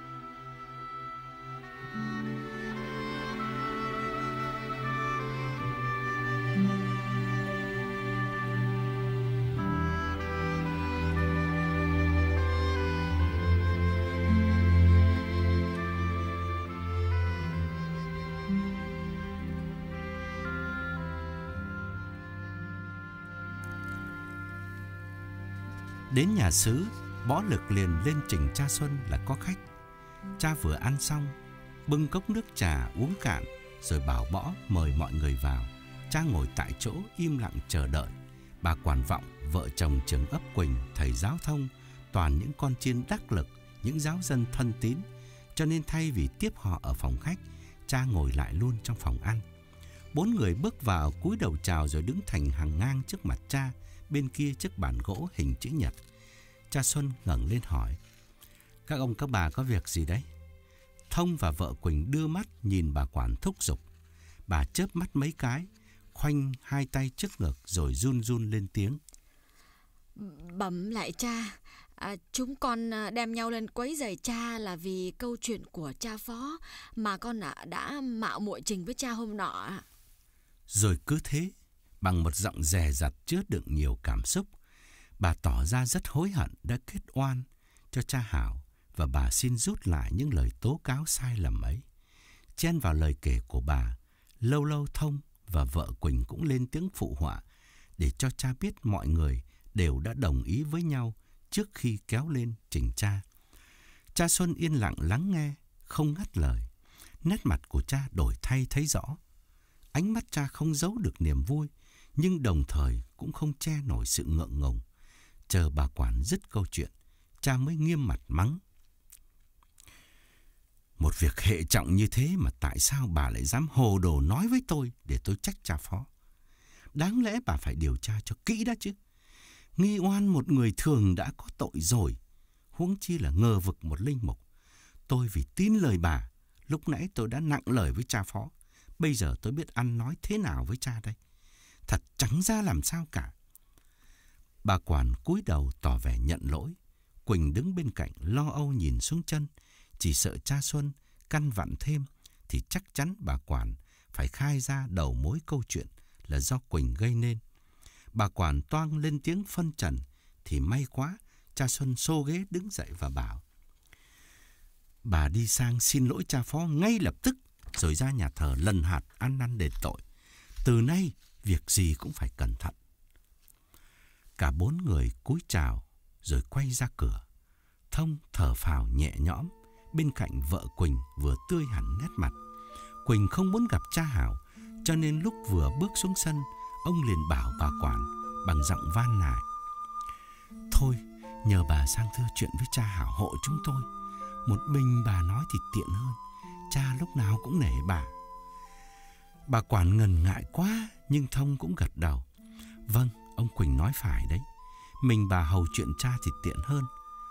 Đến nhà xứ, Bó Lực liền lên trình cha Xuân là có khách. Cha vừa ăn xong, bưng cốc nước trà uống cạn, rồi bảo Bõ mời mọi người vào. Cha ngồi tại chỗ im lặng chờ đợi. Bà Quản Vọng, vợ chồng trưởng ấp Quỳnh, thầy giáo Thông, toàn những con chiên đắc lực, những giáo dân thân tín. Cho nên thay vì tiếp họ ở phòng khách, cha ngồi lại luôn trong phòng ăn. Bốn người bước vào cúi đầu chào rồi đứng thành hàng ngang trước mặt cha, bên kia chiếc bàn gỗ hình chữ nhật. Cha Xuân ngẩng lên hỏi: các ông các bà có việc gì đấy? Thông và vợ Quỳnh đưa mắt nhìn bà Quản thúc giục. Bà chớp mắt mấy cái, khoanh hai tay trước ngực rồi run run lên tiếng: Bẩm lại cha, à, chúng con đem nhau lên quấy rầy cha là vì câu chuyện của cha Phó mà con đã, đã mạo muội trình với cha hôm nọ. Rồi cứ thế, bằng một giọng dè dặt chứa đựng nhiều cảm xúc, bà tỏ ra rất hối hận đã kết oan cho cha Hảo và bà xin rút lại những lời tố cáo sai lầm ấy. Chen vào lời kể của bà, lâu lâu Thông và vợ Quỳnh cũng lên tiếng phụ họa để cho cha biết mọi người đều đã đồng ý với nhau trước khi kéo lên trình cha. Cha Xuân yên lặng lắng nghe, không ngắt lời. Nét mặt của cha đổi thay thấy rõ. Ánh mắt cha không giấu được niềm vui, nhưng đồng thời cũng không che nổi sự ngượng ngùng. Chờ bà quản dứt câu chuyện, cha mới nghiêm mặt mắng. Một việc hệ trọng như thế mà tại sao bà lại dám hồ đồ nói với tôi để tôi trách cha Phó? Đáng lẽ bà phải điều tra cho kỹ đã chứ. Nghi oan một người thường đã có tội rồi, huống chi là ngờ vực một linh mục. Tôi vì tin lời bà, lúc nãy tôi đã nặng lời với cha Phó. Bây giờ tôi biết ăn nói thế nào với cha đây. Thật chẳng ra làm sao cả. Bà quản cúi đầu tỏ vẻ nhận lỗi. Quỳnh đứng bên cạnh lo âu nhìn xuống chân. Chỉ sợ cha Xuân căn vặn thêm thì chắc chắn bà quản phải khai ra đầu mối câu chuyện là do Quỳnh gây nên. Bà quản toang lên tiếng phân trần thì may quá, cha Xuân xô ghế đứng dậy và bảo: Bà đi sang xin lỗi cha Phó ngay lập tức, rồi ra nhà thờ lần hạt ăn năn đền tội. Từ nay việc gì cũng phải cẩn thận. Cả bốn người cúi chào rồi quay ra cửa. Thông thở phào nhẹ nhõm. Bên cạnh vợ Quỳnh vừa tươi hẳn nét mặt. Quỳnh không muốn gặp cha Hảo, cho nên lúc vừa bước xuống sân, ông liền bảo bà quản bằng giọng van nài: Thôi, nhờ bà sang thưa chuyện với cha Hảo hộ chúng tôi. Một mình bà nói thì tiện hơn, cha lúc nào cũng nể bà. Bà quản ngần ngại quá, nhưng Thông cũng gật đầu. Vâng, ông Quỳnh nói phải đấy. Mình bà hầu chuyện cha thì tiện hơn.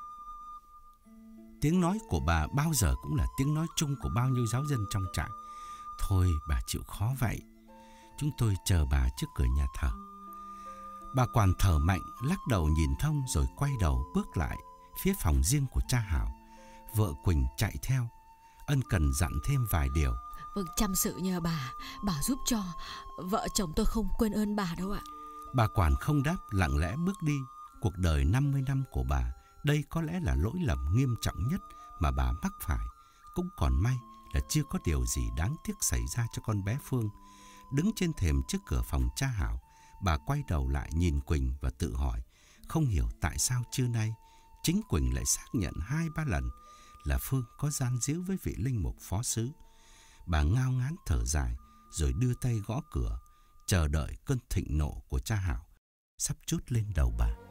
Tiếng nói của bà bao giờ cũng là tiếng nói chung của bao nhiêu giáo dân trong trại. Thôi bà chịu khó vậy. Chúng tôi chờ bà trước cửa nhà thờ. Bà quản thở mạnh, lắc đầu nhìn Thông rồi quay đầu bước lại phía phòng riêng của cha Hảo. Vợ Quỳnh chạy theo, ân cần dặn thêm vài điều. Vâng, chăm sự nhờ bà, bà giúp cho. Vợ chồng tôi không quên ơn bà đâu ạ. Bà quản không đáp, lặng lẽ bước đi. Cuộc đời năm mươi năm của bà, đây có lẽ là lỗi lầm nghiêm trọng nhất mà bà mắc phải. Cũng còn may là chưa có điều gì đáng tiếc xảy ra cho con bé Phương. Đứng trên thềm trước cửa phòng cha Hảo, bà quay đầu lại nhìn Quỳnh và tự hỏi, không hiểu tại sao trưa nay chính Quỳnh lại xác nhận hai ba lần là Phương có gian díu với vị linh mục phó xứ. Bà ngao ngán thở dài rồi đưa tay gõ cửa, chờ đợi cơn thịnh nộ của cha Hảo sắp trút lên đầu bà.